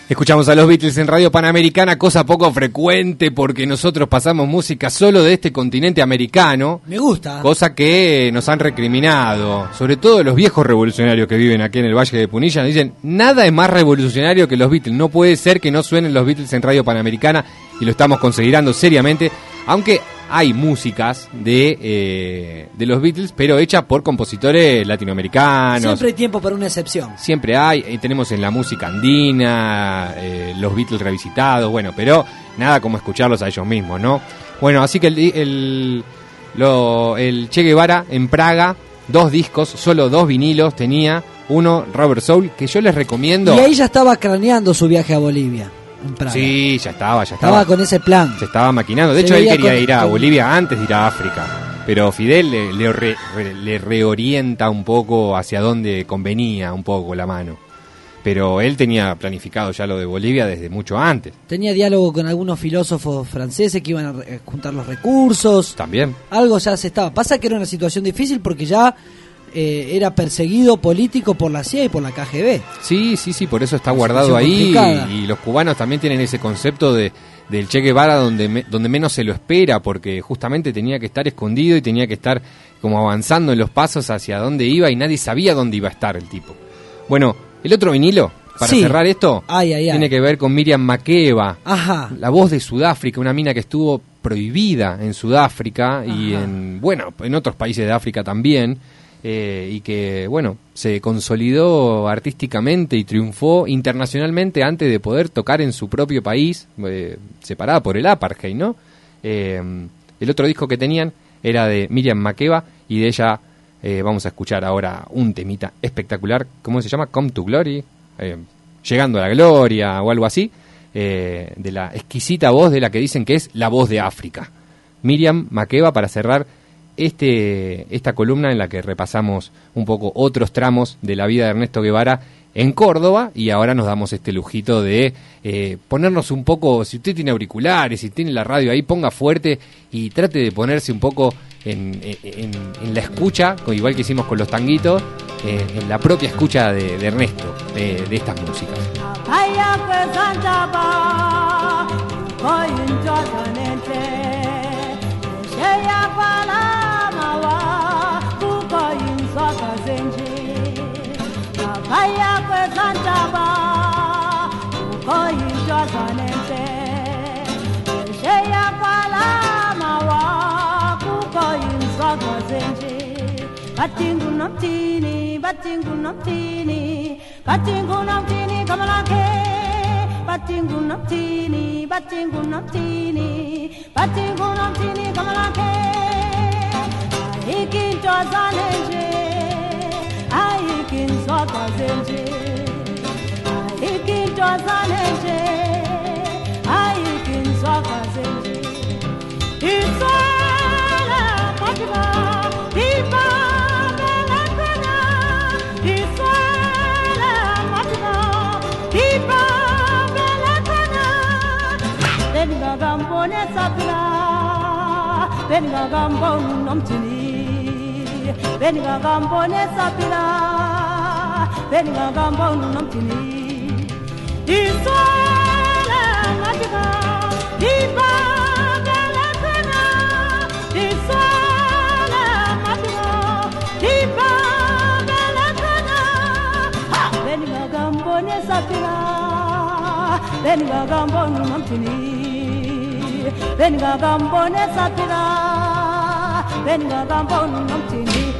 Escuchamos a los Beatles en Radio Panamericana, cosa poco frecuente porque nosotros pasamos música solo de este continente americano. Me gusta. Cosa que nos han recriminado, sobre todo los viejos revolucionarios que viven aquí en el Valle de Punilla. Nos dicen, nada es más revolucionario que los Beatles. No puede ser que no suenen los Beatles en Radio Panamericana y lo estamos considerando seriamente, aunque hay músicas de los Beatles, pero hechas por compositores latinoamericanos. Siempre hay tiempo para una excepción. Siempre hay, tenemos en la música andina, los Beatles revisitados, bueno, pero nada como escucharlos a ellos mismos, ¿no? Bueno, así que el Che Guevara en Praga, 2 discos, solo 2 vinilos tenía, uno Rubber Soul, que yo les recomiendo. Y ahí ya estaba craneando su viaje a Bolivia. Sí, ya estaba. Estaba con ese plan. Se estaba maquinando. De hecho, él quería ir a Bolivia antes de ir a África. Pero Fidel le reorienta un poco hacia dónde convenía un poco la mano. Pero él tenía planificado ya lo de Bolivia desde mucho antes. Tenía diálogo con algunos filósofos franceses que iban a juntar los recursos. También. Algo ya se estaba. Pasa que era una situación difícil porque ya era perseguido político por la CIA y por la KGB. Sí, por eso está guardado ahí. Y los cubanos también tienen ese concepto del Che Guevara donde menos se lo espera, porque justamente tenía que estar escondido y tenía que estar como avanzando en los pasos hacia dónde iba y nadie sabía dónde iba a estar el tipo. Bueno, el otro vinilo, para cerrar esto, tiene que ver con Miriam Makeba, la voz de Sudáfrica, una mina que estuvo prohibida en Sudáfrica y en otros países de África también. Y que, se consolidó artísticamente y triunfó internacionalmente antes de poder tocar en su propio país, separada por el apartheid, ¿no? El otro disco que tenían era de Miriam Makeba y de ella vamos a escuchar ahora un temita espectacular, ¿cómo se llama? Come to Glory, Llegando a la Gloria o algo así, de la exquisita voz de la que dicen que es la voz de África. Miriam Makeba, para cerrar esta columna en la que repasamos un poco otros tramos de la vida de Ernesto Guevara en Córdoba, y ahora nos damos este lujito de ponernos un poco, si usted tiene auriculares, si tiene la radio ahí, ponga fuerte y trate de ponerse un poco en la escucha, igual que hicimos con los tanguitos, en la propia escucha de Ernesto, de estas músicas. Batingu namtini, batingu namtini, batingu namtini, kamalake. Batingu namtini, batingu namtini, batingu namtini, kamalake. Aikin tozaneje, aikin sokazenje, aikin tozaneje, aikin sokazenje. Isala patiba, iba. Gambone sapila, benga gambone nomtini, benga gambone sapila, benga gambone nomtini. Isala matika, iba belakana, isala matika, iba belakana. Benga gambone sapila, benga gambone nomtini. Venga gambone sapira, venga gambone nomtini.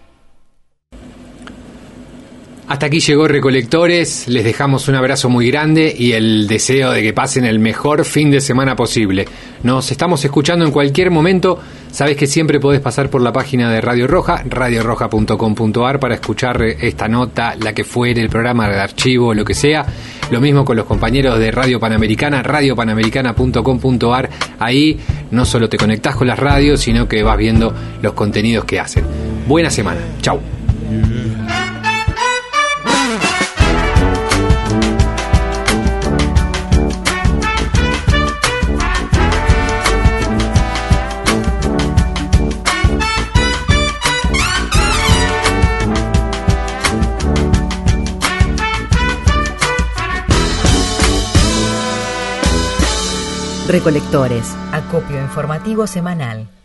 Hasta aquí llegó Recolectores, les dejamos un abrazo muy grande y el deseo de que pasen el mejor fin de semana posible. Nos estamos escuchando en cualquier momento, sabes que siempre podés pasar por la página de Radio Roja, radioroja.com.ar, para escuchar esta nota, la que fuere, el programa de archivo, lo que sea. Lo mismo con los compañeros de Radio Panamericana, radiopanamericana.com.ar. Ahí no solo te conectás con las radios, sino que vas viendo los contenidos que hacen. Buena semana, chau. Recolectores, acopio informativo semanal.